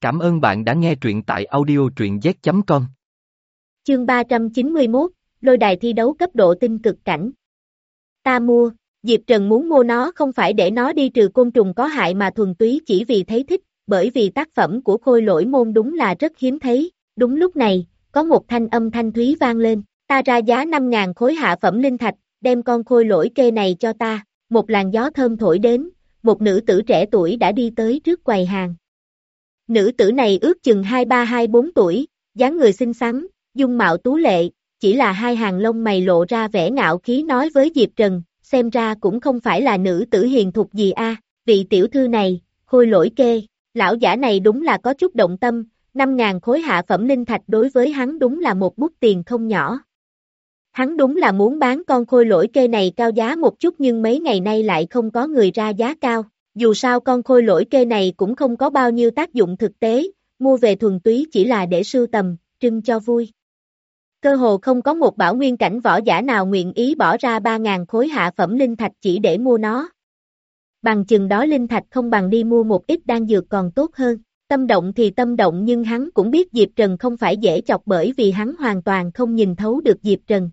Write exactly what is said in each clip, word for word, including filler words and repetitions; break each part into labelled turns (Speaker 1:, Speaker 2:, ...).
Speaker 1: Cảm ơn bạn đã nghe truyện tại audio truyện z chấm com.
Speaker 2: Chương ba trăm chín mươi mốt, lôi đài thi đấu cấp độ tinh cực cảnh. Ta mua, Diệp Trần muốn mua nó không phải để nó đi trừ côn trùng có hại mà thuần túy chỉ vì thấy thích, bởi vì tác phẩm của Khôi Lỗi Môn đúng là rất hiếm thấy. Đúng lúc này, có một thanh âm thanh thúy vang lên, ta ra giá năm ngàn khối hạ phẩm linh thạch, đem con khôi lỗi kê này cho ta. Một làn gió thơm thổi đến, một nữ tử trẻ tuổi đã đi tới trước quầy hàng. Nữ tử này ước chừng hai ba hai bốn tuổi, dáng người xinh xắn, dung mạo tú lệ, chỉ là hai hàng lông mày lộ ra vẻ ngạo khí nói với Diệp Trần, xem ra cũng không phải là nữ tử hiền thục gì a, vị tiểu thư này, khôi lỗi kê, lão giả này đúng là có chút động tâm, năm ngàn khối hạ phẩm linh thạch đối với hắn đúng là một bút tiền không nhỏ. Hắn đúng là muốn bán con khôi lỗi kê này cao giá một chút nhưng mấy ngày nay lại không có người ra giá cao. Dù sao con khôi lỗi kê này cũng không có bao nhiêu tác dụng thực tế, mua về thuần túy chỉ là để sưu tầm, trưng cho vui. Cơ hồ không có một bảo nguyên cảnh võ giả nào nguyện ý bỏ ra ba ngàn khối hạ phẩm linh thạch chỉ để mua nó. Bằng chừng đó linh thạch không bằng đi mua một ít đan dược còn tốt hơn. Tâm động thì tâm động nhưng hắn cũng biết Diệp Trần không phải dễ chọc bởi vì hắn hoàn toàn không nhìn thấu được Diệp Trần.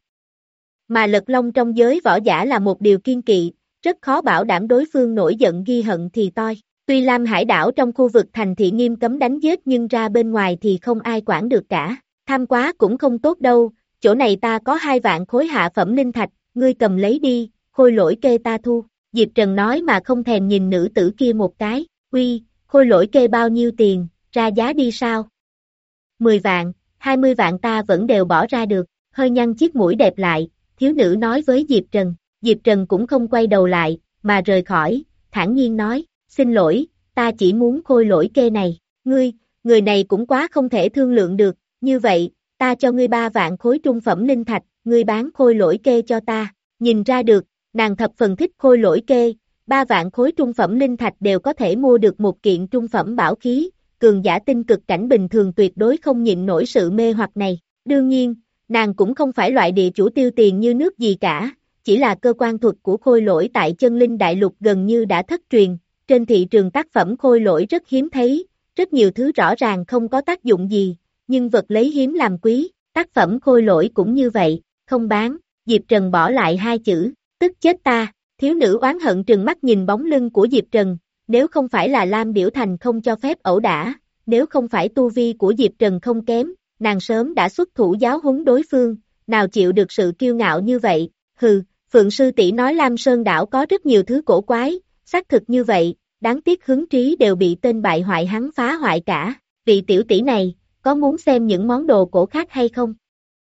Speaker 2: Mà lật long trong giới võ giả là một điều kiên kỵ, rất khó bảo đảm đối phương nổi giận ghi hận thì toi. Tuy Lam Hải đảo trong khu vực thành thị nghiêm cấm đánh giết nhưng ra bên ngoài thì không ai quản được cả. Tham quá cũng không tốt đâu, chỗ này ta có hai vạn khối hạ phẩm linh thạch, ngươi cầm lấy đi, khôi lỗi kê ta thu. Diệp Trần nói mà không thèm nhìn nữ tử kia một cái, uy, khôi lỗi kê bao nhiêu tiền, ra giá đi sao? mười vạn, hai mươi vạn ta vẫn đều bỏ ra được, hơi nhăn chiếc mũi đẹp lại, thiếu nữ nói với Diệp Trần. Diệp Trần cũng không quay đầu lại, mà rời khỏi, thản nhiên nói, xin lỗi, ta chỉ muốn khôi lỗi kê này, ngươi, người này cũng quá không thể thương lượng được, như vậy, ta cho ngươi ba vạn khối trung phẩm linh thạch, ngươi bán khôi lỗi kê cho ta, nhìn ra được, nàng thập phần thích khôi lỗi kê, ba vạn khối trung phẩm linh thạch đều có thể mua được một kiện trung phẩm bảo khí, cường giả tinh cực cảnh bình thường tuyệt đối không nhịn nổi sự mê hoặc này, đương nhiên, nàng cũng không phải loại địa chủ tiêu tiền như nước gì cả. Chỉ là cơ quan thuật của khôi lỗi tại chân linh đại lục gần như đã thất truyền, trên thị trường tác phẩm khôi lỗi rất hiếm thấy, rất nhiều thứ rõ ràng không có tác dụng gì, nhưng vật lấy hiếm làm quý, tác phẩm khôi lỗi cũng như vậy, không bán, Diệp Trần bỏ lại hai chữ, tức chết ta, thiếu nữ oán hận trừng mắt nhìn bóng lưng của Diệp Trần, nếu không phải là Lam Điểu Thành không cho phép ẩu đả, nếu không phải tu vi của Diệp Trần không kém, nàng sớm đã xuất thủ giáo huấn đối phương, nào chịu được sự kiêu ngạo như vậy, hừ. Phượng sư tỷ nói Lam Sơn đảo có rất nhiều thứ cổ quái, xác thực như vậy, đáng tiếc hứng trí đều bị tên bại hoại hắn phá hoại cả. Vị tiểu tỷ này, có muốn xem những món đồ cổ khác hay không?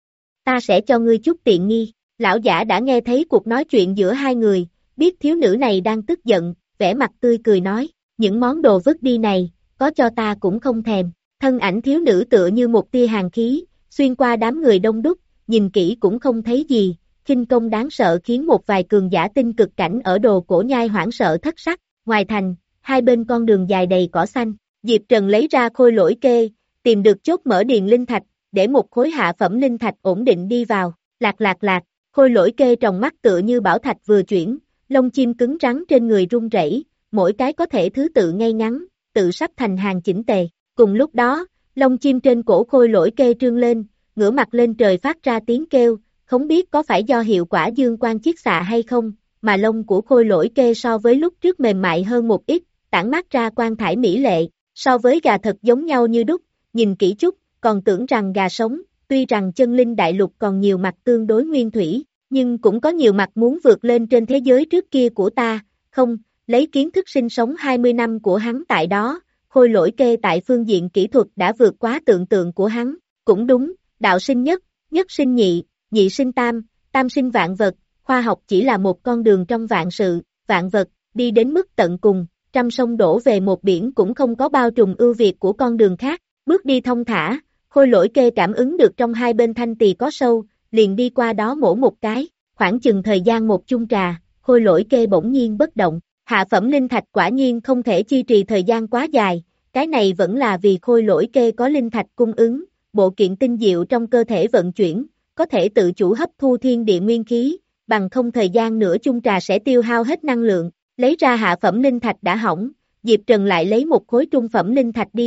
Speaker 2: Ta sẽ cho ngươi chút tiện nghi. Lão giả đã nghe thấy cuộc nói chuyện giữa hai người, biết thiếu nữ này đang tức giận, vẻ mặt tươi cười nói, những món đồ vứt đi này, có cho ta cũng không thèm. Thân ảnh thiếu nữ tựa như một tia hàn khí, xuyên qua đám người đông đúc, nhìn kỹ cũng không thấy gì. Khinh công đáng sợ khiến một vài cường giả tinh cực cảnh ở đồ cổ nhai hoảng sợ thất sắc, ngoài thành, hai bên con đường dài đầy cỏ xanh, Diệp Trần lấy ra khôi lỗi kê, tìm được chốt mở điền linh thạch, để một khối hạ phẩm linh thạch ổn định đi vào, lạc lạc lạc, khôi lỗi kê trong mắt tựa như bảo thạch vừa chuyển, lông chim cứng rắn trên người rung rẩy, mỗi cái có thể thứ tự ngay ngắn, tự sắp thành hàng chỉnh tề, cùng lúc đó, lông chim trên cổ khôi lỗi kê trương lên, ngửa mặt lên trời phát ra tiếng kêu. Không biết có phải do hiệu quả dương quang chiết xạ hay không, mà lông của khôi lỗi kê so với lúc trước mềm mại hơn một ít, tản mát ra quang thải mỹ lệ, so với gà thật giống nhau như đúc, nhìn kỹ chút, còn tưởng rằng gà sống, tuy rằng chân linh đại lục còn nhiều mặt tương đối nguyên thủy, nhưng cũng có nhiều mặt muốn vượt lên trên thế giới trước kia của ta, không, lấy kiến thức sinh sống hai mươi năm của hắn tại đó, khôi lỗi kê tại phương diện kỹ thuật đã vượt quá tưởng tượng của hắn, cũng đúng, đạo sinh nhất, nhất sinh nhị, nhị sinh tam, tam sinh vạn vật, khoa học chỉ là một con đường trong vạn sự, vạn vật, đi đến mức tận cùng, trăm sông đổ về một biển cũng không có bao trùm ưu việt của con đường khác, bước đi thông thả, khôi lỗi kê cảm ứng được trong hai bên thanh tỳ có sâu, liền đi qua đó mổ một cái, khoảng chừng thời gian một chung trà, khôi lỗi kê bỗng nhiên bất động, hạ phẩm linh thạch quả nhiên không thể chi trì thời gian quá dài, cái này vẫn là vì khôi lỗi kê có linh thạch cung ứng, bộ kiện tinh diệu trong cơ thể vận chuyển, có thể tự chủ hấp thu thiên địa nguyên khí, bằng không thời gian nửa chung trà sẽ tiêu hao hết năng lượng, lấy ra hạ phẩm linh thạch đã hỏng, Diệp Trần lại lấy một khối trung phẩm linh thạch đi vào,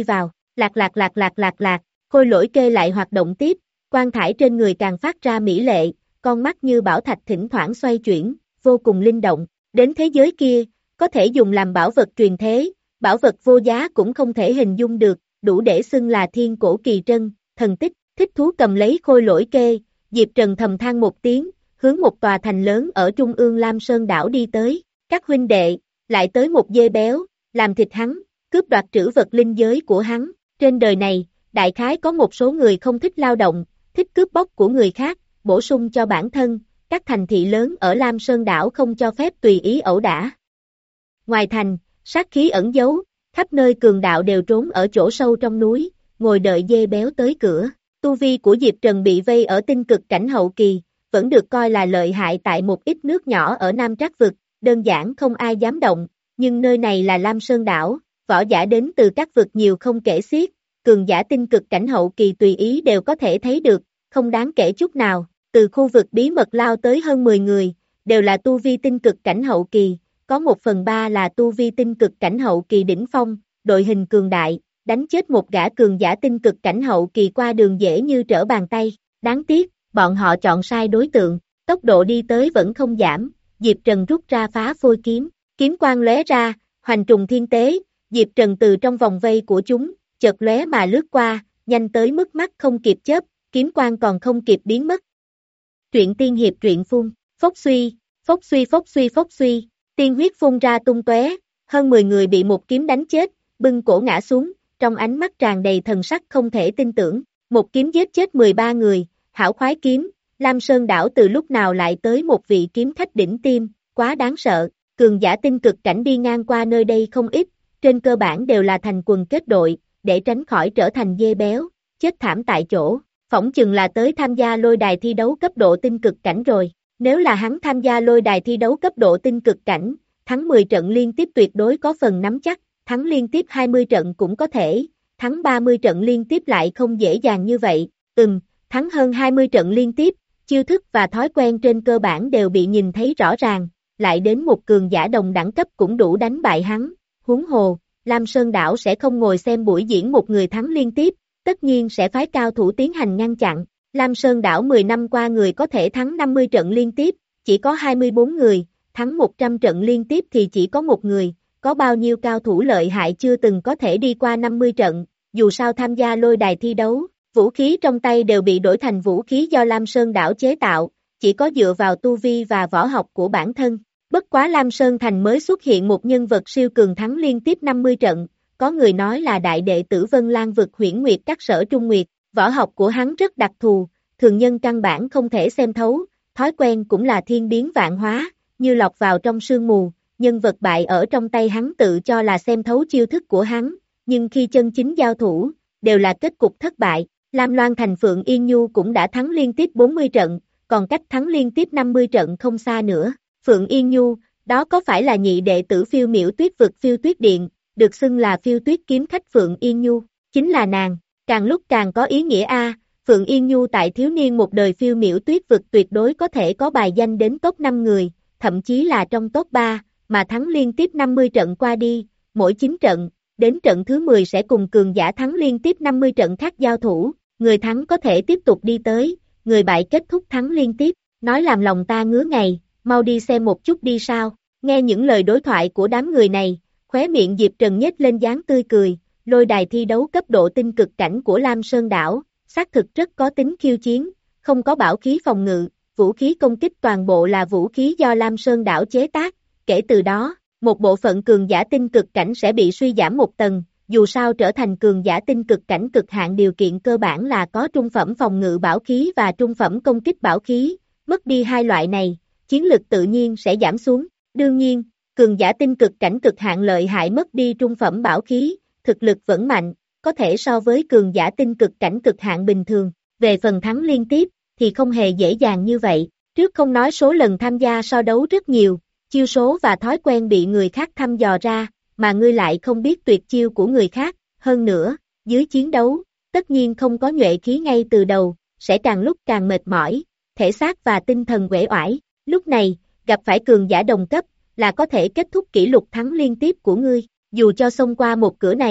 Speaker 2: Lạc lạc lạc lạc lạc lạc, khôi lỗi kê lại hoạt động tiếp, quan thải trên người càng phát ra mỹ lệ, con mắt như bảo thạch thỉnh thoảng xoay chuyển, vô cùng linh động. Đến thế giới kia, có thể dùng làm bảo vật truyền thế, bảo vật vô giá cũng không thể hình dung được, đủ để xưng là thiên cổ kỳ trân, thần tích. Thích thú cầm lấy khôi lỗi kê, Diệp Trần thầm than một tiếng, hướng một tòa thành lớn ở trung ương Lam Sơn đảo đi tới. Các huynh đệ, lại tới một dê béo, làm thịt hắn, cướp đoạt trữ vật linh giới của hắn. Trên đời này, đại khái có một số người không thích lao động, thích cướp bóc của người khác, bổ sung cho bản thân. Các thành thị lớn ở Lam Sơn đảo không cho phép tùy ý ẩu đả. Ngoài thành, sát khí ẩn giấu, khắp nơi cường đạo đều trốn ở chỗ sâu trong núi, ngồi đợi dê béo tới cửa. Tu vi của Diệp Trần bị vây ở tinh cực cảnh hậu kỳ, vẫn được coi là lợi hại tại một ít nước nhỏ ở Nam Trác Vực, đơn giản không ai dám động, nhưng nơi này là Lam Sơn đảo, võ giả đến từ các vực nhiều không kể xiết, cường giả tinh cực cảnh hậu kỳ tùy ý đều có thể thấy được, không đáng kể chút nào, từ khu vực bí mật lao tới hơn mười người, đều là tu vi tinh cực cảnh hậu kỳ, có một phần ba là tu vi tinh cực cảnh hậu kỳ đỉnh phong, đội hình cường đại. Đánh chết một gã cường giả tinh cực cảnh hậu kỳ qua đường dễ như trở bàn tay, đáng tiếc, bọn họ chọn sai đối tượng, tốc độ đi tới vẫn không giảm, Diệp Trần rút ra phá phôi kiếm, kiếm quang lóe ra, hoành trùng thiên tế, Diệp Trần từ trong vòng vây của chúng, chợt lóe mà lướt qua, nhanh tới mức mắt không kịp chớp, kiếm quang còn không kịp biến mất. Truyện tiên hiệp truyện phun, phốc suy, phốc suy phốc suy phốc suy, tiên huyết phun ra tung tóe, hơn mười người bị một kiếm đánh chết, bưng cổ ngã xuống. Trong ánh mắt tràn đầy thần sắc không thể tin tưởng, một kiếm giết chết mười ba người, hảo khoái kiếm, Lam Sơn đảo từ lúc nào lại tới một vị kiếm khách đỉnh tiêm, quá đáng sợ, cường giả tinh cực cảnh đi ngang qua nơi đây không ít, trên cơ bản đều là thành quần kết đội, để tránh khỏi trở thành dê béo, chết thảm tại chỗ, phỏng chừng là tới tham gia lôi đài thi đấu cấp độ tinh cực cảnh rồi, nếu là hắn tham gia lôi đài thi đấu cấp độ tinh cực cảnh, thắng mười trận liên tiếp tuyệt đối có phần nắm chắc. Thắng liên tiếp hai mươi trận cũng có thể, thắng ba mươi trận liên tiếp lại không dễ dàng như vậy, ừm, thắng hơn hai mươi trận liên tiếp, chiêu thức và thói quen trên cơ bản đều bị nhìn thấy rõ ràng, lại đến một cường giả đồng đẳng cấp cũng đủ đánh bại hắn, huống hồ, Lam Sơn đảo sẽ không ngồi xem buổi diễn một người thắng liên tiếp, tất nhiên sẽ phái cao thủ tiến hành ngăn chặn, Lam Sơn đảo mười năm qua người có thể thắng năm mươi trận liên tiếp, chỉ có hai mươi bốn người, thắng một trăm trận liên tiếp thì chỉ có một người. Có bao nhiêu cao thủ lợi hại chưa từng có thể đi qua năm mươi trận, dù sao tham gia lôi đài thi đấu, vũ khí trong tay đều bị đổi thành vũ khí do Lam Sơn đảo chế tạo, chỉ có dựa vào tu vi và võ học của bản thân. Bất quá Lam Sơn Thành mới xuất hiện một nhân vật siêu cường thắng liên tiếp năm mươi trận, có người nói là đại đệ tử Vân Lan vực Huyễn Nguyệt Các Sở Trung Nguyệt, võ học của hắn rất đặc thù, thường nhân căn bản không thể xem thấu, thói quen cũng là thiên biến vạn hóa, như lọt vào trong sương mù. Nhân vật bại ở trong tay hắn tự cho là xem thấu chiêu thức của hắn, nhưng khi chân chính giao thủ, đều là kết cục thất bại. Lam Loan Thành Phượng Yên Nhu cũng đã thắng liên tiếp bốn mươi trận, còn cách thắng liên tiếp năm mươi trận không xa nữa. Phượng Yên Nhu, đó có phải là nhị đệ tử Phiêu Miểu Tuyết vực Phiêu Tuyết Điện, được xưng là Phiêu Tuyết kiếm khách Phượng Yên Nhu, chính là nàng, càng lúc càng có ý nghĩa a. Phượng Yên Nhu tại thiếu niên một đời Phiêu Miểu Tuyết vực tuyệt đối có thể có bài danh đến top năm người, thậm chí là trong top ba. Mà thắng liên tiếp năm mươi trận qua đi, mỗi chín trận, đến trận thứ mười sẽ cùng cường giả thắng liên tiếp năm mươi trận khác giao thủ, người thắng có thể tiếp tục đi tới, người bại kết thúc thắng liên tiếp, nói làm lòng ta ngứa ngày, mau đi xem một chút đi sao, nghe những lời đối thoại của đám người này, khóe miệng Diệp Trần nhếch lên dáng tươi cười, lôi đài thi đấu cấp độ tinh cực cảnh của Lam Sơn đảo, xác thực rất có tính khiêu chiến, không có bảo khí phòng ngự, vũ khí công kích toàn bộ là vũ khí do Lam Sơn đảo chế tác. Kể từ đó, một bộ phận cường giả tinh cực cảnh sẽ bị suy giảm một tầng, dù sao trở thành cường giả tinh cực cảnh cực hạn điều kiện cơ bản là có trung phẩm phòng ngự bảo khí và trung phẩm công kích bảo khí, mất đi hai loại này, chiến lực tự nhiên sẽ giảm xuống. Đương nhiên, cường giả tinh cực cảnh cực hạn lợi hại mất đi trung phẩm bảo khí, thực lực vẫn mạnh, có thể so với cường giả tinh cực cảnh cực hạn bình thường, về phần thắng liên tiếp, thì không hề dễ dàng như vậy, trước không nói số lần tham gia so đấu rất nhiều, chiêu số và thói quen bị người khác thăm dò ra, mà ngươi lại không biết tuyệt chiêu của người khác, hơn nữa, dưới chiến đấu, tất nhiên không có nhuệ khí ngay từ đầu, sẽ càng lúc càng mệt mỏi, thể xác và tinh thần uể oải, lúc này, gặp phải cường giả đồng cấp, là có thể kết thúc kỷ lục thắng liên tiếp của ngươi, dù cho xông qua một cửa này,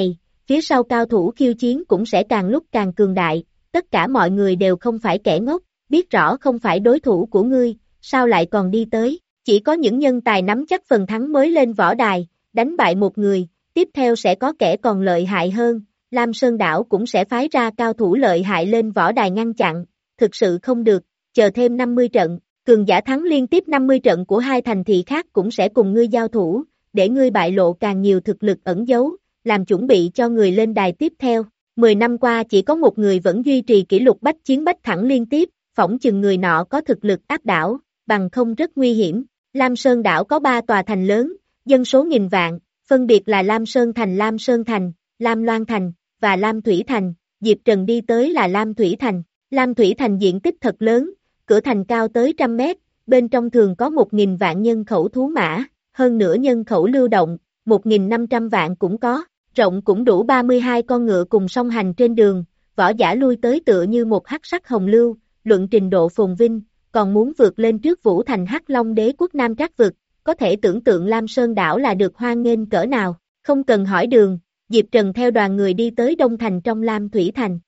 Speaker 2: phía sau cao thủ khiêu chiến cũng sẽ càng lúc càng cường đại, tất cả mọi người đều không phải kẻ ngốc, biết rõ không phải đối thủ của ngươi, sao lại còn đi tới, chỉ có những nhân tài nắm chắc phần thắng mới lên võ đài, đánh bại một người, tiếp theo sẽ có kẻ còn lợi hại hơn, Lam Sơn đảo cũng sẽ phái ra cao thủ lợi hại lên võ đài ngăn chặn, thực sự không được, chờ thêm năm mươi trận, cường giả thắng liên tiếp năm mươi trận của hai thành thị khác cũng sẽ cùng ngươi giao thủ, để ngươi bại lộ càng nhiều thực lực ẩn giấu, làm chuẩn bị cho người lên đài tiếp theo. mười năm qua chỉ có một người vẫn duy trì kỷ lục bách chiến bách thắng liên tiếp, phỏng chừng người nọ có thực lực áp đảo, bằng không rất nguy hiểm. Lam Sơn đảo có ba tòa thành lớn, dân số nghìn vạn, phân biệt là Lam Sơn Thành, Lam Sơn Thành, Lam Loan Thành, và Lam Thủy Thành. Diệp Trần đi tới là Lam Thủy Thành. Lam Thủy Thành diện tích thật lớn, cửa thành cao tới trăm mét, bên trong thường có một nghìn vạn nhân khẩu thú mã, hơn nữa nhân khẩu lưu động, một nghìn năm trăm vạn cũng có, rộng cũng đủ ba mươi hai con ngựa cùng song hành trên đường, võ giả lui tới tựa như một hắc sắc hồng lưu, luận trình độ phồn vinh, còn muốn vượt lên trước Vũ Thành Hắc Long Đế quốc Nam Trác vực, có thể tưởng tượng Lam Sơn đảo là được hoan nghênh cỡ nào, không cần hỏi đường, Diệp Trần theo đoàn người đi tới Đông Thành trong Lam Thủy Thành.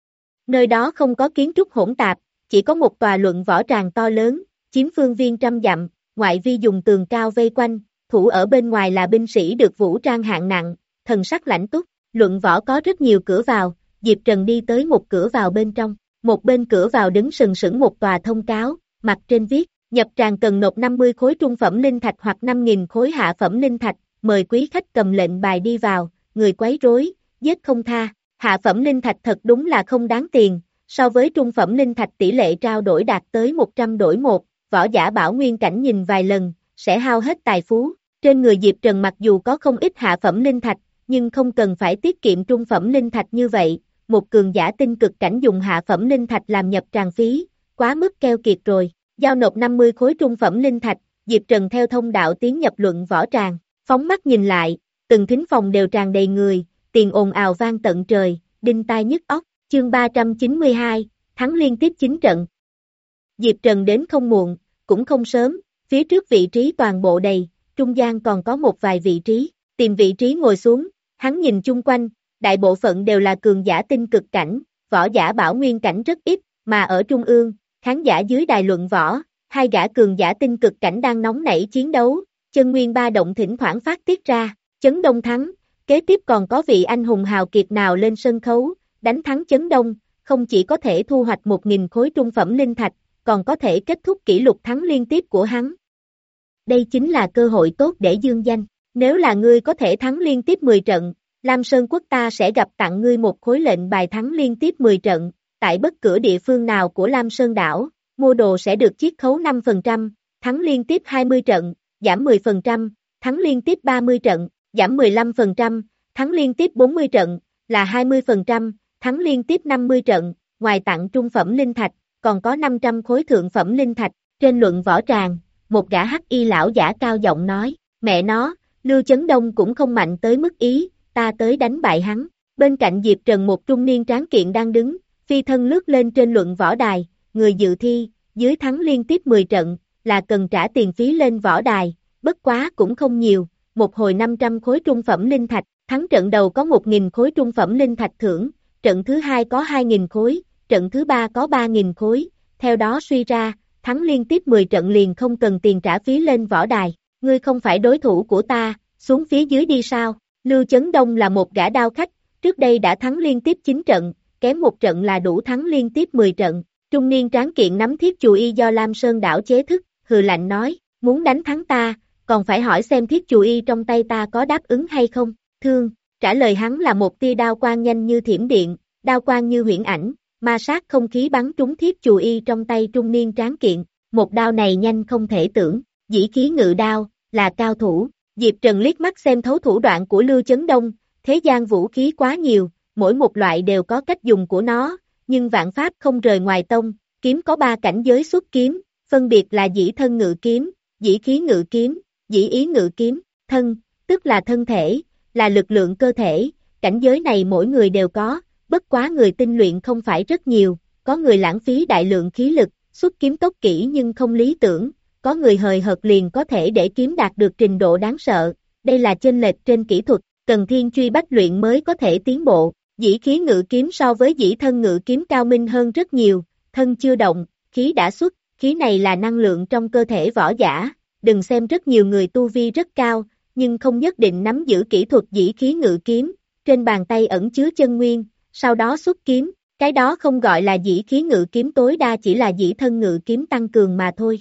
Speaker 2: Nơi đó không có kiến trúc hỗn tạp, chỉ có một tòa luận võ tràng to lớn, chiếm phương viên trăm dặm, ngoại vi dùng tường cao vây quanh, thủ ở bên ngoài là binh sĩ được vũ trang hạng nặng, thần sắc lãnh túc, luận võ có rất nhiều cửa vào, Diệp Trần đi tới một cửa vào bên trong, một bên cửa vào đứng sừng sững một tòa thông cáo, mặt trên viết, nhập tràng cần nộp năm mươi khối trung phẩm linh thạch hoặc năm nghìn khối hạ phẩm linh thạch, mời quý khách cầm lệnh bài đi vào, người quấy rối, giết không tha, hạ phẩm linh thạch thật đúng là không đáng tiền, so với trung phẩm linh thạch tỷ lệ trao đổi đạt tới một trăm đổi một, võ giả bảo nguyên cảnh nhìn vài lần, sẽ hao hết tài phú, trên người Diệp Trần mặc dù có không ít hạ phẩm linh thạch, nhưng không cần phải tiết kiệm trung phẩm linh thạch như vậy, một cường giả tinh cực cảnh dùng hạ phẩm linh thạch làm nhập tràng phí, quá mức keo kiệt rồi, giao nộp năm mươi khối trung phẩm linh thạch, Diệp Trần theo thông đạo tiến nhập luận võ tràng, phóng mắt nhìn lại, từng thính phòng đều tràn đầy người, tiền ồn ào vang tận trời, đinh tai nhức óc, chương ba trăm chín mươi hai, thắng liên tiếp chín trận. Diệp Trần đến không muộn, cũng không sớm, phía trước vị trí toàn bộ đầy, trung gian còn có một vài vị trí, tìm vị trí ngồi xuống, hắn nhìn chung quanh, đại bộ phận đều là cường giả tinh cực cảnh, võ giả bảo nguyên cảnh rất ít, mà ở trung ương, khán giả dưới đài luận võ, hai gã cường giả tinh cực cảnh đang nóng nảy chiến đấu, chân nguyên ba động thỉnh thoảng phát tiết ra, Chấn Đông thắng, kế tiếp còn có vị anh hùng hào kiệt nào lên sân khấu, đánh thắng Chấn Đông, không chỉ có thể thu hoạch một nghìn khối trung phẩm linh thạch, còn có thể kết thúc kỷ lục thắng liên tiếp của hắn. Đây chính là cơ hội tốt để dương danh, nếu là ngươi có thể thắng liên tiếp mười trận, Lam Sơn quốc ta sẽ gặp tặng ngươi một khối lệnh bài thắng liên tiếp mười trận, tại bất cứ địa phương nào của Lam Sơn đảo, mua đồ sẽ được chiết khấu năm phần trăm, thắng liên tiếp hai mươi trận, giảm mười phần trăm, thắng liên tiếp ba mươi trận, giảm mười lăm phần trăm, thắng liên tiếp bốn mươi trận, là hai mươi phần trăm, thắng liên tiếp năm mươi trận, ngoài tặng trung phẩm linh thạch, còn có năm trăm khối thượng phẩm linh thạch, trên luận võ tràng, một gã hắc y lão giả cao giọng nói, mẹ nó, Lưu Chấn Đông cũng không mạnh tới mức ý, ta tới đánh bại hắn, bên cạnh Diệp Trần một trung niên tráng kiện đang đứng, phi thân lướt lên trên luận võ đài, người dự thi, dưới thắng liên tiếp mười trận, là cần trả tiền phí lên võ đài, bất quá cũng không nhiều, một hồi năm trăm khối trung phẩm linh thạch, thắng trận đầu có một nghìn khối trung phẩm linh thạch thưởng, trận thứ hai có hai nghìn khối, trận thứ ba có ba nghìn khối, theo đó suy ra, thắng liên tiếp mười trận liền không cần tiền trả phí lên võ đài, ngươi không phải đối thủ của ta, xuống phía dưới đi sao, Lưu Chấn Đông là một gã đao khách, trước đây đã thắng liên tiếp chín trận, kém một trận là đủ thắng liên tiếp mười trận, trung niên tráng kiện nắm thiết chù y do Lam Sơn đảo chế thức, hừ lạnh nói, muốn đánh thắng ta, còn phải hỏi xem thiết chù y trong tay ta có đáp ứng hay không, thương, trả lời hắn là một tia đao quang nhanh như thiểm điện, đao quang như huyễn ảnh, ma sát không khí bắn trúng thiết chù y trong tay trung niên tráng kiện, một đao này nhanh không thể tưởng, dĩ khí ngự đao, là cao thủ, Diệp Trần liếc mắt xem thấu thủ đoạn của Lưu Chấn Đông, thế gian vũ khí quá nhiều, mỗi một loại đều có cách dùng của nó, nhưng vạn pháp không rời ngoài tông, kiếm có ba cảnh giới xuất kiếm, phân biệt là dĩ thân ngự kiếm, dĩ khí ngự kiếm, dĩ ý ngự kiếm, thân, tức là thân thể, là lực lượng cơ thể, cảnh giới này mỗi người đều có, bất quá người tinh luyện không phải rất nhiều, có người lãng phí đại lượng khí lực, xuất kiếm tốc kỹ nhưng không lý tưởng, có người hời hợt liền có thể để kiếm đạt được trình độ đáng sợ, đây là chênh lệch trên kỹ thuật, cần thiên truy bách luyện mới có thể tiến bộ. Dĩ khí ngự kiếm so với dĩ thân ngự kiếm cao minh hơn rất nhiều, thân chưa động, khí đã xuất, khí này là năng lượng trong cơ thể võ giả, đừng xem rất nhiều người tu vi rất cao, nhưng không nhất định nắm giữ kỹ thuật dĩ khí ngự kiếm, trên bàn tay ẩn chứa chân nguyên, sau đó xuất kiếm, cái đó không gọi là dĩ khí ngự kiếm, tối đa chỉ là dĩ thân ngự kiếm tăng cường mà thôi.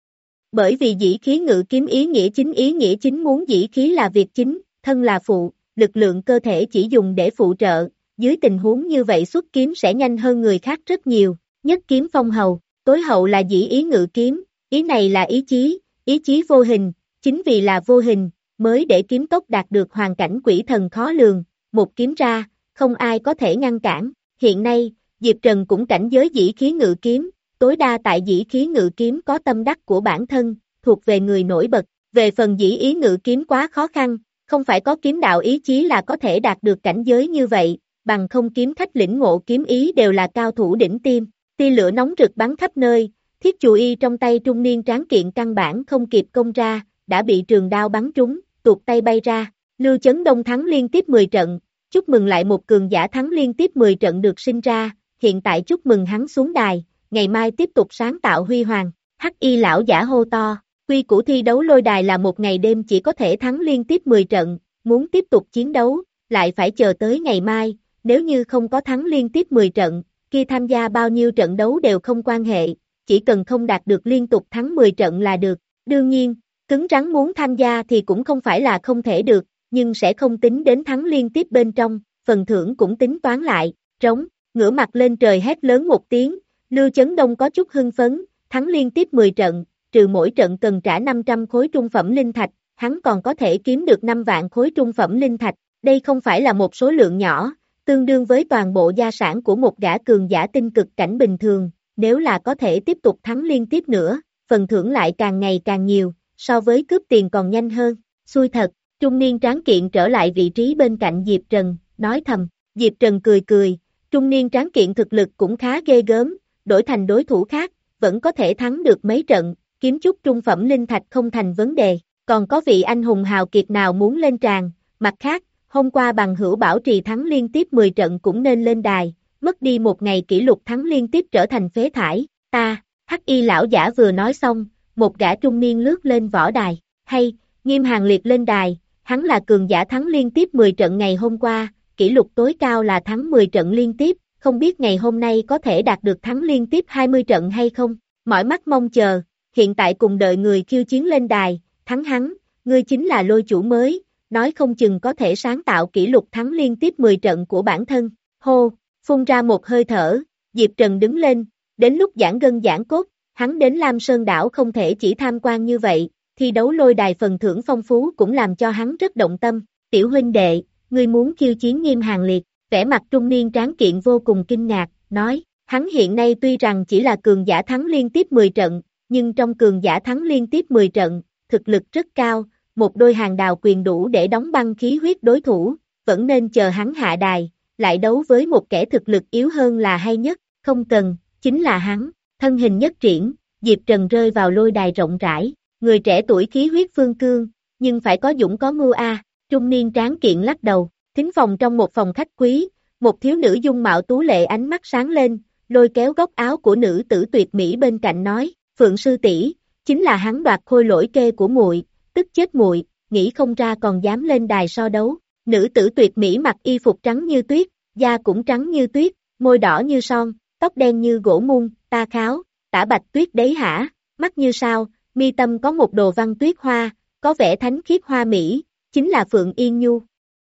Speaker 2: Bởi vì dĩ khí ngự kiếm ý nghĩa chính ý nghĩa chính muốn dĩ khí là việc chính, thân là phụ, lực lượng cơ thể chỉ dùng để phụ trợ, dưới tình huống như vậy xuất kiếm sẽ nhanh hơn người khác rất nhiều, nhất kiếm phong hầu, tối hậu là dĩ ý ngự kiếm, ý này là ý chí, ý chí vô hình, chính vì là vô hình, mới để kiếm tốc đạt được hoàn cảnh quỷ thần khó lường, một kiếm ra, không ai có thể ngăn cản. Hiện nay, Diệp Trần cũng cảnh giới dĩ khí ngự kiếm, tối đa tại dĩ khí ngự kiếm có tâm đắc của bản thân, thuộc về người nổi bật, về phần dĩ ý ngự kiếm quá khó khăn, không phải có kiếm đạo ý chí là có thể đạt được cảnh giới như vậy, bằng không kiếm khách lĩnh ngộ kiếm ý đều là cao thủ đỉnh tiêm, tia lửa nóng rực bắn khắp nơi, thiết chù y trong tay trung niên tráng kiện căn bản không kịp công ra, đã bị trường đao bắn trúng, tuột tay bay ra, Lưu Chấn Đông thắng liên tiếp mười trận, chúc mừng lại một cường giả thắng liên tiếp mười trận được sinh ra, hiện tại chúc mừng hắn xuống đài, ngày mai tiếp tục sáng tạo huy hoàng, hắc y lão giả hô to, quy củ thi đấu lôi đài là một ngày đêm chỉ có thể thắng liên tiếp mười trận, muốn tiếp tục chiến đấu, lại phải chờ tới ngày mai, nếu như không có thắng liên tiếp mười trận, kia tham gia bao nhiêu trận đấu đều không quan hệ, chỉ cần không đạt được liên tục thắng mười trận là được, đương nhiên, cứng rắn muốn tham gia thì cũng không phải là không thể được, nhưng sẽ không tính đến thắng liên tiếp bên trong, phần thưởng cũng tính toán lại, trống, ngửa mặt lên trời hét lớn một tiếng, Lưu Chấn Đông có chút hưng phấn, thắng liên tiếp mười trận, trừ mỗi trận cần trả năm trăm khối trung phẩm linh thạch, hắn còn có thể kiếm được năm vạn khối trung phẩm linh thạch, đây không phải là một số lượng nhỏ, tương đương với toàn bộ gia sản của một gã cường giả tinh cực cảnh bình thường, nếu là có thể tiếp tục thắng liên tiếp nữa, phần thưởng lại càng ngày càng nhiều, so với cướp tiền còn nhanh hơn, xui thật, trung niên tráng kiện trở lại vị trí bên cạnh Diệp Trần, nói thầm, Diệp Trần cười cười, trung niên tráng kiện thực lực cũng khá ghê gớm, đổi thành đối thủ khác, vẫn có thể thắng được mấy trận, kiếm chút trung phẩm linh thạch không thành vấn đề, còn có vị anh hùng hào kiệt nào muốn lên tràng, mặt khác, hôm qua bằng hữu bảo trì thắng liên tiếp mười trận cũng nên lên đài, mất đi một ngày kỷ lục thắng liên tiếp trở thành phế thải, ta, hắc y lão giả vừa nói xong, một gã trung niên lướt lên võ đài, hay, Nghiêm Hàng Liệt lên đài, hắn là cường giả thắng liên tiếp mười trận ngày hôm qua, kỷ lục tối cao là thắng mười trận liên tiếp, không biết ngày hôm nay có thể đạt được thắng liên tiếp hai mươi trận hay không, mỏi mắt mong chờ, hiện tại cùng đợi người khiêu chiến lên đài, thắng hắn, ngươi chính là lôi chủ mới, nói không chừng có thể sáng tạo kỷ lục thắng liên tiếp mười trận của bản thân, hô, phun ra một hơi thở, Diệp Trần đứng lên, đến lúc giãn gân giãn cốt, hắn đến Lam Sơn đảo không thể chỉ tham quan như vậy, thi đấu lôi đài phần thưởng phong phú cũng làm cho hắn rất động tâm, tiểu huynh đệ, ngươi muốn khiêu chiến Nghiêm Hàng Liệt, vẻ mặt trung niên tráng kiện vô cùng kinh ngạc, nói, hắn hiện nay tuy rằng chỉ là cường giả thắng liên tiếp mười trận, nhưng trong cường giả thắng liên tiếp mười trận, thực lực rất cao, một đôi hàng đào quyền đủ để đóng băng khí huyết đối thủ, vẫn nên chờ hắn hạ đài, lại đấu với một kẻ thực lực yếu hơn là hay nhất, không cần, chính là hắn, thân hình nhất triển, Diệp Trần rơi vào lôi đài rộng rãi, người trẻ tuổi khí huyết phương cương, nhưng phải có dũng có mưu a, trung niên tráng kiện lắc đầu, thính phòng trong một phòng khách quý, một thiếu nữ dung mạo tú lệ ánh mắt sáng lên, lôi kéo góc áo của nữ tử tuyệt mỹ bên cạnh nói, Phượng sư tỷ, chính là hắn đoạt khôi lỗi kê của muội, tức chết muội, nghĩ không ra còn dám lên đài so đấu. Nữ tử tuyệt mỹ mặc y phục trắng như tuyết, da cũng trắng như tuyết, môi đỏ như son, tóc đen như gỗ mun, ta kháo, tả bạch tuyết đấy hả, mắt như sao, mi tâm có một đồ văn tuyết hoa, có vẻ thánh khiết hoa mỹ, chính là Phượng Yên Nhu.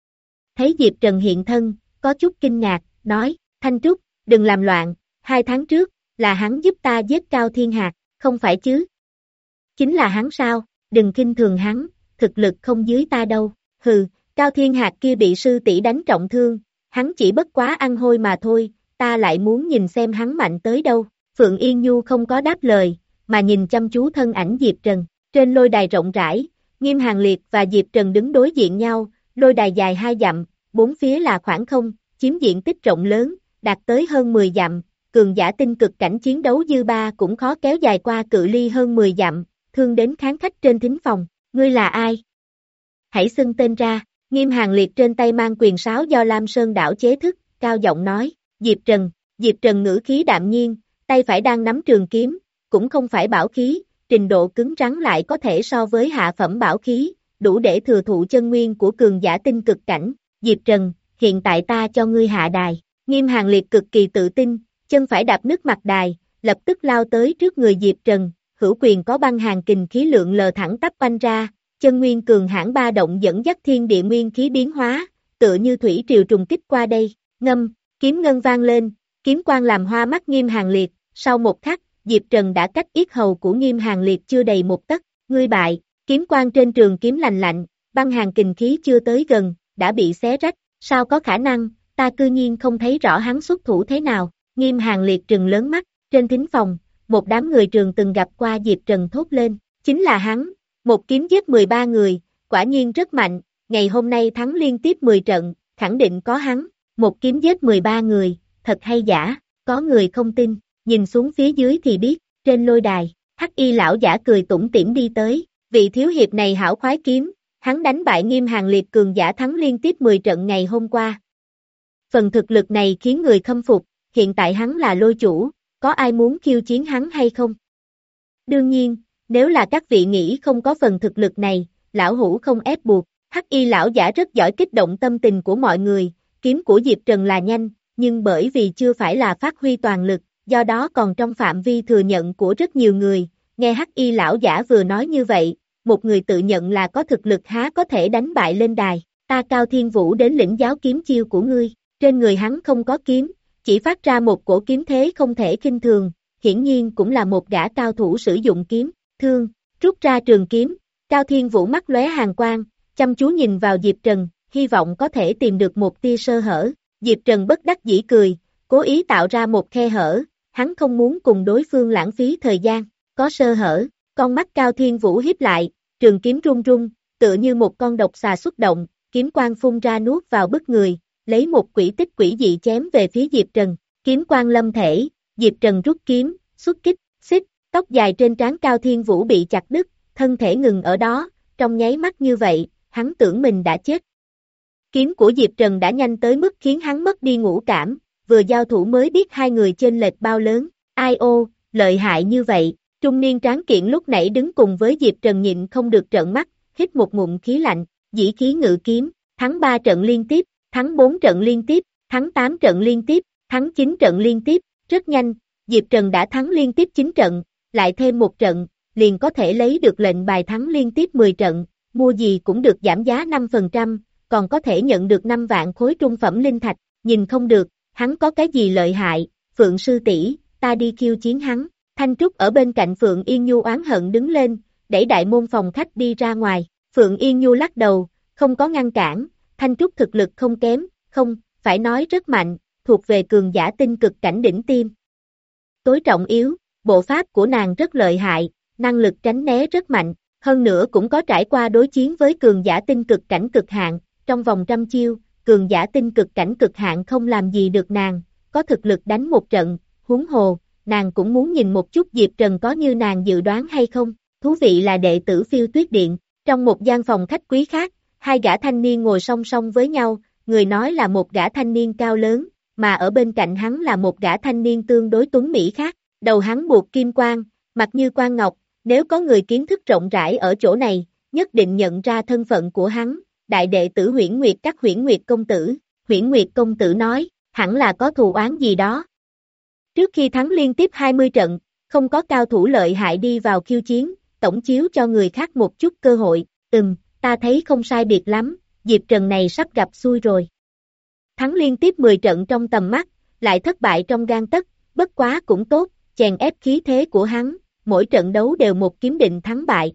Speaker 2: Thấy Diệp Trần hiện thân, có chút kinh ngạc, nói, Thanh Trúc, đừng làm loạn, hai tháng trước, là hắn giúp ta giết Cao Thiên Hạc, không phải chứ? Chính là hắn sao, đừng khinh thường hắn, thực lực không dưới ta đâu, hừ, Cao Thiên Hạc kia bị sư tỷ đánh trọng thương, hắn chỉ bất quá ăn hôi mà thôi, ta lại muốn nhìn xem hắn mạnh tới đâu. Phượng Yên Nhu không có đáp lời, mà nhìn chăm chú thân ảnh Diệp Trần, trên lôi đài rộng rãi, Nghiêm Hàng Liệt và Diệp Trần đứng đối diện nhau, lôi đài dài hai dặm, bốn phía là khoảng không, chiếm diện tích rộng lớn, đạt tới hơn mười dặm, cường giả tinh cực cảnh chiến đấu dư ba cũng khó kéo dài qua cự ly hơn mười dặm, thương đến khán khách trên thính phòng, ngươi là ai? Hãy xưng tên ra, Nghiêm Hàn Liệt trên tay mang quyền sáo do Lam Sơn đảo chế thức, cao giọng nói, Diệp Trần, Diệp Trần ngữ khí đạm nhiên, tay phải đang nắm trường kiếm, cũng không phải bảo khí, trình độ cứng rắn lại có thể so với hạ phẩm bảo khí, đủ để thừa thụ chân nguyên của cường giả tinh cực cảnh, Diệp Trần, hiện tại ta cho ngươi hạ đài, Nghiêm Hàn Liệt cực kỳ tự tin, chân phải đạp nước mặt đài, lập tức lao tới trước người Diệp Trần, hữu quyền có băng hàn kình khí lượng lờ thẳng tắp quanh ra, chân nguyên cường hãn ba động dẫn dắt thiên địa nguyên khí biến hóa, tựa như thủy triều trùng kích qua đây, ngâm, kiếm ngân vang lên, kiếm quang làm hoa mắt Nghiêm Hàn Liệt, sau một khắc, Diệp Trần đã cách yết hầu của Nghiêm Hàn Liệt chưa đầy một tấc, ngươi bại, kiếm quang trên trường kiếm lành lạnh, băng hàn kình khí chưa tới gần, đã bị xé rách, sao có khả năng, ta cư nhiên không thấy rõ hắn xuất thủ thế nào, Nghiêm Hàn Liệt trừng lớn mắt, trên thính phòng, một đám người trường từng gặp qua Diệp Trần thốt lên, chính là hắn, một kiếm giết mười ba người, quả nhiên rất mạnh, ngày hôm nay thắng liên tiếp mười trận, khẳng định có hắn, một kiếm giết mười ba người, thật hay giả, có người không tin, nhìn xuống phía dưới thì biết, trên lôi đài, Hắc Y lão giả cười tủm tỉm đi tới, vị thiếu hiệp này hảo khoái kiếm, hắn đánh bại Nghiêm Hàn Liệt cường giả thắng liên tiếp mười trận ngày hôm qua. Phần thực lực này khiến người khâm phục, hiện tại hắn là lôi chủ, có ai muốn khiêu chiến hắn hay không? Đương nhiên, nếu là các vị nghĩ không có phần thực lực này, lão hủ không ép buộc, Hắc Y lão giả rất giỏi kích động tâm tình của mọi người, kiếm của Diệp Trần là nhanh, nhưng bởi vì chưa phải là phát huy toàn lực, do đó còn trong phạm vi thừa nhận của rất nhiều người, nghe Hắc Y lão giả vừa nói như vậy, một người tự nhận là có thực lực há có thể đánh bại lên đài, ta Cao Thiên Vũ đến lĩnh giáo kiếm chiêu của ngươi, trên người hắn không có kiếm, chỉ phát ra một cổ kiếm thế không thể khinh thường, hiển nhiên cũng là một gã cao thủ sử dụng kiếm, thương, rút ra trường kiếm, Cao Thiên Vũ mắt lóe hàn quang, chăm chú nhìn vào Diệp Trần, hy vọng có thể tìm được một tia sơ hở, Diệp Trần bất đắc dĩ cười, cố ý tạo ra một khe hở, hắn không muốn cùng đối phương lãng phí thời gian, có sơ hở, con mắt Cao Thiên Vũ híp lại, trường kiếm rung rung, tựa như một con độc xà xuất động, kiếm quang phun ra nuốt vào bức người, lấy một quỷ tích quỷ dị chém về phía Diệp Trần, kiếm quang lâm thể, Diệp Trần rút kiếm, xuất kích, xích, tóc dài trên trán Cao Thiên Vũ bị chặt đứt, thân thể ngừng ở đó, trong nháy mắt như vậy, hắn tưởng mình đã chết. Kiếm của Diệp Trần đã nhanh tới mức khiến hắn mất đi ngũ cảm, vừa giao thủ mới biết hai người chênh lệch bao lớn, ai ô, lợi hại như vậy, trung niên tráng kiện lúc nãy đứng cùng với Diệp Trần nhịn không được trợn mắt, hít một ngụm khí lạnh, dĩ khí ngự kiếm, thắng ba trận liên tiếp, thắng bốn trận liên tiếp, thắng tám trận liên tiếp, thắng chín trận liên tiếp, rất nhanh, Diệp Trần đã thắng liên tiếp chín trận, lại thêm một trận, liền có thể lấy được lệnh bài thắng liên tiếp mười trận, mua gì cũng được giảm giá năm phần trăm, còn có thể nhận được năm vạn khối trung phẩm linh thạch, nhìn không được, hắn có cái gì lợi hại, Phượng sư tỷ, ta đi khiêu chiến hắn, Thanh Trúc ở bên cạnh Phượng Yên Nhu oán hận đứng lên, đẩy đại môn phòng khách đi ra ngoài, Phượng Yên Nhu lắc đầu, không có ngăn cản, Thanh Trúc thực lực không kém, không, phải nói rất mạnh, thuộc về cường giả tinh cực cảnh đỉnh tiêm. Tối trọng yếu, bộ pháp của nàng rất lợi hại, năng lực tránh né rất mạnh, hơn nữa cũng có trải qua đối chiến với cường giả tinh cực cảnh cực hạn, trong vòng trăm chiêu, cường giả tinh cực cảnh cực hạn không làm gì được nàng, có thực lực đánh một trận, huống hồ, nàng cũng muốn nhìn một chút Diệp Trần có như nàng dự đoán hay không, thú vị là đệ tử Phiêu Tuyết Điện, trong một gian phòng khách quý khác, hai gã thanh niên ngồi song song với nhau, người nói là một gã thanh niên cao lớn, mà ở bên cạnh hắn là một gã thanh niên tương đối tuấn mỹ khác, đầu hắn buộc kim quang, mặt như quan ngọc, nếu có người kiến thức rộng rãi ở chỗ này, nhất định nhận ra thân phận của hắn, đại đệ tử Huyễn Nguyệt Các Huyễn Nguyệt công tử, Huyễn Nguyệt công tử nói, hẳn là có thù oán gì đó. Trước khi thắng liên tiếp hai mươi trận, không có cao thủ lợi hại đi vào khiêu chiến, tổng chiếu cho người khác một chút cơ hội, ừm, ta thấy không sai biệt lắm, Diệp Trần này sắp gặp xui rồi. Thắng liên tiếp mười trận trong tầm mắt, lại thất bại trong gang tấc, bất quá cũng tốt, chèn ép khí thế của hắn, mỗi trận đấu đều một kiếm định thắng bại.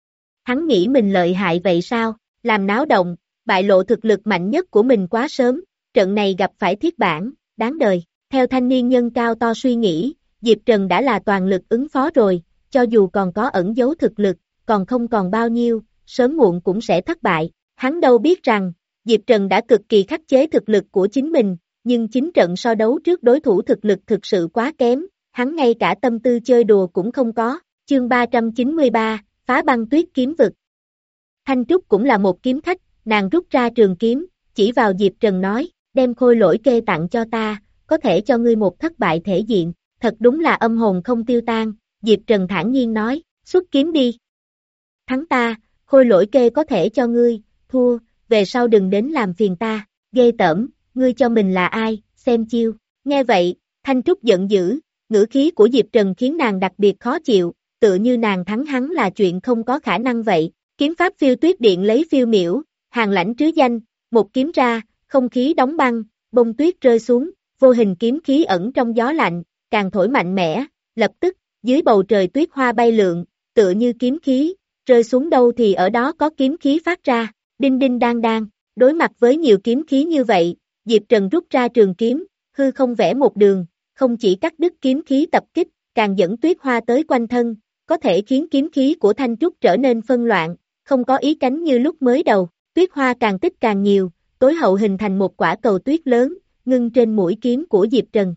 Speaker 2: Hắn nghĩ mình lợi hại vậy sao, làm náo động, bại lộ thực lực mạnh nhất của mình quá sớm, trận này gặp phải thiết bản, đáng đời. Theo thanh niên nhân cao to suy nghĩ, Diệp Trần đã là toàn lực ứng phó rồi, cho dù còn có ẩn giấu thực lực, còn không còn bao nhiêu, sớm muộn cũng sẽ thất bại. Hắn đâu biết rằng, Diệp Trần đã cực kỳ khắc chế thực lực của chính mình, nhưng chính trận so đấu trước đối thủ thực lực thực sự quá kém, hắn ngay cả tâm tư chơi đùa cũng không có. Chương ba trăm chín mươi ba, Phá băng tuyết kiếm vực. Thanh Trúc cũng là một kiếm khách, nàng rút ra trường kiếm, chỉ vào Diệp Trần nói, đem khôi lỗi kê tặng cho ta, có thể cho ngươi một thất bại thể diện, thật đúng là âm hồn không tiêu tan, Diệp Trần thản nhiên nói, xuất kiếm đi. Thắng ta, khôi lỗi kê có thể cho ngươi, thua, về sau đừng đến làm phiền ta, ghê tởm, ngươi cho mình là ai, xem chiêu, nghe vậy, Thanh Trúc giận dữ, ngữ khí của Diệp Trần khiến nàng đặc biệt khó chịu, tựa như nàng thắng hắn là chuyện không có khả năng vậy, kiếm pháp phiêu tuyết điện lấy phiêu miểu, hàng lãnh trứ danh, một kiếm ra, không khí đóng băng, bông tuyết rơi xuống, vô hình kiếm khí ẩn trong gió lạnh, càng thổi mạnh mẽ, lập tức, dưới bầu trời tuyết hoa bay lượn, tựa như kiếm khí, rơi xuống đâu thì ở đó có kiếm khí phát ra, đinh đinh đang đang, đối mặt với nhiều kiếm khí như vậy, Diệp Trần rút ra trường kiếm, hư không vẽ một đường, không chỉ cắt đứt kiếm khí tập kích, càng dẫn tuyết hoa tới quanh thân, có thể khiến kiếm khí của Thanh Trúc trở nên phân loạn, không có ý cánh như lúc mới đầu, tuyết hoa càng tích càng nhiều, tối hậu hình thành một quả cầu tuyết lớn, ngưng trên mũi kiếm của Diệp Trần.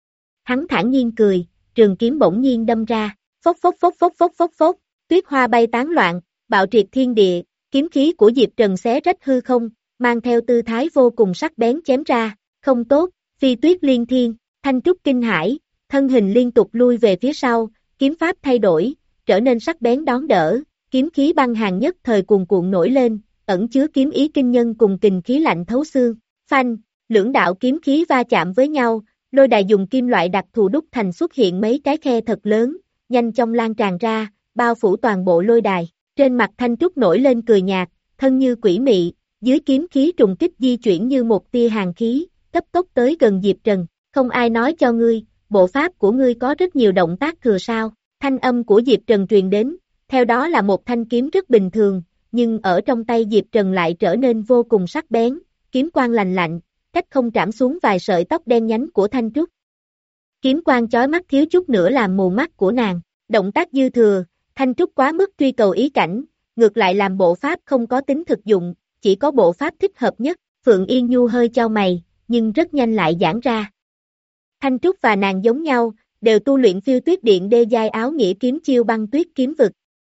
Speaker 2: Hắn thản nhiên cười, trường kiếm bỗng nhiên đâm ra, phốc phốc phốc phốc phốc phốc phốc, tuyết hoa bay tán loạn, bạo triệt thiên địa, kiếm khí của Diệp Trần xé rách hư không, mang theo tư thái vô cùng sắc bén chém ra, không tốt, phi tuyết liên thiên, Thanh Trúc kinh hãi, thân hình liên tục lui về phía sau, kiếm pháp thay đổi, trở nên sắc bén đón đỡ, kiếm khí băng hàng nhất thời cuồn cuộn nổi lên, ẩn chứa kiếm ý kinh nhân cùng kình khí lạnh thấu xương, phanh, lưỡng đạo kiếm khí va chạm với nhau, lôi đài dùng kim loại đặc thù đúc thành xuất hiện mấy cái khe thật lớn, nhanh chóng lan tràn ra, bao phủ toàn bộ lôi đài, trên mặt Thanh Trúc nổi lên cười nhạt, thân như quỷ mị, dưới kiếm khí trùng kích di chuyển như một tia hàn khí, cấp tốc tới gần Diệp Trần, không ai nói cho ngươi, bộ pháp của ngươi có rất nhiều động tác thừa sao, thanh âm của Diệp Trần truyền đến, theo đó là một thanh kiếm rất bình thường, nhưng ở trong tay Diệp Trần lại trở nên vô cùng sắc bén, kiếm quang lành lạnh, cách không trảm xuống vài sợi tóc đen nhánh của Thanh Trúc. Kiếm quang chói mắt thiếu chút nữa làm mù mắt của nàng, động tác dư thừa, Thanh Trúc quá mức truy cầu ý cảnh, ngược lại làm bộ pháp không có tính thực dụng, chỉ có bộ pháp thích hợp nhất, Phượng Yên Nhu hơi chau mày, nhưng rất nhanh lại giãn ra. Thanh Trúc và nàng giống nhau, đều tu luyện phiêu tuyết điện đê giai áo nghĩa kiếm chiêu băng tuyết kiếm vực.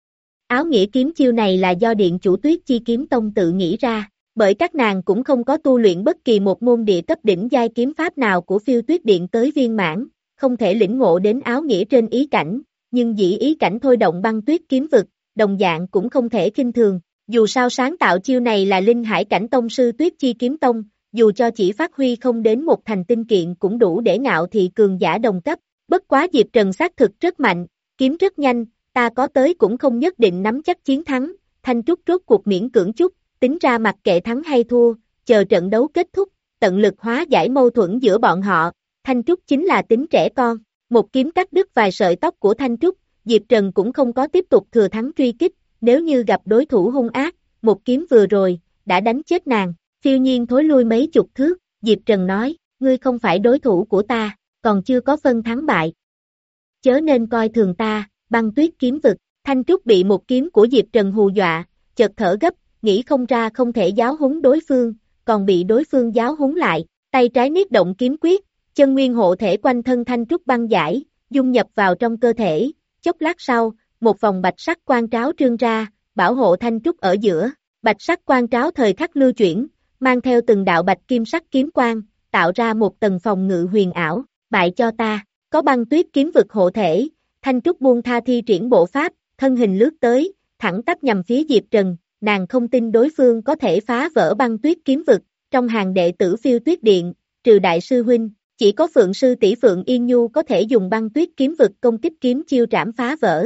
Speaker 2: Áo nghĩa kiếm chiêu này là do điện chủ Tuyết Chi Kiếm Tông tự nghĩ ra, bởi các nàng cũng không có tu luyện bất kỳ một môn địa cấp đỉnh giai kiếm pháp nào của phiêu tuyết điện tới viên mãn, không thể lĩnh ngộ đến áo nghĩa trên ý cảnh, nhưng dĩ ý cảnh thôi động băng tuyết kiếm vực, đồng dạng cũng không thể khinh thường, dù sao sáng tạo chiêu này là Linh Hải cảnh tông sư Tuyết Chi Kiếm Tông, dù cho chỉ phát huy không đến một thành tinh kiện cũng đủ để ngạo thị cường giả đồng cấp, bất quá Diệp Trần xác thực rất mạnh, kiếm rất nhanh, ta có tới cũng không nhất định nắm chắc chiến thắng, Thanh Trúc rốt cuộc miễn cưỡng chút, tính ra mặc kệ thắng hay thua, chờ trận đấu kết thúc, tận lực hóa giải mâu thuẫn giữa bọn họ, Thanh Trúc chính là tính trẻ con, một kiếm cắt đứt vài sợi tóc của Thanh Trúc, Diệp Trần cũng không có tiếp tục thừa thắng truy kích, nếu như gặp đối thủ hung ác, một kiếm vừa rồi, đã đánh chết nàng, phiêu nhiên thối lui mấy chục thước, Diệp Trần nói, ngươi không phải đối thủ của ta, còn chưa có phân thắng bại. Chớ nên coi thường ta, băng tuyết kiếm vực, Thanh Trúc bị một kiếm của Diệp Trần hù dọa, chợt thở gấp, nghĩ không ra không thể giáo huấn đối phương, còn bị đối phương giáo huấn lại, tay trái niết động kiếm quyết, chân nguyên hộ thể quanh thân Thanh Trúc băng giải, dung nhập vào trong cơ thể, chốc lát sau, một vòng bạch sắc quang tráo trương ra, bảo hộ Thanh Trúc ở giữa, bạch sắc quang tráo thời khắc lưu chuyển, mang theo từng đạo bạch kim sắc kiếm quang, tạo ra một tầng phòng ngự huyền ảo, bại cho ta, có băng tuyết kiếm vực hộ thể, Thanh Trúc buông tha thi triển bộ pháp, thân hình lướt tới, thẳng tắp nhằm phía Diệp Trần, nàng không tin đối phương có thể phá vỡ băng tuyết kiếm vực, trong hàng đệ tử phiêu tuyết điện, trừ đại sư huynh, chỉ có Phượng sư tỷ Phượng Yên Nhu có thể dùng băng tuyết kiếm vực công kích kiếm chiêu trảm phá vỡ.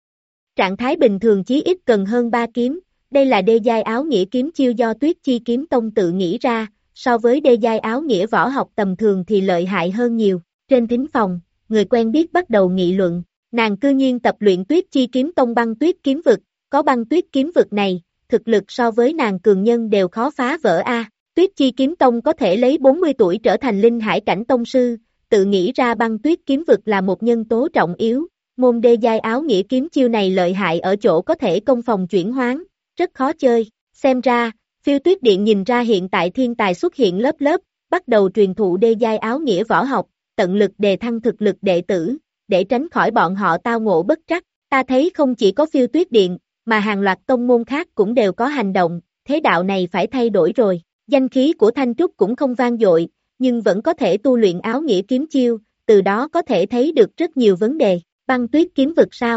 Speaker 2: Trạng thái bình thường chí ít cần hơn ba kiếm, đây là đê giai áo nghĩa kiếm chiêu do Tuyết Chi Kiếm Tông tự nghĩ ra, so với đê giai áo nghĩa võ học tầm thường thì lợi hại hơn nhiều. Trên thính phòng, người quen biết bắt đầu nghị luận, nàng cư nhiên tập luyện Tuyết Chi Kiếm Tông băng tuyết kiếm vực, có băng tuyết kiếm vực này, thực lực so với nàng cường nhân đều khó phá vỡ a. Tuyết Chi Kiếm Tông có thể lấy bốn mươi tuổi trở thành linh hải cảnh tông sư, tự nghĩ ra băng tuyết kiếm vực là một nhân tố trọng yếu, môn đê giai áo nghĩa kiếm chiêu này lợi hại ở chỗ có thể công phòng chuyển hoán, rất khó chơi, xem ra, phiêu tuyết điện nhìn ra hiện tại thiên tài xuất hiện lớp lớp, bắt đầu truyền thụ đê giai áo nghĩa võ học, tận lực đề thăng thực lực đệ tử, để tránh khỏi bọn họ tao ngộ bất trắc, ta thấy không chỉ có phiêu tuyết điện, mà hàng loạt tông môn khác cũng đều có hành động, thế đạo này phải thay đổi rồi. Danh khí của Thanh Trúc cũng không vang dội, nhưng vẫn có thể tu luyện áo nghĩa kiếm chiêu, từ đó có thể thấy được rất nhiều vấn đề. Băng tuyết kiếm vực sao?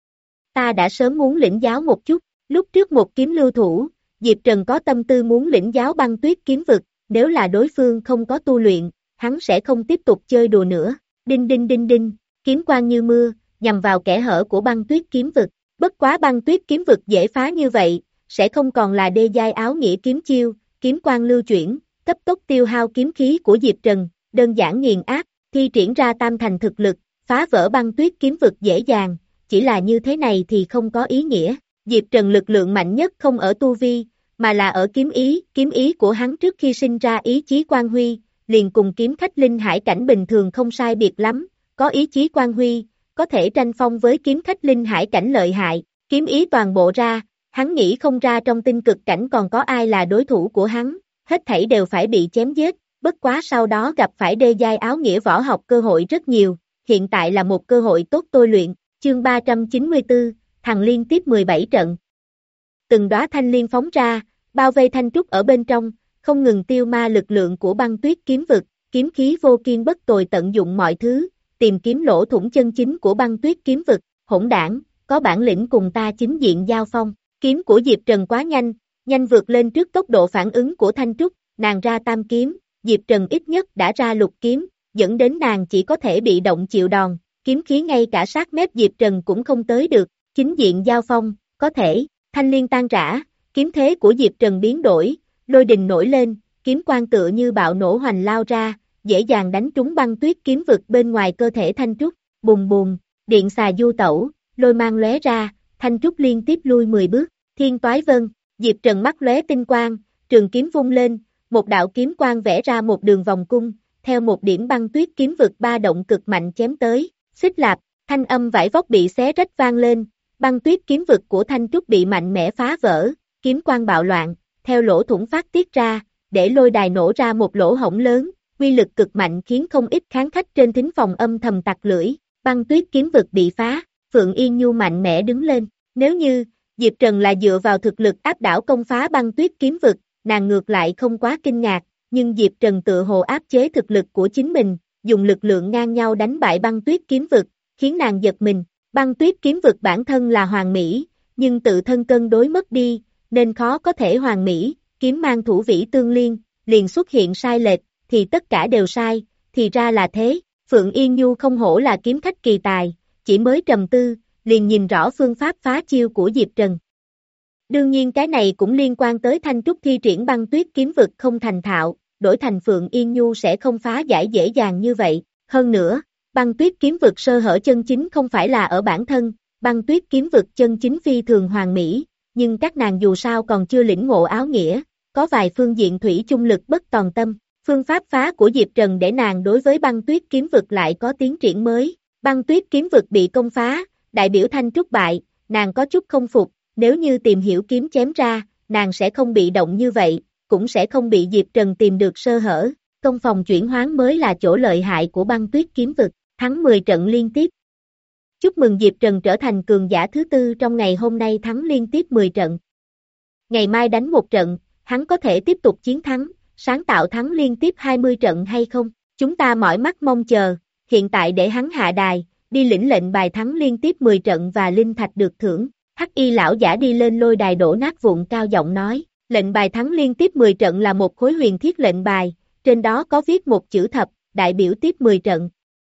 Speaker 2: Ta đã sớm muốn lĩnh giáo một chút, lúc trước một kiếm lưu thủ, Diệp Trần có tâm tư muốn lĩnh giáo băng tuyết kiếm vực, nếu là đối phương không có tu luyện, hắn sẽ không tiếp tục chơi đùa nữa. Đinh đinh đinh đinh, kiếm quang như mưa, nhằm vào kẽ hở của băng tuyết kiếm vực. Bất quá băng tuyết kiếm vực dễ phá như vậy, sẽ không còn là đê giai áo nghĩa kiếm chiêu, kiếm quang lưu chuyển, cấp tốc tiêu hao kiếm khí của Diệp Trần, đơn giản nghiền áp, thi triển ra tam thành thực lực, phá vỡ băng tuyết kiếm vực dễ dàng, chỉ là như thế này thì không có ý nghĩa. Diệp Trần lực lượng mạnh nhất không ở tu vi, mà là ở kiếm ý, kiếm ý của hắn trước khi sinh ra ý chí quang huy, liền cùng kiếm khách linh hải cảnh bình thường không sai biệt lắm, có ý chí quang huy, có thể tranh phong với kiếm khách linh hải cảnh lợi hại, kiếm ý toàn bộ ra, hắn nghĩ không ra trong tinh cực cảnh còn có ai là đối thủ của hắn, hết thảy đều phải bị chém giết, bất quá sau đó gặp phải đê giai áo nghĩa võ học cơ hội rất nhiều, hiện tại là một cơ hội tốt tôi luyện, chương ba trăm chín mươi tư, thằng liên tiếp mười bảy trận. Từng đóa thanh liên phóng ra, bao vây Thanh Trúc ở bên trong, không ngừng tiêu ma lực lượng của băng tuyết kiếm vực, kiếm khí vô kiên bất tồi tận dụng mọi thứ, tìm kiếm lỗ thủng chân chính của băng tuyết kiếm vực, hỗn đảng, có bản lĩnh cùng ta chính diện giao phong, kiếm của Diệp Trần quá nhanh, nhanh vượt lên trước tốc độ phản ứng của Thanh Trúc, nàng ra tam kiếm, Diệp Trần ít nhất đã ra lục kiếm, dẫn đến nàng chỉ có thể bị động chịu đòn, kiếm khí ngay cả sát mép Diệp Trần cũng không tới được, chính diện giao phong, có thể, thanh liên tan rã, kiếm thế của Diệp Trần biến đổi, lôi đình nổi lên, kiếm quang tựa như bạo nổ hoành lao ra, dễ dàng đánh trúng băng tuyết kiếm vực bên ngoài cơ thể Thanh Trúc, bùng bùng, điện xà du tẩu, lôi mang lóe ra, Thanh Trúc liên tiếp lui mười bước, thiên toái vân, Diệp Trần mắt lóe tinh quang, trường kiếm vung lên, một đạo kiếm quang vẽ ra một đường vòng cung, theo một điểm băng tuyết kiếm vực ba động cực mạnh chém tới, xích lạp, thanh âm vải vóc bị xé rách vang lên, băng tuyết kiếm vực của Thanh Trúc bị mạnh mẽ phá vỡ, kiếm quang bạo loạn, theo lỗ thủng phát tiết ra, để lôi đài nổ ra một lỗ hổng lớn, uy lực cực mạnh khiến không ít khán khách trên thính phòng âm thầm tặc lưỡi, băng tuyết kiếm vực bị phá, Phượng Yên Nhu mạnh mẽ đứng lên, nếu như Diệp Trần là dựa vào thực lực áp đảo công phá băng tuyết kiếm vực, nàng ngược lại không quá kinh ngạc, nhưng Diệp Trần tự hồ áp chế thực lực của chính mình, dùng lực lượng ngang nhau đánh bại băng tuyết kiếm vực, khiến nàng giật mình, băng tuyết kiếm vực bản thân là hoàn mỹ, nhưng tự thân cân đối mất đi, nên khó có thể hoàn mỹ, kiếm mang thủ vĩ tương liên, liền xuất hiện sai lệch, thì tất cả đều sai, thì ra là thế, Phượng Yên Nhu không hổ là kiếm khách kỳ tài, chỉ mới trầm tư, liền nhìn rõ phương pháp phá chiêu của Diệp Trần. Đương nhiên cái này cũng liên quan tới Thanh Trúc thi triển băng tuyết kiếm vực không thành thạo, đổi thành Phượng Yên Nhu sẽ không phá giải dễ dàng như vậy, hơn nữa, băng tuyết kiếm vực sơ hở chân chính không phải là ở bản thân, băng tuyết kiếm vực chân chính phi thường hoàn mỹ, nhưng các nàng dù sao còn chưa lĩnh ngộ áo nghĩa, có vài phương diện thủy chung lực bất tòng tâm, phương pháp phá của Diệp Trần để nàng đối với băng tuyết kiếm vực lại có tiến triển mới, băng tuyết kiếm vực bị công phá, đại biểu Thanh Trúc bại, nàng có chút không phục, nếu như tìm hiểu kiếm chém ra, nàng sẽ không bị động như vậy, cũng sẽ không bị Diệp Trần tìm được sơ hở, công phòng chuyển hoán mới là chỗ lợi hại của băng tuyết kiếm vực, thắng mười trận liên tiếp. Chúc mừng Diệp Trần trở thành cường giả thứ tư trong ngày hôm nay thắng liên tiếp mười trận. Ngày mai đánh một trận, hắn có thể tiếp tục chiến thắng, sáng tạo thắng liên tiếp hai mươi trận hay không? Chúng ta mỏi mắt mong chờ, hiện tại để hắn hạ đài, đi lĩnh lệnh bài thắng liên tiếp mười trận và linh thạch được thưởng. Hắc y lão giả đi lên lôi đài đổ nát vụn cao giọng nói, lệnh bài thắng liên tiếp mười trận là một khối huyền thiết lệnh bài, trên đó có viết một chữ thập, đại biểu tiếp mười trận.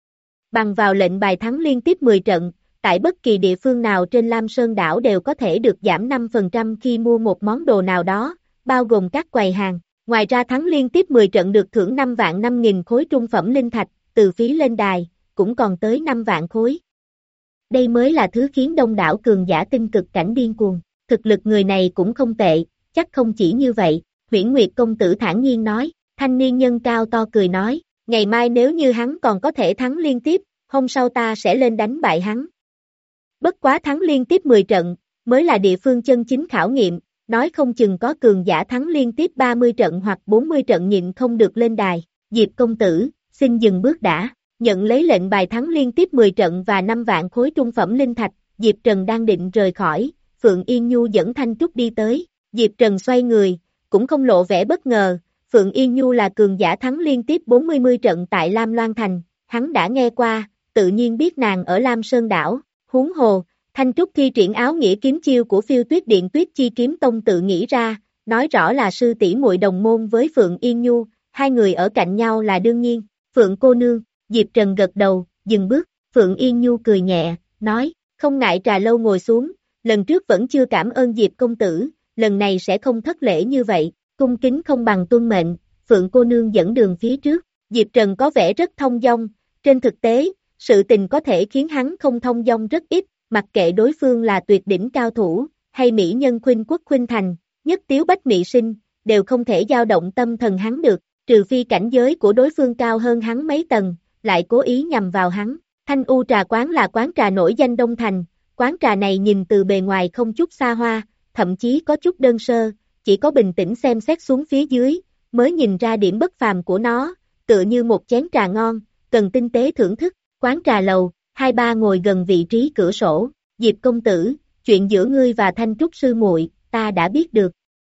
Speaker 2: Bằng vào lệnh bài thắng liên tiếp mười trận, tại bất kỳ địa phương nào trên Lam Sơn đảo đều có thể được giảm năm phần trăm khi mua một món đồ nào đó, bao gồm các quầy hàng. Ngoài ra thắng liên tiếp mười trận được thưởng năm vạn năm nghìn khối trung phẩm linh thạch, từ phí lên đài, cũng còn tới năm vạn khối. Đây mới là thứ khiến đông đảo cường giả tinh cực cảnh điên cuồng, thực lực người này cũng không tệ, chắc không chỉ như vậy, Huyễn Nguyệt công tử thản nhiên nói, thanh niên nhân cao to cười nói, ngày mai nếu như hắn còn có thể thắng liên tiếp, hôm sau ta sẽ lên đánh bại hắn. Bất quá thắng liên tiếp mười trận, mới là địa phương chân chính khảo nghiệm, nói không chừng có cường giả thắng liên tiếp ba mươi trận hoặc bốn mươi trận nhịn không được lên đài, Diệp công tử, xin dừng bước đã. Nhận lấy lệnh bài thắng liên tiếp mười trận và năm vạn khối trung phẩm linh thạch, Diệp Trần đang định rời khỏi, Phượng Yên Nhu dẫn Thanh Trúc đi tới, Diệp Trần xoay người, cũng không lộ vẻ bất ngờ, Phượng Yên Nhu là cường giả thắng liên tiếp bốn mươi trận tại Lam Loan Thành, hắn đã nghe qua, tự nhiên biết nàng ở Lam Sơn Đảo, huống hồ, Thanh Trúc thi triển áo nghĩa kiếm chiêu của Phiêu Tuyết Điện Tuyết Chi Kiếm Tông tự nghĩ ra, nói rõ là sư tỷ muội đồng môn với Phượng Yên Nhu, hai người ở cạnh nhau là đương nhiên, Phượng cô nương, Diệp Trần gật đầu, dừng bước, Phượng Yên Nhu cười nhẹ, nói, không ngại trà lâu ngồi xuống, lần trước vẫn chưa cảm ơn Diệp công tử, lần này sẽ không thất lễ như vậy, cung kính không bằng tuân mệnh, Phượng cô nương dẫn đường phía trước, Diệp Trần có vẻ rất thông dong, trên thực tế, sự tình có thể khiến hắn không thông dong rất ít, mặc kệ đối phương là tuyệt đỉnh cao thủ, hay mỹ nhân khuynh quốc khuynh thành, nhất tiếu bách mỹ sinh, đều không thể dao động tâm thần hắn được, trừ phi cảnh giới của đối phương cao hơn hắn mấy tầng, lại cố ý nhằm vào hắn. Thanh U trà quán là quán trà nổi danh Đông Thành, quán trà này nhìn từ bề ngoài không chút xa hoa, thậm chí có chút đơn sơ, chỉ có bình tĩnh xem xét xuống phía dưới, mới nhìn ra điểm bất phàm của nó, tựa như một chén trà ngon, cần tinh tế thưởng thức, quán trà lầu, hai ba ngồi gần vị trí cửa sổ, Diệp công tử, chuyện giữa ngươi và Thanh Trúc sư muội, ta đã biết được.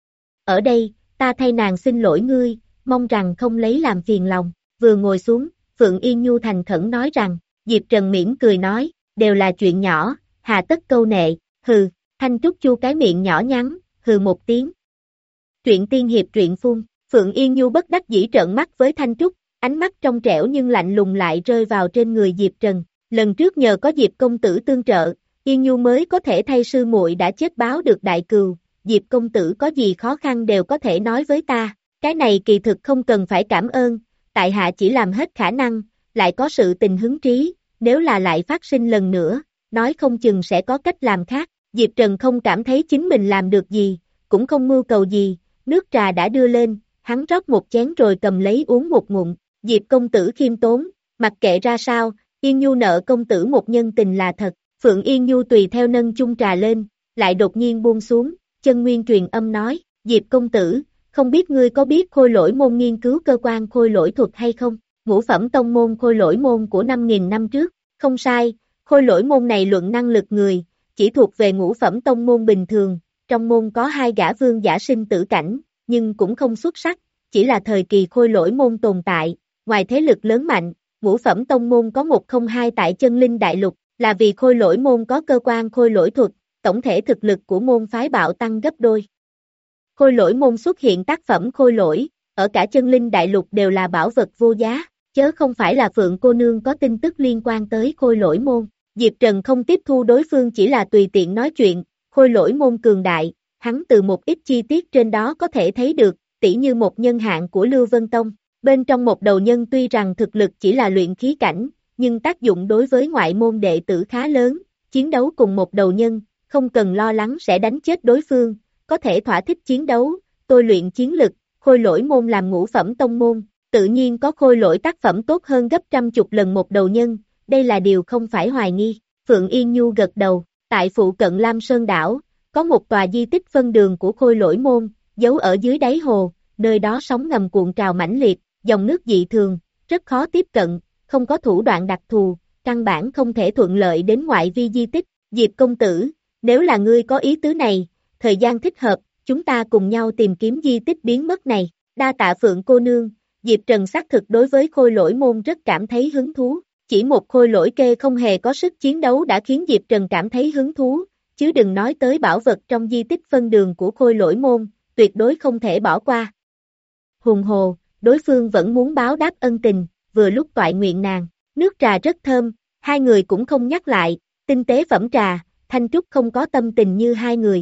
Speaker 2: Ở đây, ta thay nàng xin lỗi ngươi, mong rằng không lấy làm phiền lòng, vừa ngồi xuống, Phượng Yên Nhu thành khẩn nói rằng, Diệp Trần mỉm cười nói, đều là chuyện nhỏ, hà tất câu nệ, hừ, Thanh Trúc chu cái miệng nhỏ nhắn, hừ một tiếng. Truyện tiên hiệp truyện phun, Phượng Yên Nhu bất đắc dĩ trợn mắt với Thanh Trúc, ánh mắt trong trẻo nhưng lạnh lùng lại rơi vào trên người Diệp Trần, lần trước nhờ có Diệp công tử tương trợ, Yên Nhu mới có thể thay sư muội đã chết báo được đại cừu, Diệp công tử có gì khó khăn đều có thể nói với ta, cái này kỳ thực không cần phải cảm ơn, tại hạ chỉ làm hết khả năng, lại có sự tình hứng trí, nếu là lại phát sinh lần nữa, nói không chừng sẽ có cách làm khác, Diệp Trần không cảm thấy chính mình làm được gì, cũng không mưu cầu gì, nước trà đã đưa lên, hắn rót một chén rồi cầm lấy uống một ngụm, Diệp công tử khiêm tốn, mặc kệ ra sao, Yên Nhu nợ công tử một nhân tình là thật, Phượng Yên Nhu tùy theo nâng chung trà lên, lại đột nhiên buông xuống, chân nguyên truyền âm nói, Diệp công tử, không biết ngươi có biết khôi lỗi môn nghiên cứu cơ quan khôi lỗi thuật hay không, ngũ phẩm tông môn khôi lỗi môn của năm nghìn năm trước, không sai, khôi lỗi môn này luận năng lực người, chỉ thuộc về ngũ phẩm tông môn bình thường, trong môn có hai gã vương giả sinh tử cảnh, nhưng cũng không xuất sắc, chỉ là thời kỳ khôi lỗi môn tồn tại, ngoài thế lực lớn mạnh, ngũ phẩm tông môn có một không hai tại chân linh đại lục, là vì khôi lỗi môn có cơ quan khôi lỗi thuật, tổng thể thực lực của môn phái bạo tăng gấp đôi. Khôi lỗi môn xuất hiện tác phẩm khôi lỗi, ở cả chân linh đại lục đều là bảo vật vô giá, chớ không phải là Phượng cô nương có tin tức liên quan tới khôi lỗi môn. Diệp Trần không tiếp thu đối phương chỉ là tùy tiện nói chuyện, khôi lỗi môn cường đại, hắn từ một ít chi tiết trên đó có thể thấy được, tỉ như một nhân hạng của Lưu Vân Tông, bên trong một đầu nhân tuy rằng thực lực chỉ là luyện khí cảnh, nhưng tác dụng đối với ngoại môn đệ tử khá lớn, chiến đấu cùng một đầu nhân, không cần lo lắng sẽ đánh chết đối phương, có thể thỏa thích chiến đấu, tôi luyện chiến lực, khôi lỗi môn làm ngũ phẩm tông môn, tự nhiên có khôi lỗi tác phẩm tốt hơn gấp trăm chục lần một đầu nhân, đây là điều không phải hoài nghi. Phượng Yên Nhu gật đầu, tại phụ cận Lam Sơn đảo, có một tòa di tích phân đường của khôi lỗi môn, giấu ở dưới đáy hồ, nơi đó sóng ngầm cuộn trào mãnh liệt, dòng nước dị thường, rất khó tiếp cận, không có thủ đoạn đặc thù, căn bản không thể thuận lợi đến ngoại vi di tích. Diệp công tử, nếu là ngươi có ý tứ này, thời gian thích hợp, chúng ta cùng nhau tìm kiếm di tích biến mất này, đa tạ Phượng cô nương. Diệp Trần xác thực đối với khôi lỗi môn rất cảm thấy hứng thú, chỉ một khôi lỗi kê không hề có sức chiến đấu đã khiến Diệp Trần cảm thấy hứng thú, chứ đừng nói tới bảo vật trong di tích phân đường của khôi lỗi môn, tuyệt đối không thể bỏ qua. Hùng hồ, đối phương vẫn muốn báo đáp ân tình, vừa lúc toại nguyện nàng, nước trà rất thơm, hai người cũng không nhắc lại, tinh tế phẩm trà, Thanh Trúc không có tâm tình như hai người.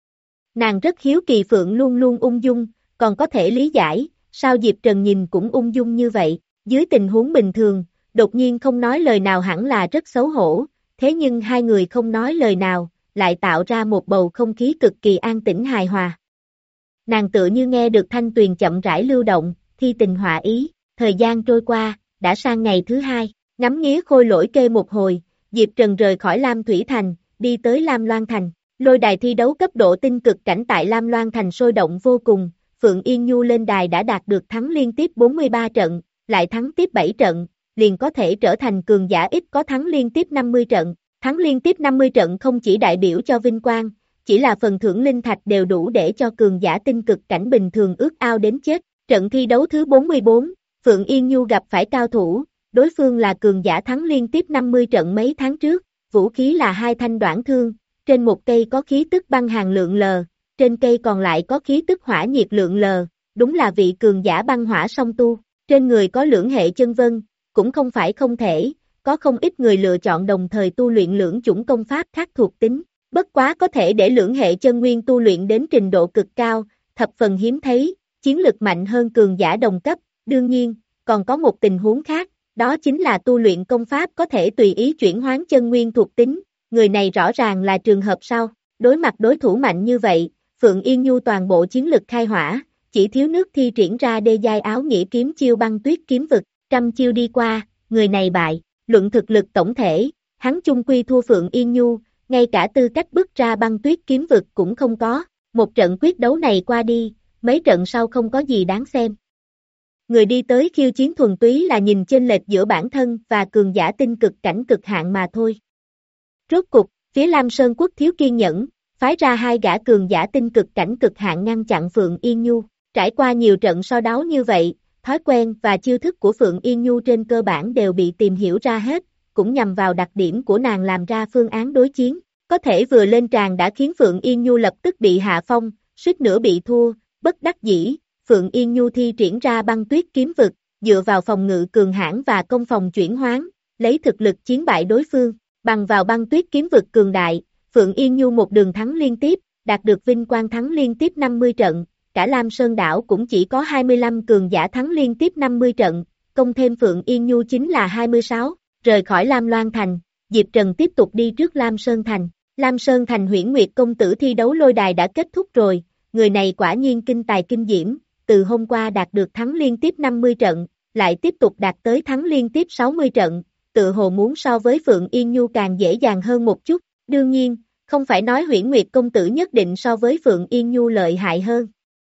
Speaker 2: Nàng rất hiếu kỳ Phượng luôn luôn ung dung, còn có thể lý giải, sao Diệp Trần nhìn cũng ung dung như vậy, dưới tình huống bình thường, đột nhiên không nói lời nào hẳn là rất xấu hổ, thế nhưng hai người không nói lời nào, lại tạo ra một bầu không khí cực kỳ an tĩnh hài hòa. Nàng tựa như nghe được thanh tuyền chậm rãi lưu động, thi tình họa ý, thời gian trôi qua, đã sang ngày thứ hai, ngắm nghía khôi lỗi kê một hồi, Diệp Trần rời khỏi Lam Thủy Thành, đi tới Lam Loan Thành, lôi đài thi đấu cấp độ tinh cực cảnh tại Lam Loan Thành sôi động vô cùng, Phượng Yên Nhu lên đài đã đạt được thắng liên tiếp bốn mươi ba trận, lại thắng tiếp bảy trận, liền có thể trở thành cường giả ít có thắng liên tiếp năm mươi trận, thắng liên tiếp năm mươi trận không chỉ đại biểu cho vinh quang, chỉ là phần thưởng linh thạch đều đủ để cho cường giả tinh cực cảnh bình thường ước ao đến chết. Trận thi đấu thứ bốn mươi bốn, Phượng Yên Nhu gặp phải cao thủ, đối phương là cường giả thắng liên tiếp năm mươi trận mấy tháng trước, vũ khí là hai thanh đoản thương, trên một cây có khí tức băng hàn lượng lờ, trên cây còn lại có khí tức hỏa nhiệt lượng lờ, đúng là vị cường giả băng hỏa song tu, trên người có lưỡng hệ chân vân, cũng không phải không thể, có không ít người lựa chọn đồng thời tu luyện lưỡng chủng công pháp khác thuộc tính, bất quá có thể để lưỡng hệ chân nguyên tu luyện đến trình độ cực cao, thập phần hiếm thấy, chiến lực mạnh hơn cường giả đồng cấp, đương nhiên, còn có một tình huống khác, đó chính là tu luyện công pháp có thể tùy ý chuyển hoán chân nguyên thuộc tính, người này rõ ràng là trường hợp sau, đối mặt đối thủ mạnh như vậy, Phượng Yên Nhu toàn bộ chiến lực khai hỏa, chỉ thiếu nước thi triển ra đê giai áo nghĩa kiếm chiêu băng tuyết kiếm vực, trăm chiêu đi qua, người này bại, luận thực lực tổng thể, hắn chung quy thua Phượng Yên Nhu, ngay cả tư cách bước ra băng tuyết kiếm vực cũng không có, một trận quyết đấu này qua đi, mấy trận sau không có gì đáng xem. Người đi tới khiêu chiến thuần túy là nhìn chênh lệch giữa bản thân và cường giả tinh cực cảnh cực hạn mà thôi. Rốt cục, phía Lam Sơn Quốc thiếu kiên nhẫn, phái ra hai gã cường giả tinh cực cảnh cực hạn ngăn chặn Phượng Yên Nhu. Trải qua nhiều trận so đấu như vậy, thói quen và chiêu thức của Phượng Yên Nhu trên cơ bản đều bị tìm hiểu ra hết, cũng nhằm vào đặc điểm của nàng làm ra phương án đối chiến. Có thể vừa lên tràng đã khiến Phượng Yên Nhu lập tức bị hạ phong, suýt nữa bị thua, bất đắc dĩ, Phượng Yên Nhu thi triển ra băng tuyết kiếm vực, dựa vào phòng ngự cường hãn và công phòng chuyển hoán, lấy thực lực chiến bại đối phương, bằng vào băng tuyết kiếm vực cường đại, Phượng Yên Nhu một đường thắng liên tiếp, đạt được vinh quang thắng liên tiếp năm mươi trận, cả Lam Sơn đảo cũng chỉ có hai mươi lăm cường giả thắng liên tiếp năm mươi trận, công thêm Phượng Yên Nhu chính là hai mươi sáu, rời khỏi Lam Loan Thành, Diệp Trần tiếp tục đi trước Lam Sơn Thành. Lam Sơn Thành Huyễn Nguyệt công tử thi đấu lôi đài đã kết thúc rồi, người này quả nhiên kinh tài kinh diễm, từ hôm qua đạt được thắng liên tiếp năm mươi trận, lại tiếp tục đạt tới thắng liên tiếp sáu mươi trận, tự hồ muốn so với Phượng Yên Nhu càng dễ dàng hơn một chút, đương nhiên, không phải nói Huyễn Nguyệt công tử nhất định so với Phượng Yên Nhu lợi hại hơn.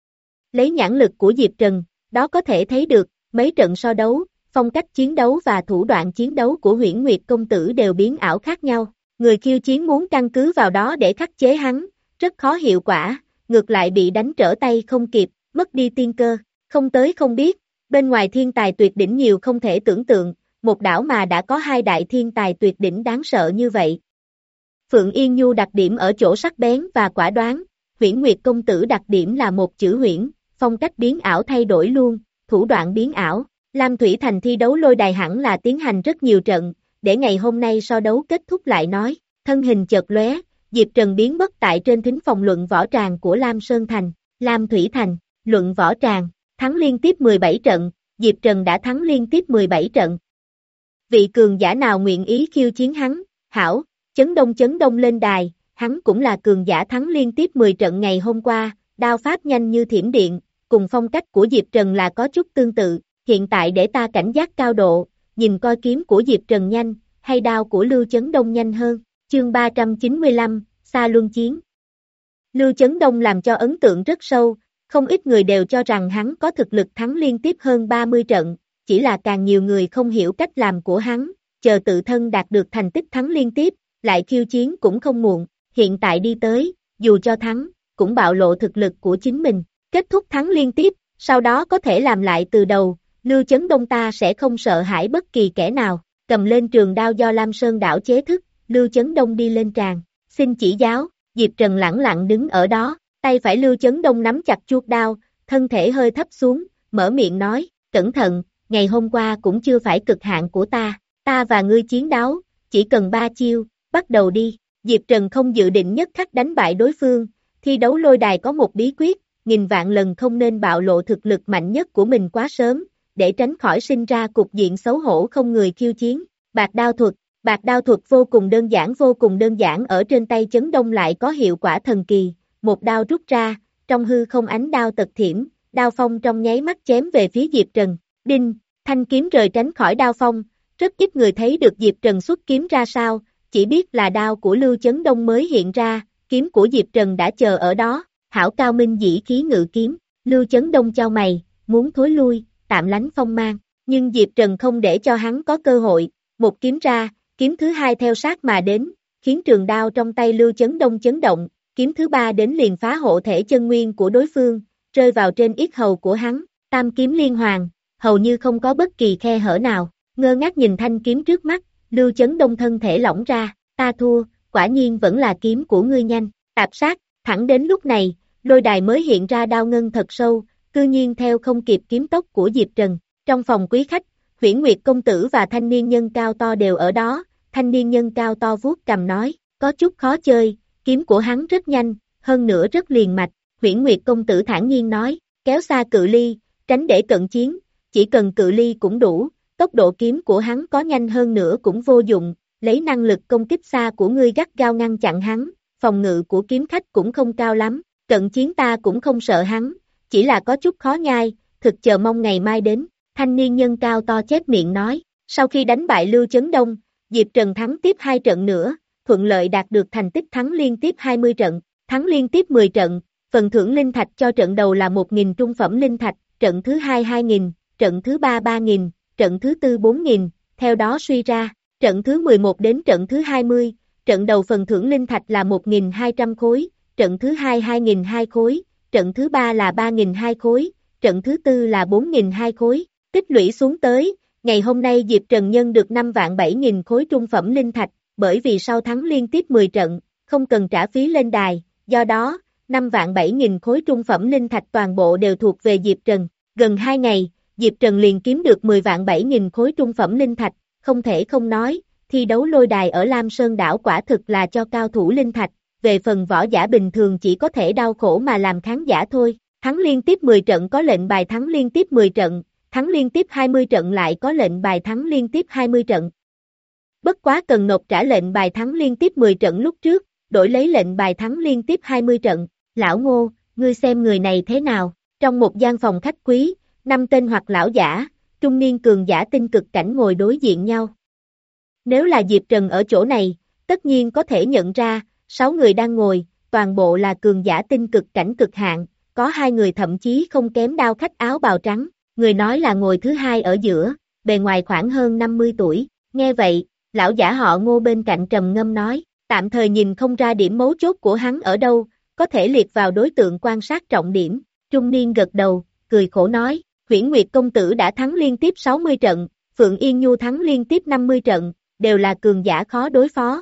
Speaker 2: Lấy nhãn lực của Diệp Trần, đó có thể thấy được, mấy trận so đấu, phong cách chiến đấu và thủ đoạn chiến đấu của Huyễn Nguyệt công tử đều biến ảo khác nhau. Người khiêu chiến muốn căn cứ vào đó để khắc chế hắn, rất khó hiệu quả, ngược lại bị đánh trở tay không kịp, mất đi tiên cơ, không tới không biết, bên ngoài thiên tài tuyệt đỉnh nhiều không thể tưởng tượng, một đảo mà đã có hai đại thiên tài tuyệt đỉnh đáng sợ như vậy. Phượng Yên Nhu đặc điểm ở chỗ sắc bén và quả đoán, Huyễn Nguyệt công tử đặc điểm là một chữ huyễn, phong cách biến ảo thay đổi luôn, thủ đoạn biến ảo, Lam Thủy Thành thi đấu lôi đài hẳn là tiến hành rất nhiều trận, để ngày hôm nay so đấu kết thúc lại nói, thân hình chợt lóe, Diệp Trần biến mất tại trên thính phòng luận võ tràng của Lam Sơn Thành, Lam Thủy Thành, luận võ tràng, thắng liên tiếp mười bảy trận, Diệp Trần đã thắng liên tiếp mười bảy trận. Vị cường giả nào nguyện ý khiêu chiến hắn, hảo, chấn đông chấn đông lên đài, hắn cũng là cường giả thắng liên tiếp mười trận ngày hôm qua, đao pháp nhanh như thiểm điện, cùng phong cách của Diệp Trần là có chút tương tự, hiện tại để ta cảnh giác cao độ, nhìn coi kiếm của Diệp Trần nhanh, hay đao của Lưu Chấn Đông nhanh hơn, chương ba trăm chín mươi lăm, Xa Luân Chiến. Lưu Chấn Đông làm cho ấn tượng rất sâu, không ít người đều cho rằng hắn có thực lực thắng liên tiếp hơn ba mươi trận, chỉ là càng nhiều người không hiểu cách làm của hắn, chờ tự thân đạt được thành tích thắng liên tiếp, lại khiêu chiến cũng không muộn, hiện tại đi tới, dù cho thắng, cũng bạo lộ thực lực của chính mình, kết thúc thắng liên tiếp, sau đó có thể làm lại từ đầu, Lưu Chấn Đông ta sẽ không sợ hãi bất kỳ kẻ nào, cầm lên trường đao do Lam Sơn đảo chế thức, Lưu Chấn Đông đi lên tràng, xin chỉ giáo, Diệp Trần lẳng lặng đứng ở đó, tay phải Lưu Chấn Đông nắm chặt chuôi đao, thân thể hơi thấp xuống, mở miệng nói, cẩn thận, ngày hôm qua cũng chưa phải cực hạn của ta, ta và ngươi chiến đấu, chỉ cần ba chiêu, bắt đầu đi, Diệp Trần không dự định nhất khắc đánh bại đối phương, thi đấu lôi đài có một bí quyết, nghìn vạn lần không nên bạo lộ thực lực mạnh nhất của mình quá sớm, để tránh khỏi sinh ra cục diện xấu hổ không người khiêu chiến, bạc đao thuật, bạc đao thuật vô cùng đơn giản vô cùng đơn giản ở trên tay Chấn Đông lại có hiệu quả thần kỳ, một đao rút ra, trong hư không ánh đao tật thiểm, đao phong trong nháy mắt chém về phía Diệp Trần, đinh, thanh kiếm rời tránh khỏi đao phong, rất ít người thấy được Diệp Trần xuất kiếm ra sao, chỉ biết là đao của Lưu Chấn Đông mới hiện ra, kiếm của Diệp Trần đã chờ ở đó, hảo cao minh dĩ khí ngự kiếm, Lưu Chấn Đông chau mày, muốn thối lui, tạm lánh phong mang, nhưng Diệp Trần không để cho hắn có cơ hội, một kiếm ra, kiếm thứ hai theo sát mà đến, khiến trường đao trong tay Lưu Chấn Đông chấn động, kiếm thứ ba đến liền phá hộ thể chân nguyên của đối phương, rơi vào trên yết hầu của hắn, tam kiếm liên hoàn, hầu như không có bất kỳ khe hở nào, ngơ ngác nhìn thanh kiếm trước mắt, Lưu Chấn Đông thân thể lỏng ra, ta thua, quả nhiên vẫn là kiếm của ngươi nhanh, tạp sát, thẳng đến lúc này, lôi đài mới hiện ra đao ngân thật sâu, cư nhiên theo không kịp kiếm tốc của Diệp Trần, trong phòng quý khách, Huyễn Nguyệt công tử và thanh niên nhân cao to đều ở đó, thanh niên nhân cao to vuốt cầm nói, có chút khó chơi, kiếm của hắn rất nhanh, hơn nữa rất liền mạch, Huyễn Nguyệt công tử thản nhiên nói, kéo xa cự ly, tránh để cận chiến, chỉ cần cự ly cũng đủ, tốc độ kiếm của hắn có nhanh hơn nữa cũng vô dụng, lấy năng lực công kích xa của ngươi gắt gao ngăn chặn hắn, phòng ngự của kiếm khách cũng không cao lắm, cận chiến ta cũng không sợ hắn, chỉ là có chút khó nhai, thực chờ mong ngày mai đến, thanh niên nhân cao to chép miệng nói, sau khi đánh bại Lưu Chấn Đông, Diệp Trần thắng tiếp hai trận nữa, thuận lợi đạt được thành tích thắng liên tiếp hai mươi trận, thắng liên tiếp mười trận, phần thưởng linh thạch cho trận đầu là một nghìn trung phẩm linh thạch, trận thứ hai hai nghìn, trận thứ ba ba nghìn, trận thứ tư bốn nghìn, theo đó suy ra, trận thứ mười một đến trận thứ hai mươi, trận đầu phần thưởng linh thạch là một nghìn hai trăm khối, trận thứ hai hai nghìn hai khối, trận thứ ba là ba nghìn hai khối, trận thứ tư là bốn nghìn hai khối, tích lũy xuống tới, ngày hôm nay Diệp Trần nhân được năm vạn bảy nghìn khối trung phẩm linh thạch, bởi vì sau thắng liên tiếp mười trận, không cần trả phí lên đài, do đó, năm vạn bảy nghìn khối trung phẩm linh thạch toàn bộ đều thuộc về Diệp Trần, gần hai ngày, Diệp Trần liền kiếm được mười vạn bảy nghìn khối trung phẩm linh thạch, không thể không nói, thi đấu lôi đài ở Lam Sơn đảo quả thực là cho cao thủ linh thạch, về phần võ giả bình thường chỉ có thể đau khổ mà làm khán giả thôi, thắng liên tiếp mười trận có lệnh bài thắng liên tiếp mười trận, thắng liên tiếp hai mươi trận lại có lệnh bài thắng liên tiếp hai mươi trận. Bất quá cần nộp trả lệnh bài thắng liên tiếp mười trận lúc trước, đổi lấy lệnh bài thắng liên tiếp hai mươi trận, lão Ngô, ngươi xem người này thế nào, trong một gian phòng khách quý, năm tên hoặc lão giả, trung niên cường giả tinh cực cảnh ngồi đối diện nhau. Nếu là Diệp Trần ở chỗ này, tất nhiên có thể nhận ra, sáu người đang ngồi, toàn bộ là cường giả tinh cực cảnh cực hạn, có hai người thậm chí không kém đao khách áo bào trắng, người nói là ngồi thứ hai ở giữa, bề ngoài khoảng hơn năm mươi tuổi, nghe vậy, lão giả họ Ngô bên cạnh trầm ngâm nói, tạm thời nhìn không ra điểm mấu chốt của hắn ở đâu, có thể liệt vào đối tượng quan sát trọng điểm, trung niên gật đầu, cười khổ nói, Huyễn Nguyệt công tử đã thắng liên tiếp sáu mươi trận, Phượng Yên Nhu thắng liên tiếp năm mươi trận, đều là cường giả khó đối phó.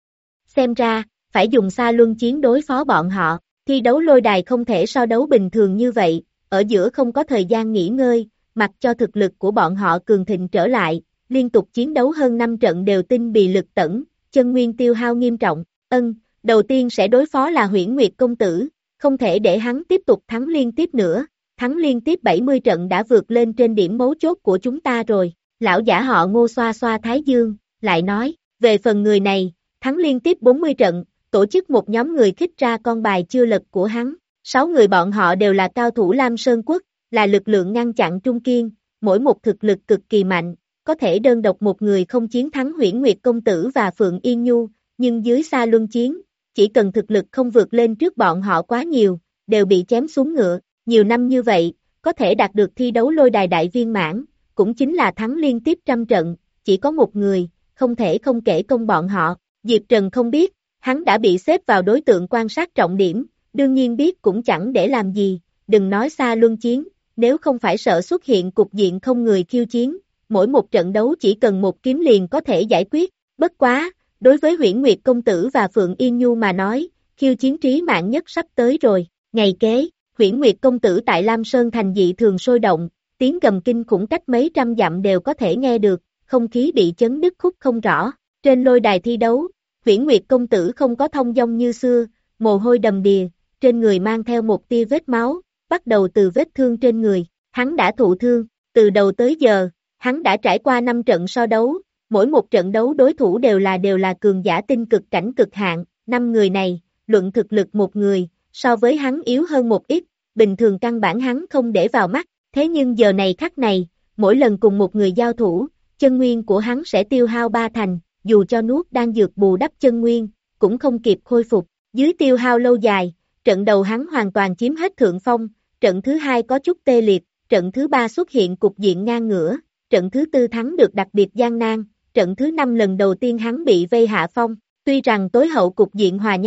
Speaker 2: Xem ra, phải dùng xa luân chiến đối phó bọn họ, thi đấu lôi đài không thể so đấu bình thường như vậy, ở giữa không có thời gian nghỉ ngơi, mặc cho thực lực của bọn họ cường thịnh trở lại, liên tục chiến đấu hơn năm trận đều tinh bì lực tẩn, chân nguyên tiêu hao nghiêm trọng, ân, đầu tiên sẽ đối phó là Huyễn Nguyệt công tử, không thể để hắn tiếp tục thắng liên tiếp nữa, thắng liên tiếp bảy mươi trận đã vượt lên trên điểm mấu chốt của chúng ta rồi, lão giả họ Ngô xoa xoa thái dương, lại nói, về phần người này, thắng liên tiếp bốn mươi trận, tổ chức một nhóm người khích ra con bài chưa lật của hắn, sáu người bọn họ đều là cao thủ Lam Sơn Quốc, là lực lượng ngăn chặn trung kiên, mỗi một thực lực cực kỳ mạnh, có thể đơn độc một người không chiến thắng Huyễn Nguyệt công tử và Phượng Yên Nhu, nhưng dưới xa luân chiến, chỉ cần thực lực không vượt lên trước bọn họ quá nhiều, đều bị chém xuống ngựa, nhiều năm như vậy, có thể đạt được thi đấu lôi đài đại viên mãn, cũng chính là thắng liên tiếp trăm trận, chỉ có một người, không thể không kể công bọn họ, Diệp Trần không biết, hắn đã bị xếp vào đối tượng quan sát trọng điểm, đương nhiên biết cũng chẳng để làm gì, đừng nói xa luân chiến, nếu không phải sợ xuất hiện cục diện không người khiêu chiến, mỗi một trận đấu chỉ cần một kiếm liền có thể giải quyết, bất quá, đối với Huyễn Nguyệt công tử và Phượng Yên Nhu mà nói, khiêu chiến trí mạng nhất sắp tới rồi, ngày kế, Huyễn Nguyệt công tử tại Lam Sơn thành dị thường sôi động, tiếng gầm kinh khủng cách mấy trăm dặm đều có thể nghe được, không khí bị chấn đứt khúc không rõ, trên lôi đài thi đấu, Huyễn Nguyệt công tử không có thông dong như xưa, mồ hôi đầm đìa, trên người mang theo một tia vết máu, bắt đầu từ vết thương trên người, hắn đã thụ thương, từ đầu tới giờ, hắn đã trải qua năm trận so đấu, mỗi một trận đấu đối thủ đều là đều là cường giả tinh cực cảnh cực hạn, năm người này, luận thực lực một người, so với hắn yếu hơn một ít, bình thường căn bản hắn không để vào mắt, thế nhưng giờ này khắc này, mỗi lần cùng một người giao thủ, chân nguyên của hắn sẽ tiêu hao ba thành, dù cho nuốt đang dược bù đắp chân nguyên, cũng không kịp khôi phục, dưới tiêu hao lâu dài, trận đầu hắn hoàn toàn chiếm hết thượng phong, trận thứ hai có chút tê liệt, trận thứ ba xuất hiện cục diện ngang ngửa, trận thứ tư thắng được đặc biệt gian nan, trận thứ năm lần đầu tiên hắn bị vây hạ phong, tuy rằng tối hậu cục diện hòa nhau,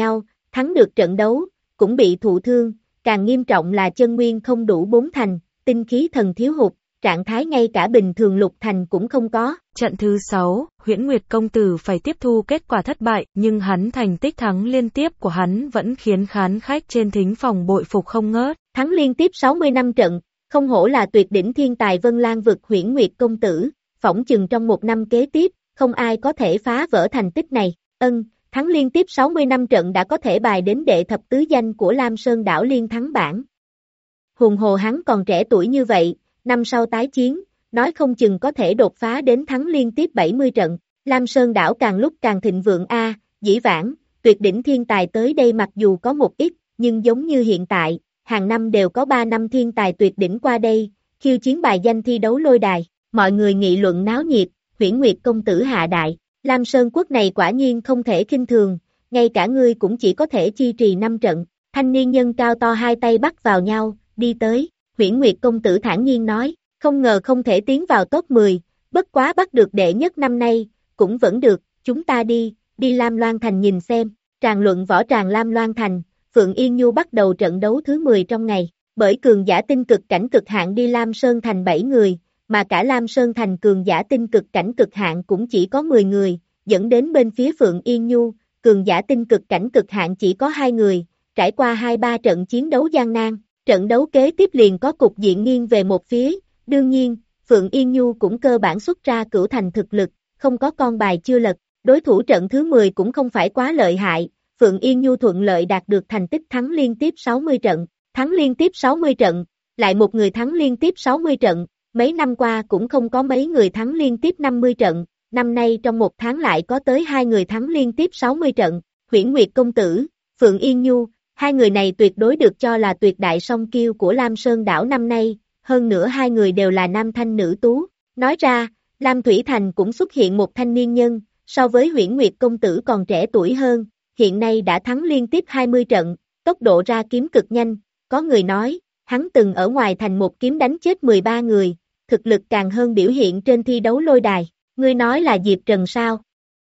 Speaker 2: thắng được trận đấu, cũng bị thụ thương, càng nghiêm trọng là chân nguyên không đủ bốn thành, tinh khí thần thiếu hụt, trạng thái ngay cả bình thường lục thành cũng không có.
Speaker 3: Trận thứ sáu, Huyễn Nguyệt công tử phải tiếp thu kết quả thất bại, nhưng hắn thành tích thắng liên tiếp của hắn vẫn khiến khán khách trên thính phòng bội phục không ngớt.
Speaker 2: Thắng liên tiếp sáu mươi năm trận, không hổ là tuyệt đỉnh thiên tài Vân Lan vực Huyễn Nguyệt công tử, phỏng chừng trong một năm kế tiếp, không ai có thể phá vỡ thành tích này. Ân, thắng liên tiếp sáu mươi năm trận đã có thể bài đến đệ thập tứ danh của Lam Sơn đảo liên thắng bảng. Hùng hồ hắn còn trẻ tuổi như vậy, năm sau tái chiến, nói không chừng có thể đột phá đến thắng liên tiếp bảy mươi trận. Lam Sơn đảo càng lúc càng thịnh vượng a, dĩ vãng, tuyệt đỉnh thiên tài tới đây mặc dù có một ít, nhưng giống như hiện tại, hàng năm đều có ba năm thiên tài tuyệt đỉnh qua đây, khiêu chiến bài danh thi đấu lôi đài, mọi người nghị luận náo nhiệt, Huyễn Nguyệt công tử hạ đại, Lam Sơn quốc này quả nhiên không thể khinh thường, ngay cả ngươi cũng chỉ có thể chi trì năm trận. Thanh niên nhân cao to hai tay bắt vào nhau, đi tới, Huyễn Nguyệt công tử thản nhiên nói, không ngờ không thể tiến vào top mười, bất quá bắt được đệ nhất năm nay, cũng vẫn được, chúng ta đi, đi Lam Loan Thành nhìn xem. Tràng luận võ tràng Lam Loan Thành, Phượng Yên Nhu bắt đầu trận đấu thứ mười trong ngày, bởi cường giả tinh cực cảnh cực hạn đi Lam Sơn Thành bảy người, mà cả Lam Sơn Thành cường giả tinh cực cảnh cực hạn cũng chỉ có mười người, dẫn đến bên phía Phượng Yên Nhu, cường giả tinh cực cảnh cực hạn chỉ có hai người, trải qua hai ba trận chiến đấu gian nan, trận đấu kế tiếp liền có cục diện nghiêng về một phía, đương nhiên, Phượng Yên Nhu cũng cơ bản xuất ra cửu thành thực lực, không có con bài chưa lật, đối thủ trận thứ mười cũng không phải quá lợi hại, Phượng Yên Nhu thuận lợi đạt được thành tích thắng liên tiếp sáu mươi trận, thắng liên tiếp sáu mươi trận, lại một người thắng liên tiếp sáu mươi trận, mấy năm qua cũng không có mấy người thắng liên tiếp năm mươi trận, năm nay trong một tháng lại có tới hai người thắng liên tiếp sáu mươi trận, Huyễn Nguyệt công tử, Phượng Yên Nhu, hai người này tuyệt đối được cho là tuyệt đại song kiêu của Lam Sơn đảo năm nay, hơn nữa hai người đều là nam thanh nữ tú, nói ra, Lam Thủy Thành cũng xuất hiện một thanh niên nhân, so với Huyễn Nguyệt công tử còn trẻ tuổi hơn, hiện nay đã thắng liên tiếp hai mươi trận, tốc độ ra kiếm cực nhanh, có người nói, hắn từng ở ngoài thành một kiếm đánh chết mười ba người, thực lực càng hơn biểu hiện trên thi đấu lôi đài, ngươi nói là Diệp Trần sao?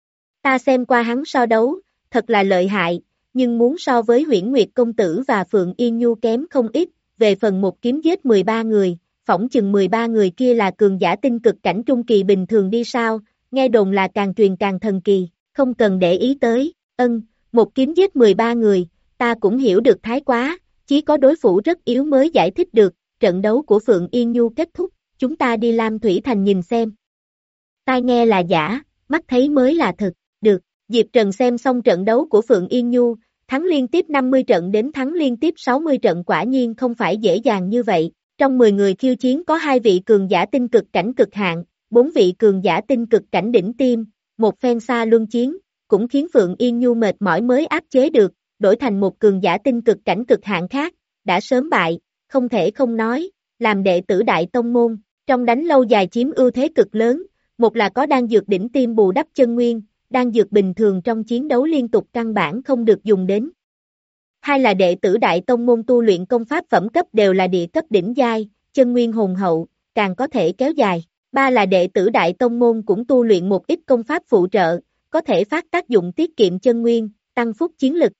Speaker 2: Ta xem qua hắn so đấu, thật là lợi hại, nhưng muốn so với Huyễn Nguyệt công tử và Phượng Yên Nhu kém không ít, về phần một kiếm giết mười ba người, phỏng chừng mười ba người kia là cường giả tinh cực cảnh trung kỳ bình thường đi sao, nghe đồn là càng truyền càng thần kỳ, không cần để ý tới, ân, một kiếm giết mười ba người, ta cũng hiểu được thái quá, chỉ có đối thủ rất yếu mới giải thích được, trận đấu của Phượng Yên Nhu kết thúc, chúng ta đi Lam Thủy Thành nhìn xem. Tai nghe là giả, mắt thấy mới là thật, được, Diệp Trần xem xong trận đấu của Phượng Yên Nhu, thắng liên tiếp năm mươi trận đến thắng liên tiếp sáu mươi trận quả nhiên không phải dễ dàng như vậy, trong mười người khiêu chiến có hai vị cường giả tinh cực cảnh cực hạn, bốn vị cường giả tinh cực cảnh đỉnh tiêm, một phen xa luân chiến, cũng khiến Phượng Yên Nhu mệt mỏi mới áp chế được, đổi thành một cường giả tinh cực cảnh cực hạn khác, đã sớm bại, không thể không nói, làm đệ tử đại tông môn, trong đánh lâu dài chiếm ưu thế cực lớn, một là có đan dược đỉnh tiêm bù đắp chân nguyên, đan dược bình thường trong chiến đấu liên tục căn bản không được dùng đến. Hai là đệ tử đại tông môn tu luyện công pháp phẩm cấp đều là địa cấp đỉnh giai, chân nguyên hùng hậu, càng có thể kéo dài. Ba là đệ tử đại tông môn cũng tu luyện một ít công pháp phụ trợ, có thể phát tác dụng tiết kiệm chân nguyên, tăng phúc chiến lực.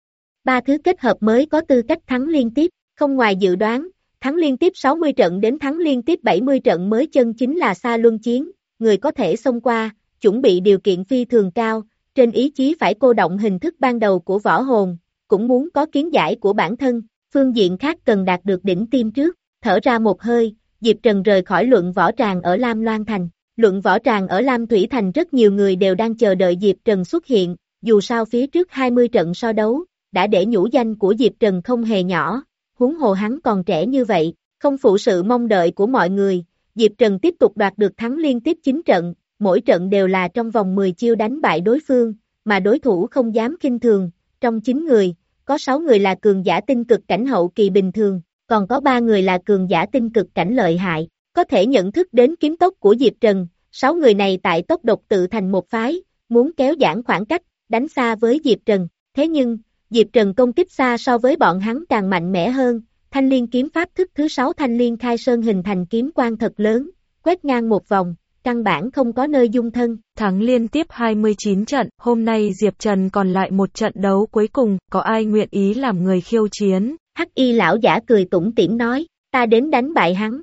Speaker 2: Ba thứ kết hợp mới có tư cách thắng liên tiếp, không ngoài dự đoán, thắng liên tiếp sáu mươi trận đến thắng liên tiếp bảy mươi trận mới chân chính là xa luân chiến, người có thể xông qua, chuẩn bị điều kiện phi thường cao, trên ý chí phải cô động hình thức ban đầu của võ hồn, cũng muốn có kiến giải của bản thân, phương diện khác cần đạt được đỉnh tiêm trước, thở ra một hơi, Diệp Trần rời khỏi luận võ tràng ở Lam Loan Thành, luận võ tràng ở Lam Thủy Thành rất nhiều người đều đang chờ đợi Diệp Trần xuất hiện, dù sao phía trước hai mươi trận so đấu, đã để nhũ danh của Diệp Trần không hề nhỏ, huống hồ hắn còn trẻ như vậy, không phụ sự mong đợi của mọi người, Diệp Trần tiếp tục đoạt được thắng liên tiếp chín trận, mỗi trận đều là trong vòng mười chiêu đánh bại đối phương, mà đối thủ không dám khinh thường, trong chín người, có sáu người là cường giả tinh cực cảnh hậu kỳ bình thường, còn có ba người là cường giả tinh cực cảnh lợi hại, có thể nhận thức đến kiếm tốc của Diệp Trần, sáu người này tại tốc độc tự thành một phái, muốn kéo giãn khoảng cách, đánh xa với Diệp Trần, thế nhưng, Diệp Trần công kích xa so với bọn hắn càng mạnh mẽ hơn, Thanh Liên kiếm pháp thức thứ sáu Thanh Liên khai sơn hình thành kiếm quang thật lớn, quét ngang một vòng, căn bản không có nơi dung thân.
Speaker 3: Thắng liên tiếp hai mươi chín trận, hôm nay Diệp Trần còn lại một trận đấu cuối cùng, có ai nguyện ý làm người khiêu chiến?
Speaker 2: Hắc y lão giả cười tủm tỉm nói, ta đến đánh bại hắn.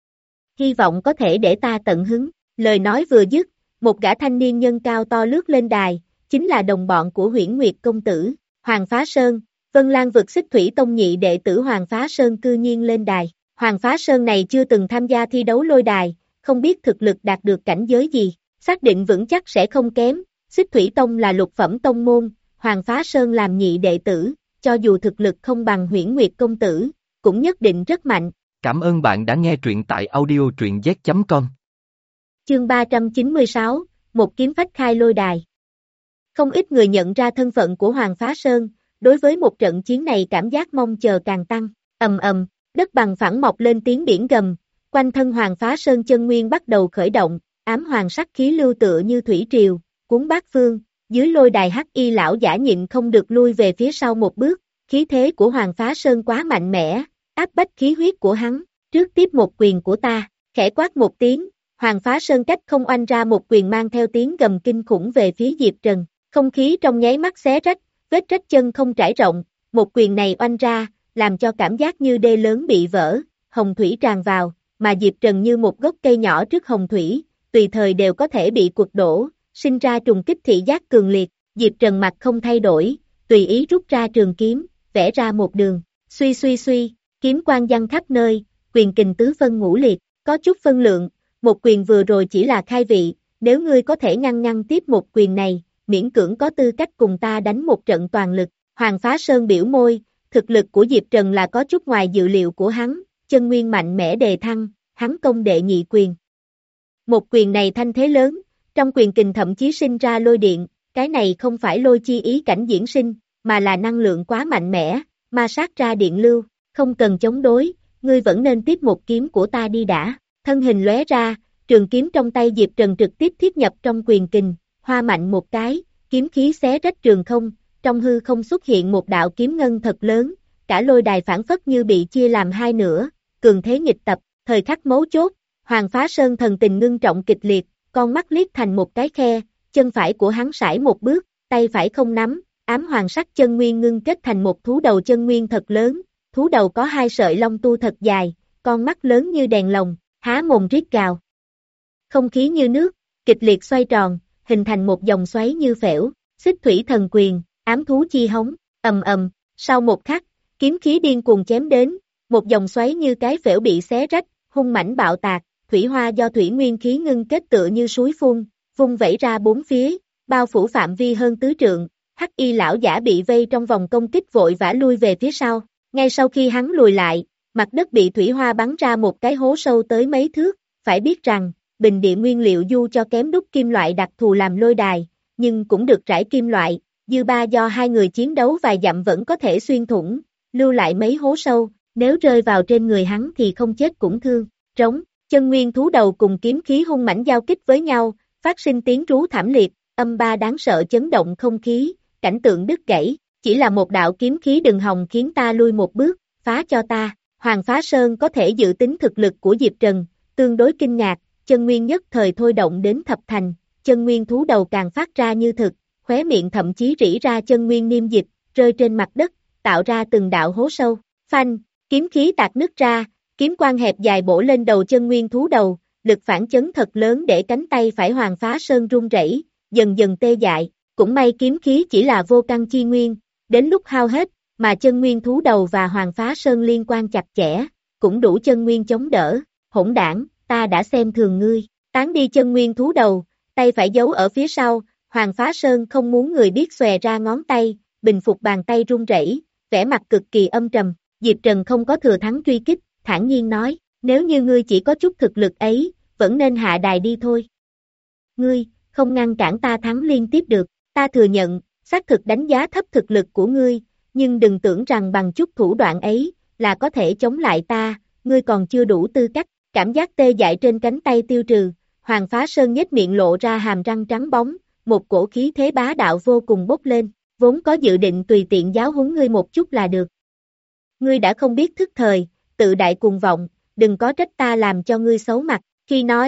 Speaker 2: Hy vọng có thể để ta tận hứng. Lời nói vừa dứt, một gã thanh niên nhân cao to lướt lên đài, chính là đồng bọn của Huyễn Nguyệt công tử, Hoàng Phá Sơn. Vân Lan vực Xích Thủy Tông nhị đệ tử Hoàng Phá Sơn cư nhiên lên đài. Hoàng Phá Sơn này chưa từng tham gia thi đấu lôi đài, không biết thực lực đạt được cảnh giới gì, xác định vững chắc sẽ không kém. Xích Thủy Tông là lục phẩm tông môn, Hoàng Phá Sơn làm nhị đệ tử, cho dù thực lực không bằng Huyễn Nguyệt công tử, cũng nhất định rất mạnh.
Speaker 1: Cảm ơn bạn đã nghe truyện tại audio truyện z chấm com.
Speaker 2: Chương ba trăm chín mươi sáu, một kiếm phách khai lôi đài. Không ít người nhận ra thân phận của Hoàng Phá Sơn, đối với một trận chiến này cảm giác mong chờ càng tăng. Ầm ầm, đất bằng phẳng mọc lên tiếng biển gầm, quanh thân Hoàng Phá Sơn chân nguyên bắt đầu khởi động, ám hoàng sắc khí lưu tựa như thủy triều, cuốn bát phương. Dưới lôi đài hắc y lão giả nhịn không được lui về phía sau một bước, khí thế của Hoàng Phá Sơn quá mạnh mẽ, áp bách khí huyết của hắn. Trước tiếp một quyền của ta, khẽ quát một tiếng, Hoàng Phá Sơn cách không oanh ra một quyền mang theo tiếng gầm kinh khủng về phía Diệp Trần. Không khí trong nháy mắt xé rách, vết rách chân không trải rộng, một quyền này oanh ra, làm cho cảm giác như đê lớn bị vỡ, hồng thủy tràn vào, mà Diệp Trần như một gốc cây nhỏ trước hồng thủy, tùy thời đều có thể bị quật đổ, sinh ra trùng kích thị giác cường liệt. Diệp Trần mặt không thay đổi, tùy ý rút ra trường kiếm, vẽ ra một đường, suy suy suy, kiếm quang giăng khắp nơi, quyền kình tứ phân ngũ liệt, có chút phân lượng, một quyền vừa rồi chỉ là khai vị, nếu ngươi có thể ngăn ngăn tiếp một quyền này, miễn cưỡng có tư cách cùng ta đánh một trận toàn lực. Hoàng Phá Sơn biểu môi, thực lực của Diệp Trần là có chút ngoài dự liệu của hắn, chân nguyên mạnh mẽ đề thăng, hắn công đệ nhị quyền. Một quyền này thanh thế lớn, trong quyền kình thậm chí sinh ra lôi điện, cái này không phải lôi chi ý cảnh diễn sinh, mà là năng lượng quá mạnh mẽ, ma sát ra điện lưu, không cần chống đối, ngươi vẫn nên tiếp một kiếm của ta đi đã. Thân hình lóe ra, trường kiếm trong tay Diệp Trần trực tiếp thiết nhập trong quyền kình, hoa mạnh một cái, kiếm khí xé rách trường không, trong hư không xuất hiện một đạo kiếm ngân thật lớn, cả lôi đài phản phất như bị chia làm hai nửa, cường thế nghịch tập. Thời khắc mấu chốt, Hoàng Phá Sơn thần tình ngưng trọng kịch liệt, con mắt liếc thành một cái khe, chân phải của hắn sải một bước, tay phải không nắm, ám hoàng sắc chân nguyên ngưng kết thành một thú đầu chân nguyên thật lớn, thú đầu có hai sợi lông tu thật dài, con mắt lớn như đèn lồng, há mồm rít gào. Không khí như nước, kịch liệt xoay tròn, hình thành một dòng xoáy như phễu, xích thủy thần quyền, ám thú chi hống, ầm ầm, sau một khắc, kiếm khí điên cuồng chém đến, một dòng xoáy như cái phễu bị xé rách, hung mãnh bạo tạc, thủy hoa do thủy nguyên khí ngưng kết tựa như suối phun, vung vẩy ra bốn phía, bao phủ phạm vi hơn tứ trượng. Hắc y lão giả bị vây trong vòng công kích vội vã lui về phía sau, ngay sau khi hắn lùi lại, mặt đất bị thủy hoa bắn ra một cái hố sâu tới mấy thước. Phải biết rằng, bình địa nguyên liệu du cho kém đúc kim loại đặc thù làm lôi đài, nhưng cũng được trải kim loại, dư ba do hai người chiến đấu vài dặm vẫn có thể xuyên thủng, lưu lại mấy hố sâu, nếu rơi vào trên người hắn thì không chết cũng thương. Trống, chân nguyên thú đầu cùng kiếm khí hung mãnh giao kích với nhau, phát sinh tiếng rú thảm liệt, âm ba đáng sợ chấn động không khí, cảnh tượng đứt gãy, chỉ là một đạo kiếm khí đừng hòng khiến ta lui một bước, phá cho ta. Hoàng Phá Sơn có thể dự tính thực lực của Diệp Trần, tương đối kinh ngạc, chân nguyên nhất thời thôi động đến thập thành, chân nguyên thú đầu càng phát ra như thực, khóe miệng thậm chí rỉ ra chân nguyên niêm dịch, rơi trên mặt đất, tạo ra từng đạo hố sâu. Phanh, kiếm khí tạc nứt ra, kiếm quang hẹp dài bổ lên đầu chân nguyên thú đầu, lực phản chấn thật lớn để cánh tay phải Hoàng Phá Sơn run rẩy, dần dần tê dại, cũng may kiếm khí chỉ là vô căn chi nguyên, đến lúc hao hết, mà chân nguyên thú đầu và Hoàng Phá Sơn liên quan chặt chẽ, cũng đủ chân nguyên chống đỡ. Hỗn đảng, ta đã xem thường ngươi, tán đi chân nguyên thú đầu, tay phải giấu ở phía sau, Hoàng Phá Sơn không muốn người biết xòe ra ngón tay, bình phục bàn tay run rẩy, vẻ mặt cực kỳ âm trầm. Diệp Trần không có thừa thắng truy kích, thản nhiên nói, nếu như ngươi chỉ có chút thực lực ấy, vẫn nên hạ đài đi thôi. Ngươi, không ngăn cản ta thắng liên tiếp được, ta thừa nhận, xác thực đánh giá thấp thực lực của ngươi, nhưng đừng tưởng rằng bằng chút thủ đoạn ấy, là có thể chống lại ta, ngươi còn chưa đủ tư cách. Cảm giác tê dại trên cánh tay tiêu trừ, Hoàng Phá Sơn nhếch miệng lộ ra hàm răng trắng bóng, một cổ khí thế bá đạo vô cùng bốc lên, vốn có dự định tùy tiện giáo huấn ngươi một chút là được. Ngươi đã không biết thức thời, tự đại cuồng vọng, đừng có trách ta làm cho ngươi xấu mặt. Khi nói,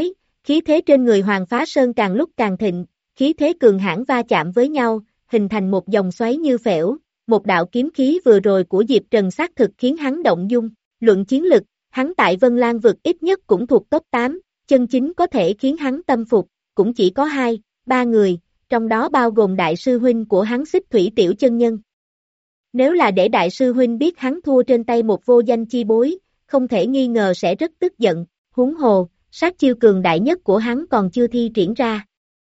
Speaker 2: Khí thế trên người Hoàng Phá Sơn càng lúc càng thịnh, khí thế cường hãn va chạm với nhau, hình thành một dòng xoáy như phễu, một đạo kiếm khí vừa rồi của Diệp Trần xác thực khiến hắn động dung, luận chiến lực, hắn tại Vân Lan vực ít nhất cũng thuộc top tám, chân chính có thể khiến hắn tâm phục, cũng chỉ có hai, ba người, trong đó bao gồm đại sư huynh của hắn Xích Thủy Tiểu Chân Nhân. Nếu là để đại sư huynh biết hắn thua trên tay một vô danh chi bối, không thể nghi ngờ sẽ rất tức giận, huống hồ, sát chiêu cường đại nhất của hắn còn chưa thi triển ra.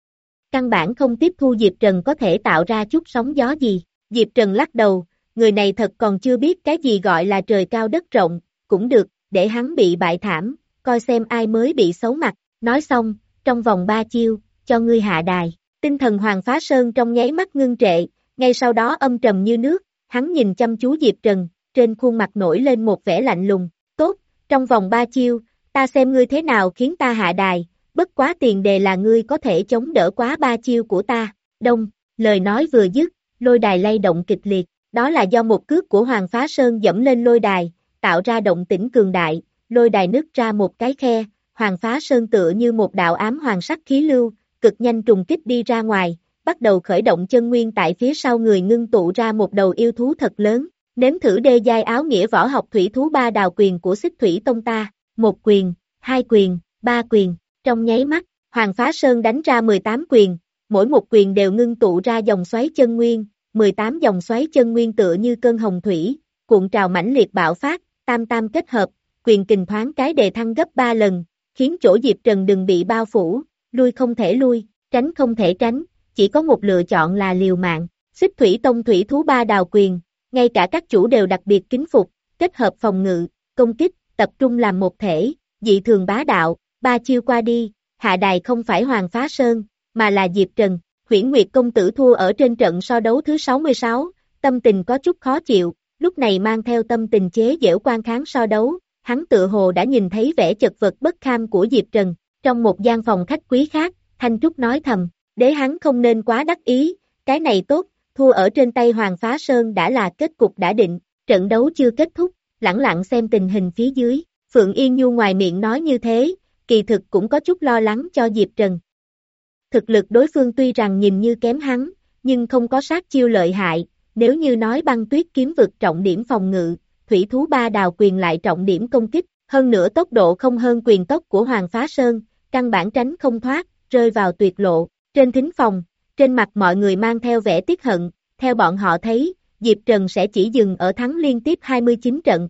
Speaker 2: Căn bản không tiếp thu Diệp Trần có thể tạo ra chút sóng gió gì, Diệp Trần lắc đầu, người này thật còn chưa biết cái gì gọi là trời cao đất rộng, cũng được, để hắn bị bại thảm, coi xem ai mới bị xấu mặt, nói xong, trong vòng ba chiêu, cho ngươi hạ đài, tinh thần Hoàng Phá Sơn trong nháy mắt ngưng trệ, ngay sau đó âm trầm như nước, hắn nhìn chăm chú Diệp Trần, trên khuôn mặt nổi lên một vẻ lạnh lùng, tốt, trong vòng ba chiêu, ta xem ngươi thế nào khiến ta hạ đài, bất quá tiền đề là ngươi có thể chống đỡ quá ba chiêu của ta, đông, lời nói vừa dứt, lôi đài lay động kịch liệt, đó là do một cước của Hoàng Phá Sơn dẫm lên lôi đài, tạo ra động tĩnh cường đại, lôi đài nứt ra một cái khe, Hoàng Phá Sơn tựa như một đạo ám hoàng sắc khí lưu, cực nhanh trùng kích đi ra ngoài, bắt đầu khởi động chân nguyên tại phía sau người ngưng tụ ra một đầu yêu thú thật lớn, nếm thử đê giai áo nghĩa võ học thủy thú ba đào quyền của Xích Thủy Tông ta, một quyền, hai quyền, ba quyền, trong nháy mắt, Hoàng Phá Sơn đánh ra mười tám quyền, mỗi một quyền đều ngưng tụ ra dòng xoáy chân nguyên, mười tám dòng xoáy chân nguyên tựa như cơn hồng thủy, cuộn trào mãnh liệt bạo phát, tam tam kết hợp, quyền kình thoáng cái đề thăng gấp ba lần, khiến chỗ Diệp Trần đừng bị bao phủ, lui không thể lui, tránh không thể tránh, chỉ có một lựa chọn là liều mạng. Xích Thủy Tông thủy thú ba đào quyền, ngay cả các chủ đều đặc biệt kính phục, kết hợp phòng ngự, công kích, tập trung làm một thể, dị thường bá đạo, ba chiêu qua đi, hạ đài không phải Hoàng Phá Sơn, mà là Diệp Trần. Huyễn Nguyệt công tử thua ở trên trận so đấu thứ sáu mươi sáu, tâm tình có chút khó chịu, lúc này mang theo tâm tình chế giễu quan kháng so đấu, hắn tự hồ đã nhìn thấy vẻ chật vật bất kham của Diệp Trần. Trong một gian phòng khách quý khác, Thanh Trúc nói thầm, đế hắn không nên quá đắc ý, cái này tốt, thua ở trên tay Hoàng Phá Sơn đã là kết cục đã định, trận đấu chưa kết thúc, lẳng lặng xem tình hình phía dưới, Phượng Yên Nhu ngoài miệng nói như thế, kỳ thực cũng có chút lo lắng cho Diệp Trần. Thực lực đối phương tuy rằng nhìn như kém hắn, nhưng không có sát chiêu lợi hại, nếu như nói băng tuyết kiếm vực trọng điểm phòng ngự, thủy thú ba đào quyền lại trọng điểm công kích, hơn nữa tốc độ không hơn quyền tốc của Hoàng Phá Sơn, căn bản tránh không thoát, rơi vào tuyệt lộ. Trên thính phòng, trên mặt mọi người mang theo vẻ tiếc hận, theo bọn họ thấy, Diệp Trần sẽ chỉ dừng ở thắng liên tiếp hai mươi chín trận.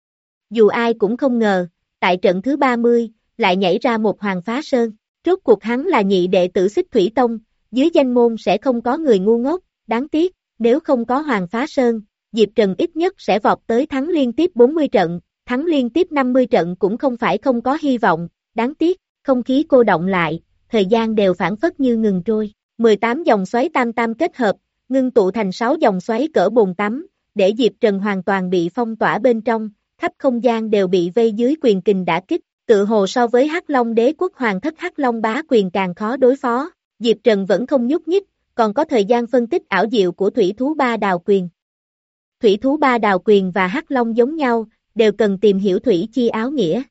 Speaker 2: Dù ai cũng không ngờ, tại trận thứ ba mươi, lại nhảy ra một Hoàng Phá Sơn. Rốt cuộc hắn là nhị đệ tử Xích Thủy Tông, dưới danh môn sẽ không có người ngu ngốc, đáng tiếc, nếu không có Hoàng Phá Sơn, Diệp Trần ít nhất sẽ vọt tới thắng liên tiếp bốn mươi trận, thắng liên tiếp năm mươi trận cũng không phải không có hy vọng, đáng tiếc, không khí cô động lại, thời gian đều phản phất như ngừng trôi, mười tám dòng xoáy tam tam kết hợp, ngưng tụ thành sáu dòng xoáy cỡ bồn tắm, để Diệp Trần hoàn toàn bị phong tỏa bên trong, khắp không gian đều bị vây dưới quyền kình đả kích. Tự hồ so với Hắc Long Đế quốc hoàng thất Hắc Long bá quyền càng khó đối phó, Diệp Trần vẫn không nhúc nhích, còn có thời gian phân tích ảo diệu của thủy thú ba đào quyền. Thủy thú ba đào quyền và Hắc Long giống nhau, đều cần tìm hiểu thủy chi áo nghĩa.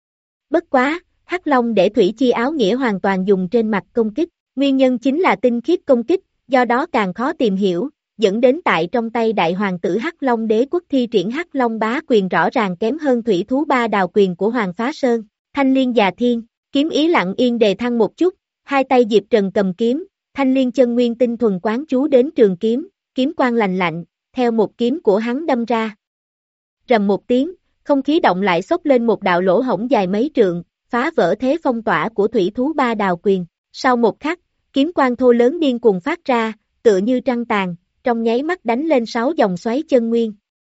Speaker 2: Bất quá, Hắc Long để thủy chi áo nghĩa hoàn toàn dùng trên mặt công kích, nguyên nhân chính là tinh khiết công kích, do đó càng khó tìm hiểu, dẫn đến tại trong tay đại hoàng tử Hắc Long Đế quốc thi triển Hắc Long bá quyền rõ ràng kém hơn thủy thú ba đào quyền của Hoàng Phá Sơn. Thanh Liên Già Thiên, kiếm ý lặng yên đề thăng một chút, hai tay Diệp Trần cầm kiếm, Thanh Liên chân nguyên tinh thuần quán chú đến trường kiếm, kiếm quang lành lạnh, theo một kiếm của hắn đâm ra. Rầm một tiếng, không khí động lại xốc lên một đạo lỗ hổng dài mấy trượng, phá vỡ thế phong tỏa của thủy thú ba đào quyền. Sau một khắc, kiếm quang thô lớn điên cuồng phát ra, tựa như trăng tàn, trong nháy mắt đánh lên sáu dòng xoáy chân nguyên.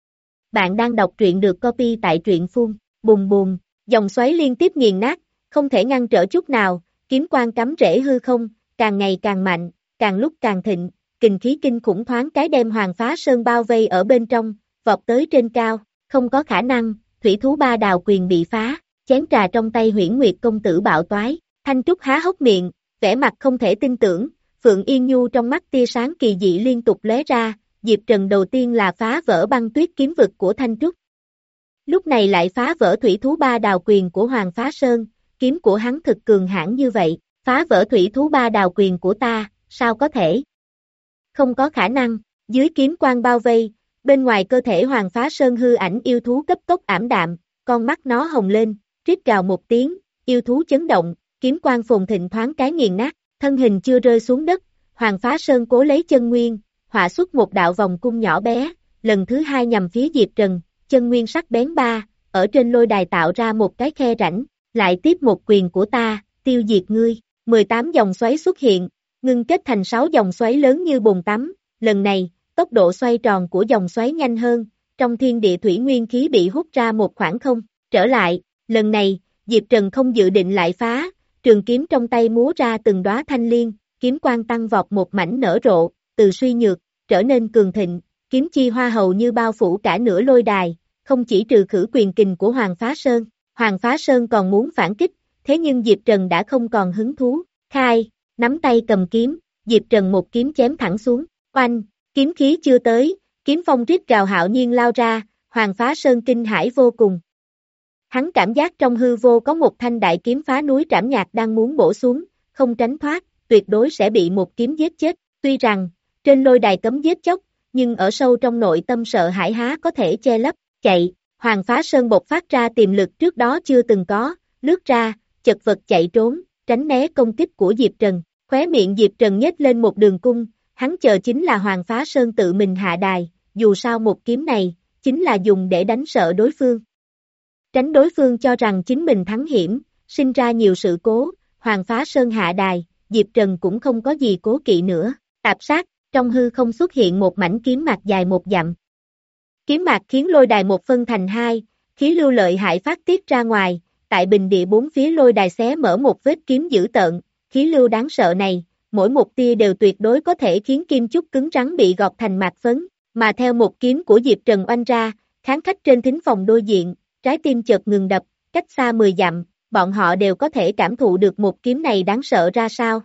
Speaker 2: Bạn đang đọc truyện được copy tại truyện phun, bùm bùm, dòng xoáy liên tiếp nghiền nát, không thể ngăn trở chút nào, kiếm quang cắm rễ hư không, càng ngày càng mạnh, càng lúc càng thịnh, kình khí kinh khủng thoáng cái đem Hoàng Phá Sơn bao vây ở bên trong, vọt tới trên cao, không có khả năng, thủy thú ba đào quyền bị phá, chén trà trong tay Huyễn Nguyệt công tử bạo toái, Thanh Trúc há hốc miệng, vẻ mặt không thể tin tưởng, Phượng Yên Nhu trong mắt tia sáng kỳ dị liên tục lóe ra, Diệp Trần đầu tiên là phá vỡ băng tuyết kiếm vực của Thanh Trúc. Lúc này lại phá vỡ thủy thú ba đào quyền của Hoàng Phá Sơn, kiếm của hắn thực cường hãn như vậy, phá vỡ thủy thú ba đào quyền của ta, sao có thể? Không có khả năng, dưới kiếm quang bao vây, bên ngoài cơ thể Hoàng Phá Sơn hư ảnh yêu thú cấp tốc ảm đạm, con mắt nó hồng lên, rít gào một tiếng, yêu thú chấn động, kiếm quang phồn thịnh thoáng cái nghiền nát, thân hình chưa rơi xuống đất, Hoàng Phá Sơn cố lấy chân nguyên, họa xuất một đạo vòng cung nhỏ bé, lần thứ hai nhằm phía Diệp Trần, chân nguyên sắc bén ba, ở trên lôi đài tạo ra một cái khe rãnh, lại tiếp một quyền của ta, tiêu diệt ngươi, mười tám dòng xoáy xuất hiện, ngưng kết thành sáu dòng xoáy lớn như bồn tắm, lần này, tốc độ xoay tròn của dòng xoáy nhanh hơn, trong thiên địa thủy nguyên khí bị hút ra một khoảng không, trở lại, lần này, Diệp Trần không dự định lại phá, trường kiếm trong tay múa ra từng đóa thanh liên, kiếm quang tăng vọt một mảnh nở rộ, từ suy nhược, trở nên cường thịnh, kiếm chi hoa hầu như bao phủ cả nửa lôi đài, không chỉ trừ khử quyền kình của Hoàng Phá Sơn, Hoàng Phá Sơn còn muốn phản kích, thế nhưng Diệp Trần đã không còn hứng thú, khai, nắm tay cầm kiếm, Diệp Trần một kiếm chém thẳng xuống, oanh, kiếm khí chưa tới, kiếm phong rít gào hạo nhiên lao ra, Hoàng Phá Sơn kinh hãi vô cùng. Hắn cảm giác trong hư vô có một thanh đại kiếm phá núi trảm nhạc đang muốn bổ xuống, không tránh thoát, tuyệt đối sẽ bị một kiếm giết chết, tuy rằng, trên lôi đài cấm giết chóc, nhưng ở sâu trong nội tâm sợ hãi há có thể che lấp, chạy, Hoàng Phá Sơn bộc phát ra tiềm lực trước đó chưa từng có, lướt ra, chật vật chạy trốn, tránh né công kích của Diệp Trần, khóe miệng Diệp Trần nhếch lên một đường cung, hắn chờ chính là Hoàng Phá Sơn tự mình hạ đài, dù sao một kiếm này, chính là dùng để đánh sợ đối phương. Tránh đối phương cho rằng chính mình thắng hiểm, sinh ra nhiều sự cố, Hoàng Phá Sơn hạ đài, Diệp Trần cũng không có gì cố kỵ nữa, tạp sát, trong hư không xuất hiện một mảnh kiếm mạc dài một dặm. Kiếm mạc khiến lôi đài một phân thành hai, khí lưu lợi hại phát tiết ra ngoài, tại bình địa bốn phía lôi đài xé mở một vết kiếm dữ tợn, khí lưu đáng sợ này, mỗi một tia đều tuyệt đối có thể khiến kim chúc cứng rắn bị gọt thành mạc phấn, mà theo một kiếm của Diệp Trần oanh ra, khán khách trên thính phòng đối diện, trái tim chợt ngừng đập, cách xa mười dặm, bọn họ đều có thể cảm thụ được một kiếm này đáng sợ ra sao.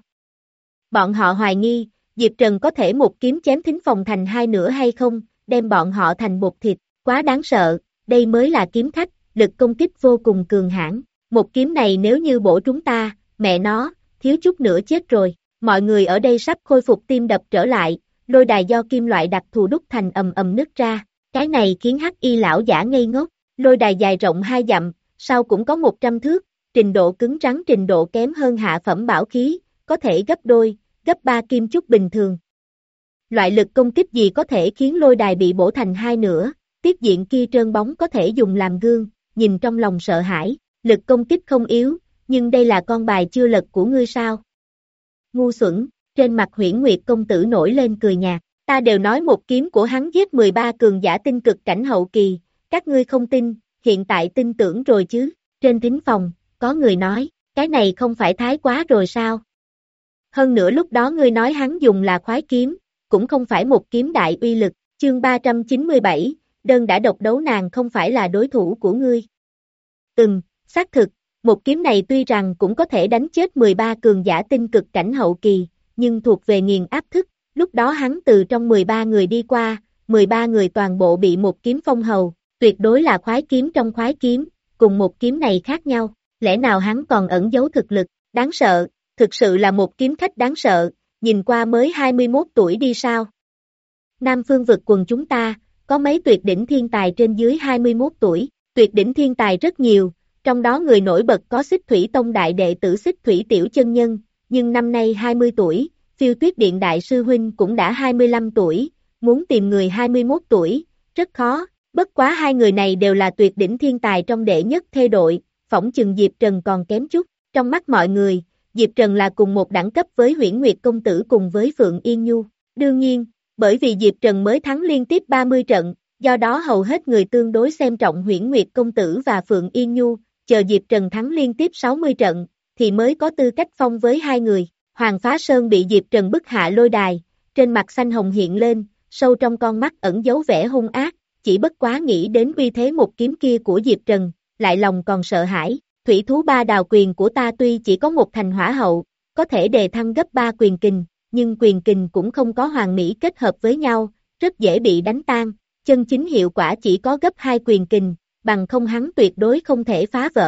Speaker 2: Bọn họ hoài nghi, Diệp Trần có thể một kiếm chém thính phòng thành hai nửa hay không, đem bọn họ thành bột thịt, quá đáng sợ, đây mới là kiếm khách, lực công kích vô cùng cường hãn, một kiếm này nếu như bổ chúng ta, mẹ nó, thiếu chút nữa chết rồi, mọi người ở đây sắp khôi phục tim đập trở lại, lôi đài do kim loại đặc thù đúc thành ầm ầm nứt ra, cái này khiến hắc y lão giả ngây ngốc, lôi đài dài rộng hai dặm, sau cũng có một trăm thước, trình độ cứng rắn trình độ kém hơn hạ phẩm bảo khí, có thể gấp đôi, gấp ba kim chúc bình thường. Loại lực công kích gì có thể khiến lôi đài bị bổ thành hai nửa, tiết diện kia trơn bóng có thể dùng làm gương, nhìn trong lòng sợ hãi, lực công kích không yếu, nhưng đây là con bài chưa lật của ngươi sao? Ngu xuẩn, trên mặt Huyễn Nguyệt công tử nổi lên cười nhạt, ta đều nói một kiếm của hắn giết mười ba cường giả tinh cực cảnh hậu kỳ, các ngươi không tin, hiện tại tin tưởng rồi chứ, trên thính phòng, có người nói, cái này không phải thái quá rồi sao? Hơn nữa lúc đó ngươi nói hắn dùng là khoái kiếm, cũng không phải một kiếm đại uy lực, chương ba trăm chín mươi bảy, đơn đã độc đấu nàng không phải là đối thủ của ngươi. Ừm, xác thực, một kiếm này tuy rằng cũng có thể đánh chết mười ba cường giả tinh cực cảnh hậu kỳ, nhưng thuộc về nghiền áp thức, lúc đó hắn từ trong mười ba người đi qua, mười ba người toàn bộ bị một kiếm phong hầu, tuyệt đối là khoái kiếm trong khoái kiếm, cùng một kiếm này khác nhau, lẽ nào hắn còn ẩn giấu thực lực, đáng sợ, thực sự là một kiếm khách đáng sợ, nhìn qua mới hai mươi mốt tuổi đi sao. Nam Phương vực quần chúng ta, có mấy tuyệt đỉnh thiên tài trên dưới hai mươi mốt tuổi, tuyệt đỉnh thiên tài rất nhiều, trong đó người nổi bật có Xích Thủy Tông đại đệ tử Xích Thủy Tiểu Chân Nhân, nhưng năm nay hai mươi tuổi, Phiêu Tuyết Điện đại sư huynh cũng đã hai mươi lăm tuổi, muốn tìm người hai mươi mốt tuổi, rất khó, bất quá hai người này đều là tuyệt đỉnh thiên tài trong đệ nhất thê đội, phỏng chừng Diệp Trần còn kém chút, trong mắt mọi người, Diệp Trần là cùng một đẳng cấp với Huyễn Nguyệt công tử cùng với Phượng Yên Nhu, đương nhiên, bởi vì Diệp Trần mới thắng liên tiếp ba mươi trận, do đó hầu hết người tương đối xem trọng Huyễn Nguyệt công tử và Phượng Yên Nhu, chờ Diệp Trần thắng liên tiếp sáu mươi trận, thì mới có tư cách phong với hai người. Hoàng Phá Sơn bị Diệp Trần bức hạ lôi đài, trên mặt xanh hồng hiện lên, sâu trong con mắt ẩn giấu vẻ hung ác, chỉ bất quá nghĩ đến uy thế một kiếm kia của Diệp Trần, lại lòng còn sợ hãi. Thủy thú ba đào quyền của ta tuy chỉ có một thành hỏa hậu, có thể đề thăng gấp ba quyền kình, nhưng quyền kình cũng không có hoàn mỹ kết hợp với nhau, rất dễ bị đánh tan, chân chính hiệu quả chỉ có gấp hai quyền kình, bằng không hắn tuyệt đối không thể phá vỡ.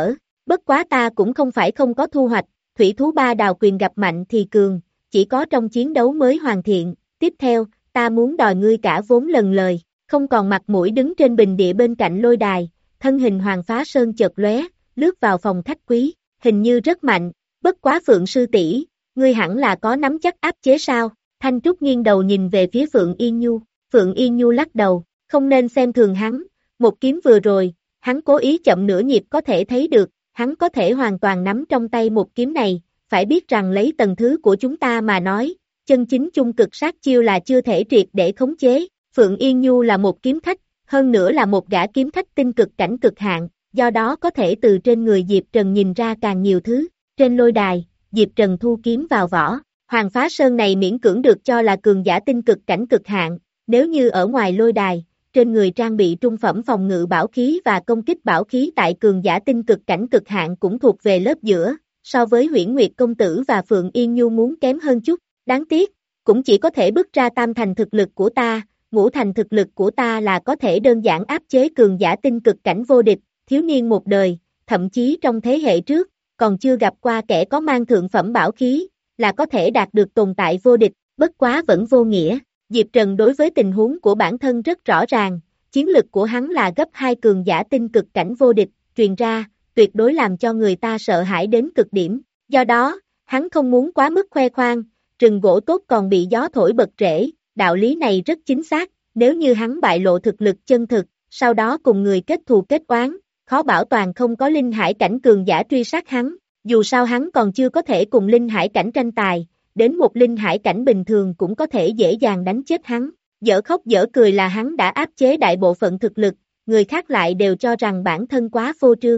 Speaker 2: Bất quá ta cũng không phải không có thu hoạch, thủy thú ba đào quyền gặp mạnh thì cường, chỉ có trong chiến đấu mới hoàn thiện, tiếp theo, ta muốn đòi ngươi cả vốn lần lời, không còn mặt mũi đứng trên bình địa bên cạnh lôi đài, thân hình Hoàng Phá Sơn chợt lóe, lướt vào phòng khách quý, hình như rất mạnh, bất quá Phượng sư tỷ, ngươi hẳn là có nắm chắc áp chế sao? Thanh Trúc nghiêng đầu nhìn về phía Phượng Yên Nhu, Phượng Yên Nhu lắc đầu, không nên xem thường hắn, một kiếm vừa rồi, hắn cố ý chậm nửa nhịp có thể thấy được, hắn có thể hoàn toàn nắm trong tay một kiếm này, phải biết rằng lấy tầng thứ của chúng ta mà nói, chân chính chung cực sát chiêu là chưa thể triệt để khống chế, Phượng Yên Nhu là một kiếm khách, hơn nữa là một gã kiếm khách tinh cực cảnh cực hạn, do đó có thể từ trên người Diệp Trần nhìn ra càng nhiều thứ, trên lôi đài, Diệp Trần thu kiếm vào vỏ, Hoàng Phá Sơn này miễn cưỡng được cho là cường giả tinh cực cảnh cực hạn, nếu như ở ngoài lôi đài, trên người trang bị trung phẩm phòng ngự bảo khí và công kích bảo khí tại cường giả tinh cực cảnh cực hạn cũng thuộc về lớp giữa, so với Huyễn Nguyệt công tử và Phượng Yên Nhu muốn kém hơn chút, đáng tiếc, cũng chỉ có thể bước ra tam thành thực lực của ta, ngũ thành thực lực của ta là có thể đơn giản áp chế cường giả tinh cực cảnh vô địch, thiếu niên một đời, thậm chí trong thế hệ trước, còn chưa gặp qua kẻ có mang thượng phẩm bảo khí, là có thể đạt được tồn tại vô địch, bất quá vẫn vô nghĩa. Diệp Trần đối với tình huống của bản thân rất rõ ràng, chiến lực của hắn là gấp hai cường giả tinh cực cảnh vô địch, truyền ra, tuyệt đối làm cho người ta sợ hãi đến cực điểm. Do đó, hắn không muốn quá mức khoe khoang, rừng gỗ tốt còn bị gió thổi bật rễ, đạo lý này rất chính xác, nếu như hắn bại lộ thực lực chân thực, sau đó cùng người kết thù kết oán, khó bảo toàn không có linh hải cảnh cường giả truy sát hắn, dù sao hắn còn chưa có thể cùng linh hải cảnh tranh tài, đến một linh hải cảnh bình thường cũng có thể dễ dàng đánh chết hắn, dở khóc dở cười là hắn đã áp chế đại bộ phận thực lực, người khác lại đều cho rằng bản thân quá phô trương.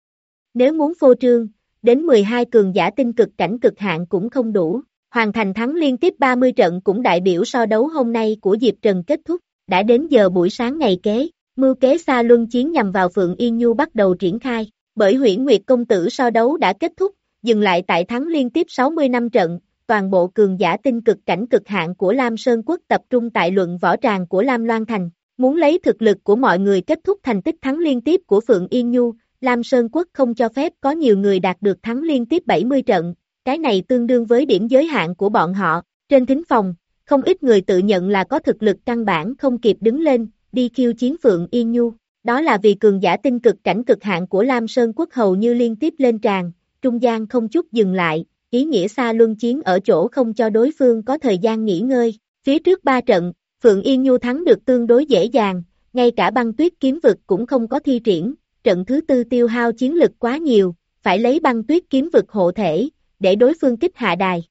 Speaker 2: Nếu muốn phô trương, đến mười hai cường giả tinh cực cảnh cực hạn cũng không đủ, hoàn thành thắng liên tiếp ba mươi trận cũng đại biểu so đấu hôm nay của Diệp Trần kết thúc, đã đến giờ buổi sáng ngày kế, mưu kế xa luân chiến nhằm vào Phượng Yên Nhu bắt đầu triển khai, bởi Huyễn Nguyệt công tử so đấu đã kết thúc, dừng lại tại thắng liên tiếp sáu mươi năm trận, toàn bộ cường giả tinh cực cảnh cực hạn của Lam Sơn Quốc tập trung tại luận võ tràng của Lam Loan Thành, muốn lấy thực lực của mọi người kết thúc thành tích thắng liên tiếp của Phượng Yên Nhu, Lam Sơn Quốc không cho phép có nhiều người đạt được thắng liên tiếp bảy mươi trận, cái này tương đương với điểm giới hạn của bọn họ, trên thính phòng, không ít người tự nhận là có thực lực căn bản không kịp đứng lên, đi khiêu chiến Phượng Yên Nhu, đó là vì cường giả tinh cực cảnh cực hạn của Lam Sơn Quốc hầu như liên tiếp lên tràn, trung gian không chút dừng lại, ý nghĩa xa luân chiến ở chỗ không cho đối phương có thời gian nghỉ ngơi, phía trước ba trận, Phượng Yên Nhu thắng được tương đối dễ dàng, ngay cả băng tuyết kiếm vực cũng không có thi triển, trận thứ tư tiêu hao chiến lực quá nhiều, phải lấy băng tuyết kiếm vực hộ thể, để đối phương kích hạ đài.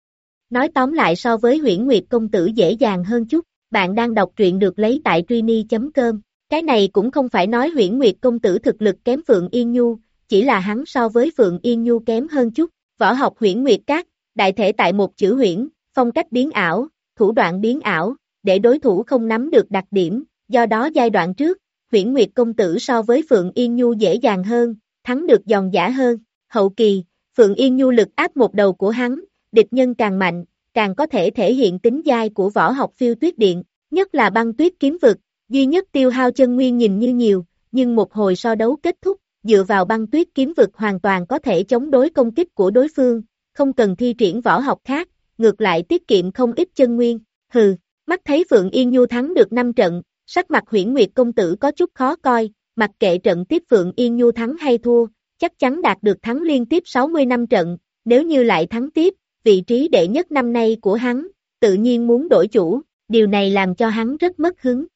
Speaker 2: Nói tóm lại so với Huyễn Nguyệt công tử dễ dàng hơn chút, bạn đang đọc truyện được lấy tại Trini chấm com, cái này cũng không phải nói Huyễn Nguyệt công tử thực lực kém Phượng Yên Nhu, chỉ là hắn so với Phượng Yên Nhu kém hơn chút, võ học Huyễn Nguyệt các, đại thể tại một chữ huyễn, phong cách biến ảo, thủ đoạn biến ảo, để đối thủ không nắm được đặc điểm, do đó giai đoạn trước, Huyễn Nguyệt công tử so với Phượng Yên Nhu dễ dàng hơn, thắng được giòn giả hơn, hậu kỳ, Phượng Yên Nhu lực áp một đầu của hắn, địch nhân càng mạnh, càng có thể thể hiện tính dai của võ học Phiêu Tuyết Điện, nhất là băng tuyết kiếm vực, duy nhất tiêu hao chân nguyên nhìn như nhiều, nhưng một hồi so đấu kết thúc, dựa vào băng tuyết kiếm vực hoàn toàn có thể chống đối công kích của đối phương, không cần thi triển võ học khác, ngược lại tiết kiệm không ít chân nguyên, hừ, mắt thấy Phượng Yên Nhu thắng được năm trận, sắc mặt Huyễn Nguyệt công tử có chút khó coi, mặc kệ trận tiếp Phượng Yên Nhu thắng hay thua, chắc chắn đạt được thắng liên tiếp sáu mươi năm trận, nếu như lại thắng tiếp, vị trí đệ nhất năm nay của hắn, tự nhiên muốn đổi chủ, điều này làm cho hắn rất mất hứng.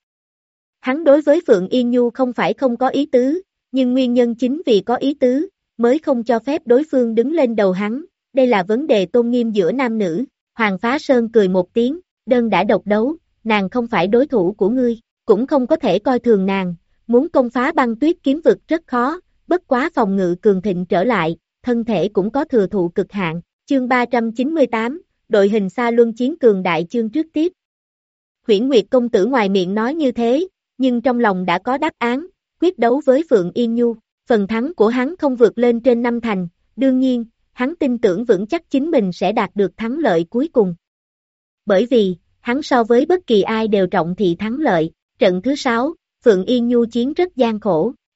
Speaker 2: Hắn đối với Phượng Yên Nhu không phải không có ý tứ, nhưng nguyên nhân chính vì có ý tứ, mới không cho phép đối phương đứng lên đầu hắn, đây là vấn đề tôn nghiêm giữa nam nữ, Hoàng Phá Sơn cười một tiếng, đơn đã độc đấu, nàng không phải đối thủ của ngươi, cũng không có thể coi thường nàng, muốn công phá băng tuyết kiếm vực rất khó, bất quá phòng ngự cường thịnh trở lại, thân thể cũng có thừa thụ cực hạn, chương ba trăm chín mươi tám, đội hình xa luân chiến cường đại chương trước tiếp. Huyễn Nguyệt công tử ngoài miệng nói như thế, nhưng trong lòng đã có đáp án, quyết đấu với Phượng Yên Nhu, phần thắng của hắn không vượt lên trên năm thành, đương nhiên, hắn tin tưởng vững chắc chính mình sẽ đạt được thắng lợi cuối cùng. Bởi vì, hắn so với bất kỳ ai đều trọng thị thắng lợi, trận thứ sáu, Phượng Yên Nhu chiến rất gian khổ,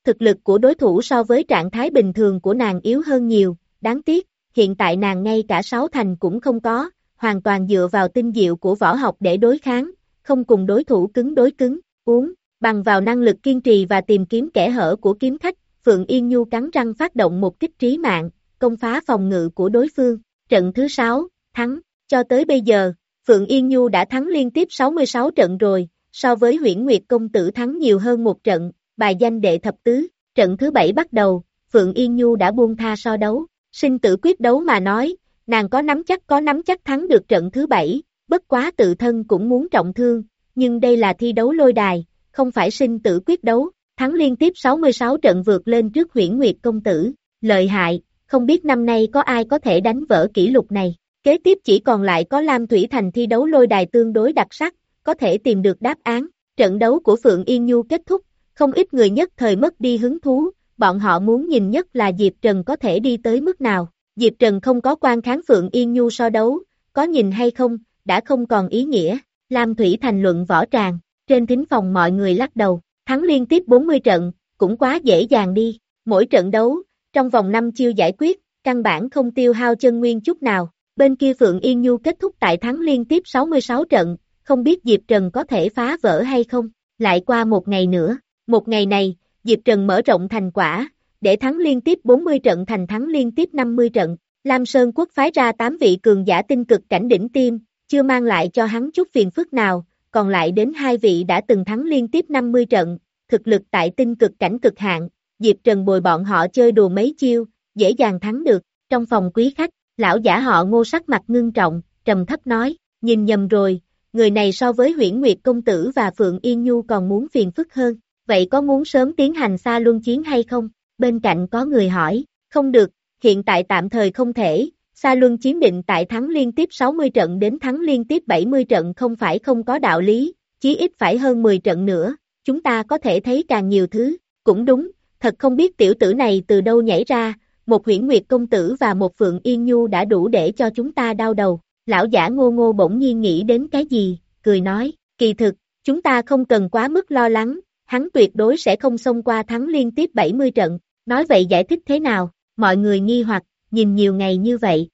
Speaker 2: Thực lực của đối thủ so với trạng thái bình thường của nàng yếu hơn nhiều, đáng tiếc, hiện tại nàng ngay cả sáu thành cũng không có, hoàn toàn dựa vào tinh diệu của võ học để đối kháng, không cùng đối thủ cứng đối cứng, uống, bằng vào năng lực kiên trì và tìm kiếm kẽ hở của kiếm khách, Phượng Yên Nhu cắn răng phát động một kích trí mạng, công phá phòng ngự của đối phương, trận thứ sáu, thắng, cho tới bây giờ, Phượng Yên Nhu đã thắng liên tiếp sáu mươi sáu trận rồi, so với Huyễn Nguyệt công tử thắng nhiều hơn một trận, bài danh đệ thập tứ, trận thứ bảy bắt đầu, Phượng Yên Nhu đã buông tha so đấu, sinh tử quyết đấu mà nói, nàng có nắm chắc có nắm chắc thắng được trận thứ bảy, bất quá tự thân cũng muốn trọng thương, nhưng đây là thi đấu lôi đài, không phải sinh tử quyết đấu, thắng liên tiếp sáu mươi sáu trận vượt lên trước Huyễn Nguyệt công tử, lợi hại, không biết năm nay có ai có thể đánh vỡ kỷ lục này, kế tiếp chỉ còn lại có Lam Thủy Thành thi đấu lôi đài tương đối đặc sắc, có thể tìm được đáp án, trận đấu của Phượng Yên Nhu kết thúc, không ít người nhất thời mất đi hứng thú, bọn họ muốn nhìn nhất là Diệp Trần có thể đi tới mức nào, Diệp Trần không có quan kháng Phượng Yên Nhu so đấu, có nhìn hay không, đã không còn ý nghĩa, Lam Thủy Thành luận võ tràng, trên thính phòng mọi người lắc đầu, thắng liên tiếp bốn mươi trận, cũng quá dễ dàng đi, mỗi trận đấu, trong vòng năm chiêu giải quyết, căn bản không tiêu hao chân nguyên chút nào, bên kia Phượng Yên Nhu kết thúc tại thắng liên tiếp sáu mươi sáu trận, không biết Diệp Trần có thể phá vỡ hay không, lại qua một ngày nữa, một ngày này, Diệp Trần mở rộng thành quả, để thắng liên tiếp bốn mươi trận thành thắng liên tiếp năm mươi trận, Lam Sơn Quốc phái ra tám vị cường giả tinh cực cảnh đỉnh tiêm, chưa mang lại cho hắn chút phiền phức nào, còn lại đến hai vị đã từng thắng liên tiếp năm mươi trận, thực lực tại tinh cực cảnh cực hạn, Diệp Trần bồi bọn họ chơi đùa mấy chiêu, dễ dàng thắng được, trong phòng quý khách, lão giả họ Ngô sắc mặt ngưng trọng, trầm thấp nói, nhìn nhầm rồi, người này so với Huyễn Nguyệt công tử và Phượng Yên Nhu còn muốn phiền phức hơn, vậy có muốn sớm tiến hành xa luân chiến hay không? Bên cạnh có người hỏi, không được, hiện tại tạm thời không thể, xa luân chiến định tại thắng liên tiếp sáu mươi trận đến thắng liên tiếp bảy mươi trận không phải không có đạo lý, chí ít phải hơn mười trận nữa, chúng ta có thể thấy càng nhiều thứ, cũng đúng, thật không biết tiểu tử này từ đâu nhảy ra, một Huyễn Nguyệt công tử và một Phượng Yên Nhu đã đủ để cho chúng ta đau đầu, lão giả Ngô Ngô bỗng nhiên nghĩ đến cái gì, cười nói, kỳ thực, chúng ta không cần quá mức lo lắng, hắn tuyệt đối sẽ không xông qua thắng liên tiếp bảy mươi trận, nói vậy giải thích thế nào, mọi người nghi hoặc, nhìn nhiều ngày như vậy.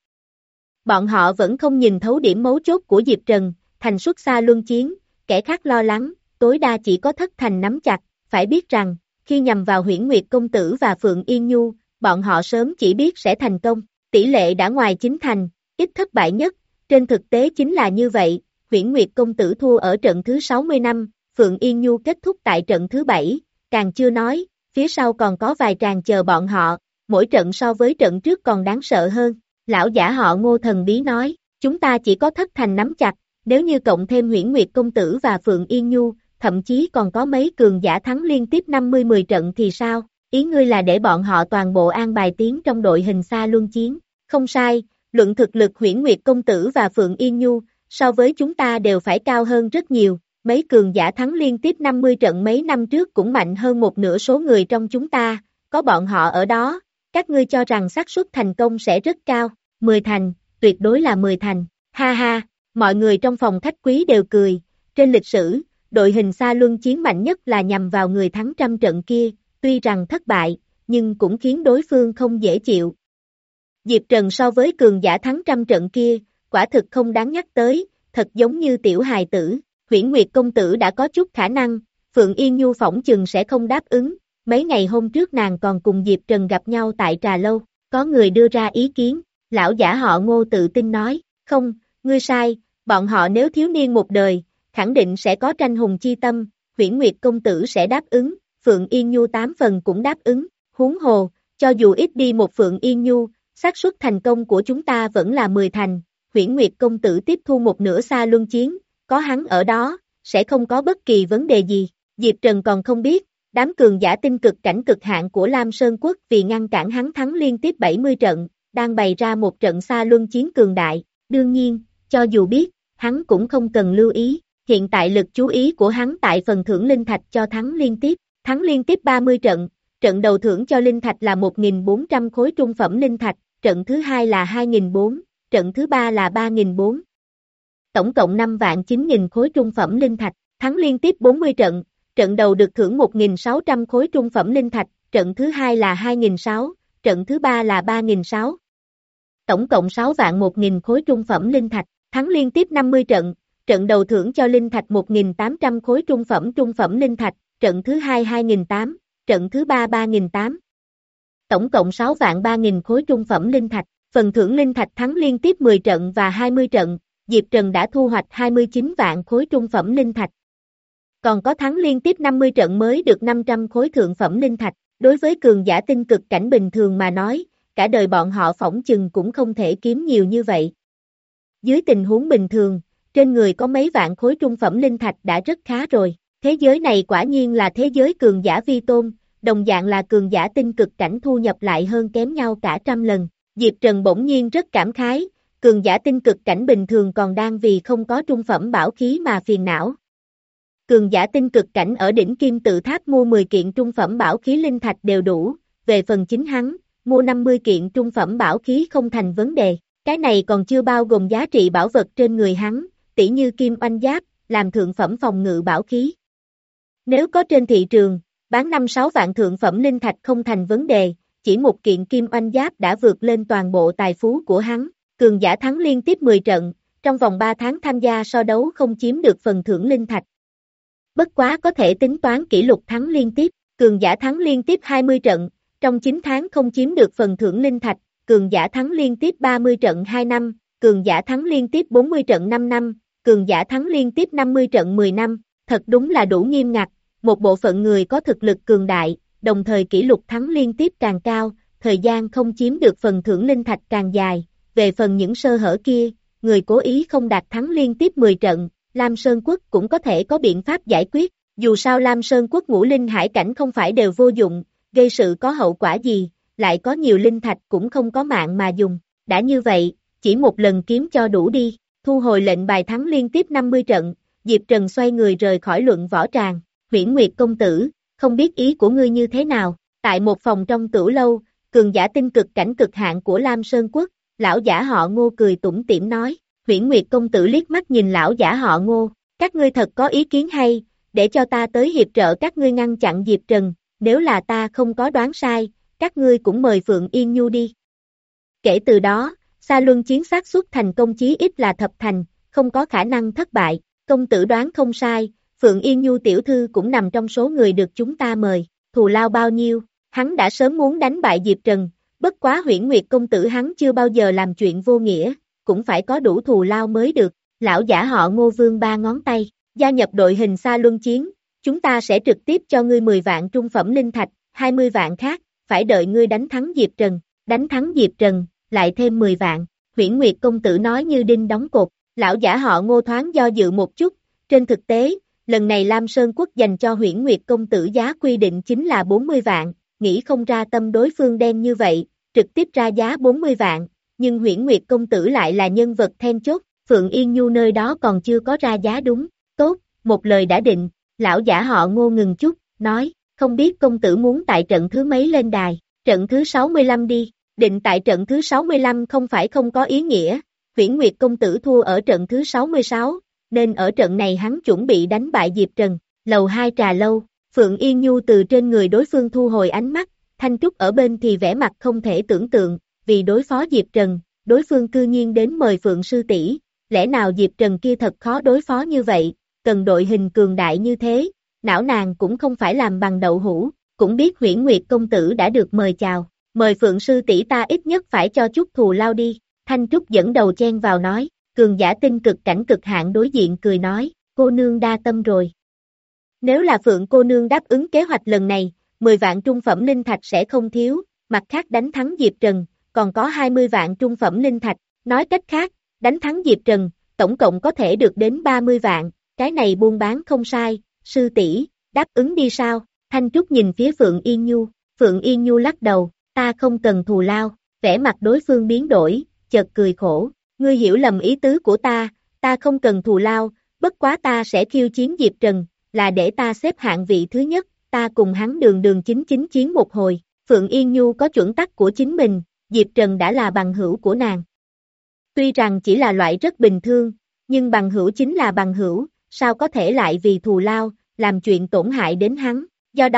Speaker 2: Bọn họ vẫn không nhìn thấu điểm mấu chốt của Diệp Trần, thành xuất xa luân chiến, kẻ khác lo lắng, tối đa chỉ có thất thành nắm chặt, phải biết rằng, khi nhằm vào Huyễn Nguyệt công tử và Phượng Yên Nhu, bọn họ sớm chỉ biết sẽ thành công, tỷ lệ đã ngoài chín thành, ít thất bại nhất, trên thực tế chính là như vậy, Huyễn Nguyệt công tử thua ở trận thứ sáu mươi năm, Phượng Yên Nhu kết thúc tại trận thứ bảy, càng chưa nói, phía sau còn có vài tràng chờ bọn họ, mỗi trận so với trận trước còn đáng sợ hơn, lão giả họ Ngô thần bí nói, chúng ta chỉ có thất thành nắm chặt, nếu như cộng thêm Huyễn Nguyệt công tử và Phượng Yên Nhu, thậm chí còn có mấy cường giả thắng liên tiếp năm mươi mười trận thì sao, ý ngươi là để bọn họ toàn bộ an bài tiến trong đội hình xa luân chiến, không sai, luận thực lực Huyễn Nguyệt công tử và Phượng Yên Nhu, so với chúng ta đều phải cao hơn rất nhiều, mấy cường giả thắng liên tiếp năm mươi trận mấy năm trước cũng mạnh hơn một nửa số người trong chúng ta, có bọn họ ở đó, các ngươi cho rằng xác suất thành công sẽ rất cao, mười thành, tuyệt đối là mười thành, ha ha, mọi người trong phòng khách quý đều cười, trên lịch sử, đội hình xa luân chiến mạnh nhất là nhằm vào người thắng trăm trận kia, tuy rằng thất bại, nhưng cũng khiến đối phương không dễ chịu. Diệp Trần so với cường giả thắng trăm trận kia, quả thực không đáng nhắc tới, thật giống như tiểu hài tử, Huyễn Nguyệt công tử đã có chút khả năng, Phượng Yên Nhu phỏng chừng sẽ không đáp ứng, mấy ngày hôm trước nàng còn cùng Diệp Trần gặp nhau tại trà lâu, có người đưa ra ý kiến, lão giả họ Ngô tự tin nói, không, ngươi sai, bọn họ nếu thiếu niên một đời, khẳng định sẽ có tranh hùng chi tâm, Huyễn Nguyệt công tử sẽ đáp ứng, Phượng Yên Nhu tám phần cũng đáp ứng, huống hồ, cho dù ít đi một Phượng Yên Nhu, xác suất thành công của chúng ta vẫn là mười thành, Huyễn Nguyệt công tử tiếp thu một nửa xa luân chiến, có hắn ở đó, sẽ không có bất kỳ vấn đề gì, Diệp Trần còn không biết, đám cường giả tinh cực cảnh cực hạn của Lam Sơn Quốc vì ngăn cản hắn thắng liên tiếp bảy mươi trận, đang bày ra một trận xa luân chiến cường đại, đương nhiên, cho dù biết, hắn cũng không cần lưu ý, hiện tại lực chú ý của hắn tại phần thưởng linh thạch cho thắng liên tiếp, thắng liên tiếp ba mươi trận, trận đầu thưởng cho linh thạch là một nghìn bốn trăm khối trung phẩm linh thạch, trận thứ hai là hai nghìn bốn trăm, trận thứ ba là ba nghìn bốn trăm. Tổng cộng năm vạn chín nghìn khối trung phẩm linh thạch, thắng liên tiếp bốn mươi trận, trận đầu được thưởng một nghìn sáu trăm khối trung phẩm linh thạch, trận thứ hai là hai nghìn sáu trăm, trận thứ ba là ba nghìn sáu trăm. Tổng cộng sáu vạn một nghìn khối trung phẩm linh thạch, thắng liên tiếp năm mươi trận, trận đầu thưởng cho linh thạch một nghìn tám trăm khối trung phẩm trung phẩm linh thạch, trận thứ hai hai nghìn tám trăm, trận thứ ba ba nghìn tám trăm. Tổng cộng sáu vạn ba nghìn khối trung phẩm linh thạch, phần thưởng linh thạch thắng liên tiếp mười trận và hai mươi trận, Diệp Trần đã thu hoạch hai mươi chín vạn khối trung phẩm linh thạch. Còn có thắng liên tiếp năm mươi trận mới được năm trăm khối thượng phẩm linh thạch, đối với cường giả tinh cực cảnh bình thường mà nói, cả đời bọn họ phỏng chừng cũng không thể kiếm nhiều như vậy. Dưới tình huống bình thường, trên người có mấy vạn khối trung phẩm linh thạch đã rất khá rồi, thế giới này quả nhiên là thế giới cường giả vi tôn, đồng dạng là cường giả tinh cực cảnh thu nhập lại hơn kém nhau cả trăm lần. Diệp Trần bỗng nhiên rất cảm khái, cường giả tinh cực cảnh bình thường còn đang vì không có trung phẩm bảo khí mà phiền não. Cường giả tinh cực cảnh ở đỉnh Kim Tự Tháp mua mười kiện trung phẩm bảo khí linh thạch đều đủ, về phần chính hắn, mua năm mươi kiện trung phẩm bảo khí không thành vấn đề, cái này còn chưa bao gồm giá trị bảo vật trên người hắn, tỉ như kim oanh giáp, làm thượng phẩm phòng ngự bảo khí. Nếu có trên thị trường, bán năm sáu vạn thượng phẩm linh thạch không thành vấn đề, chỉ một kiện kim oanh giáp đã vượt lên toàn bộ tài phú của hắn, cường giả thắng liên tiếp mười trận, trong vòng ba tháng tham gia so đấu không chiếm được phần thưởng linh thạch. Bất quá có thể tính toán kỷ lục thắng liên tiếp, cường giả thắng liên tiếp hai mươi trận, trong chín tháng không chiếm được phần thưởng linh thạch, cường giả thắng liên tiếp ba mươi trận hai năm, cường giả thắng liên tiếp bốn mươi trận năm năm, cường giả thắng liên tiếp năm mươi trận mười năm, thật đúng là đủ nghiêm ngặt, một bộ phận người có thực lực cường đại, đồng thời kỷ lục thắng liên tiếp càng cao, thời gian không chiếm được phần thưởng linh thạch càng dài, về phần những sơ hở kia, người cố ý không đạt thắng liên tiếp mười trận, Lam Sơn Quốc cũng có thể có biện pháp giải quyết, dù sao Lam Sơn Quốc ngũ linh hải cảnh không phải đều vô dụng, gây sự có hậu quả gì, lại có nhiều linh thạch cũng không có mạng mà dùng, đã như vậy, chỉ một lần kiếm cho đủ đi, thu hồi lệnh bài thắng liên tiếp năm mươi trận, Diệp Trần xoay người rời khỏi luận võ tràng, Huyễn Nguyệt công tử, không biết ý của ngươi như thế nào, tại một phòng trong tửu lâu, cường giả tinh cực cảnh cực hạn của Lam Sơn Quốc, lão giả họ Ngô cười tủm tỉm nói, Huyễn Nguyệt công tử liếc mắt nhìn lão giả họ Ngô, các ngươi thật có ý kiến hay, để cho ta tới hiệp trợ các ngươi ngăn chặn Diệp Trần, nếu là ta không có đoán sai, các ngươi cũng mời Phượng Yên Nhu đi. Kể từ đó, Sa Luân chiến xác suất thành công chí ít là thập thành, không có khả năng thất bại, công tử đoán không sai, Phượng Yên Nhu tiểu thư cũng nằm trong số người được chúng ta mời, thù lao bao nhiêu, hắn đã sớm muốn đánh bại Diệp Trần, bất quá Huyễn Nguyệt công tử hắn chưa bao giờ làm chuyện vô nghĩa, cũng phải có đủ thù lao mới được, lão giả họ Ngô vương ba ngón tay, gia nhập đội hình Sa Luân chiến, chúng ta sẽ trực tiếp cho ngươi mười vạn trung phẩm linh thạch, hai mươi vạn khác, phải đợi ngươi đánh thắng Diệp Trần, đánh thắng Diệp Trần, lại thêm mười vạn, Huyễn Nguyệt công tử nói như đinh đóng cột, lão giả họ Ngô thoáng do dự một chút, trên thực tế, lần này Lam Sơn Quốc dành cho Huyễn Nguyệt công tử giá quy định chính là bốn mươi vạn, nghĩ không ra tâm đối phương đen như vậy, trực tiếp ra giá bốn mươi vạn, nhưng Huyễn Nguyệt công tử lại là nhân vật then chốt, Phượng Yên Nhu nơi đó còn chưa có ra giá đúng, tốt, một lời đã định, lão giả họ Ngô ngừng chút, nói, không biết công tử muốn tại trận thứ mấy lên đài, trận thứ sáu mươi lăm đi, định tại trận thứ sáu mươi lăm không phải không có ý nghĩa, Huyễn Nguyệt công tử thua ở trận thứ sáu mươi sáu, nên ở trận này hắn chuẩn bị đánh bại Diệp Trần, lầu hai trà lâu, Phượng Yên Nhu từ trên người đối phương thu hồi ánh mắt, Thanh Trúc ở bên thì vẻ mặt không thể tưởng tượng, vì đối phó Diệp Trần, đối phương cư nhiên đến mời Phượng sư tỷ, lẽ nào Diệp Trần kia thật khó đối phó như vậy, cần đội hình cường đại như thế, não nàng cũng không phải làm bằng đậu hũ, cũng biết Huyễn Nguyệt công tử đã được mời chào, mời Phượng sư tỷ ta ít nhất phải cho chút thù lao đi, Thanh Trúc dẫn đầu chen vào nói, cường giả tinh cực cảnh cực hạn đối diện cười nói, cô nương đa tâm rồi. Nếu là Phượng cô nương đáp ứng kế hoạch lần này, mười vạn trung phẩm linh thạch sẽ không thiếu, mặt khác đánh thắng Diệp Trần, còn có hai mươi vạn trung phẩm linh thạch, nói cách khác, đánh thắng Diệp Trần, tổng cộng có thể được đến ba mươi vạn, cái này buôn bán không sai, sư tỷ, đáp ứng đi sao, Thanh Trúc nhìn phía Phượng Yên Nhu, Phượng Yên Nhu lắc đầu, ta không cần thù lao, vẻ mặt đối phương biến đổi, chợt cười khổ, ngươi hiểu lầm ý tứ của ta, ta không cần thù lao, bất quá ta sẽ khiêu chiến Diệp Trần, là để ta xếp hạng vị thứ nhất, ta cùng hắn đường đường chính chính chiến một hồi, Phượng Yên Nhu có chuẩn tắc của chính mình, Diệp Trần đã là bằng hữu của nàng. Tuy rằng chỉ là loại rất bình thường, nhưng bằng hữu chính là bằng hữu, sao có thể lại vì thù lao, làm chuyện tổn hại đến hắn, do đó,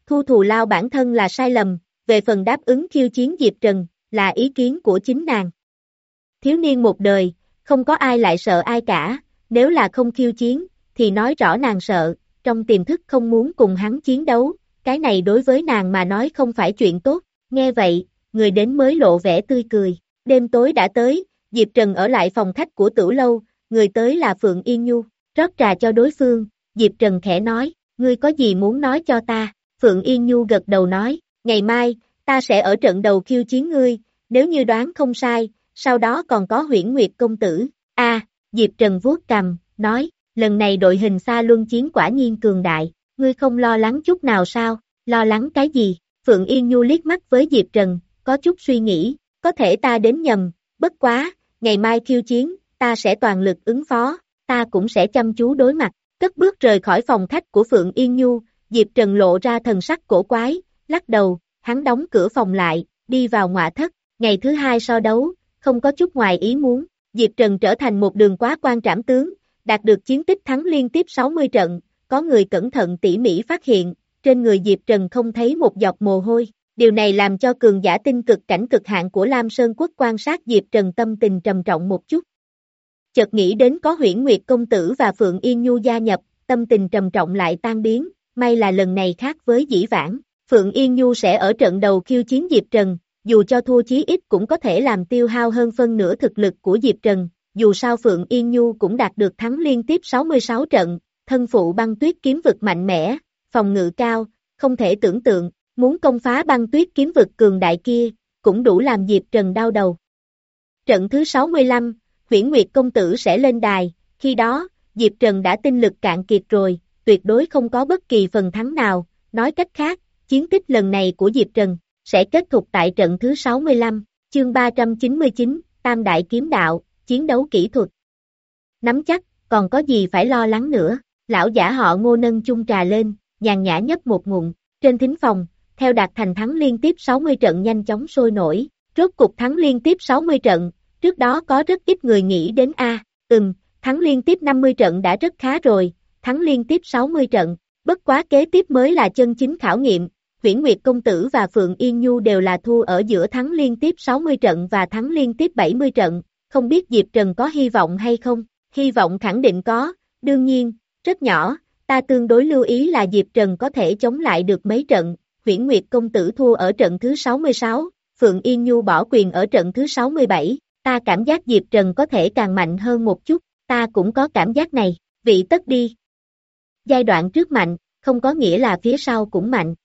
Speaker 2: thu thù lao bản thân là sai lầm, về phần đáp ứng khiêu chiến Diệp Trần, là ý kiến của chính nàng. Thiếu niên một đời, không có ai lại sợ ai cả, nếu là không khiêu chiến, thì nói rõ nàng sợ, trong tiềm thức không muốn cùng hắn chiến đấu, cái này đối với nàng mà nói không phải chuyện tốt, nghe vậy, người đến mới lộ vẻ tươi cười, đêm tối đã tới, Diệp Trần ở lại phòng khách của Tửu Lâu, người tới là Phượng Yên Nhu, rót trà cho đối phương, Diệp Trần khẽ nói, ngươi có gì muốn nói cho ta, Phượng Yên Nhu gật đầu nói, ngày mai, ta sẽ ở trận đầu khiêu chiến ngươi, nếu như đoán không sai, sau đó còn có Huyễn Nguyệt công tử, a Diệp Trần vuốt cằm, nói, lần này đội hình xa luân chiến quả nhiên cường đại, ngươi không lo lắng chút nào sao, lo lắng cái gì, Phượng Yên Nhu liếc mắt với Diệp Trần, có chút suy nghĩ, có thể ta đến nhầm, bất quá, ngày mai khiêu chiến, ta sẽ toàn lực ứng phó, ta cũng sẽ chăm chú đối mặt, cất bước rời khỏi phòng khách của Phượng Yên Nhu, Diệp Trần lộ ra thần sắc cổ quái, lắc đầu, hắn đóng cửa phòng lại, đi vào ngoại thất, ngày thứ hai so đấu, không có chút ngoài ý muốn, Diệp Trần trở thành một đường quá quan trảm tướng, đạt được chiến tích thắng liên tiếp sáu mươi trận, có người cẩn thận tỉ mỉ phát hiện, trên người Diệp Trần không thấy một giọt mồ hôi, điều này làm cho cường giả tinh cực cảnh cực hạn của Lam Sơn Quốc quan sát Diệp Trần tâm tình trầm trọng một chút. Chợt nghĩ đến có Huyễn Nguyệt công tử và Phượng Yên Nhu gia nhập, tâm tình trầm trọng lại tan biến, may là lần này khác với dĩ vãng, Phượng Yên Nhu sẽ ở trận đầu khiêu chiến Diệp Trần, dù cho thua chí ít cũng có thể làm tiêu hao hơn phân nửa thực lực của Diệp Trần, dù sao Phượng Yên Nhu cũng đạt được thắng liên tiếp sáu mươi sáu trận, thân phụ băng tuyết kiếm vực mạnh mẽ, phòng ngự cao, không thể tưởng tượng, muốn công phá băng tuyết kiếm vực cường đại kia, cũng đủ làm Diệp Trần đau đầu. Trận thứ sáu mươi lăm, Huyễn Nguyệt công tử sẽ lên đài, khi đó, Diệp Trần đã tinh lực cạn kiệt rồi, tuyệt đối không có bất kỳ phần thắng nào, nói cách khác, chiến tích lần này của Diệp Trần sẽ kết thúc tại trận thứ sáu mươi lăm, chương ba trăm chín mươi chín, Tam Đại Kiếm Đạo, chiến đấu kỹ thuật. Nắm chắc, còn có gì phải lo lắng nữa, lão giả họ Ngô nâng chung trà lên, nhàn nhã nhấp một ngụm, trên thính phòng, theo đạt thành thắng liên tiếp sáu mươi trận nhanh chóng sôi nổi, rốt cục thắng liên tiếp sáu mươi trận, trước đó có rất ít người nghĩ đến a, à, ừm, thắng liên tiếp năm mươi trận đã rất khá rồi, thắng liên tiếp sáu mươi trận, bất quá kế tiếp mới là chân chính khảo nghiệm, Huyễn Nguyệt công tử và Phượng Yên Nhu đều là thua ở giữa thắng liên tiếp sáu mươi trận và thắng liên tiếp bảy mươi trận, không biết Diệp Trần có hy vọng hay không, hy vọng khẳng định có, đương nhiên, rất nhỏ, ta tương đối lưu ý là Diệp Trần có thể chống lại được mấy trận, Huyễn Nguyệt công tử thua ở trận thứ sáu mươi sáu, Phượng Yên Nhu bỏ quyền ở trận thứ sáu mươi bảy, ta cảm giác Diệp Trần có thể càng mạnh hơn một chút, ta cũng có cảm giác này, vị tất đi. Giai đoạn trước mạnh, không có nghĩa là phía sau cũng mạnh.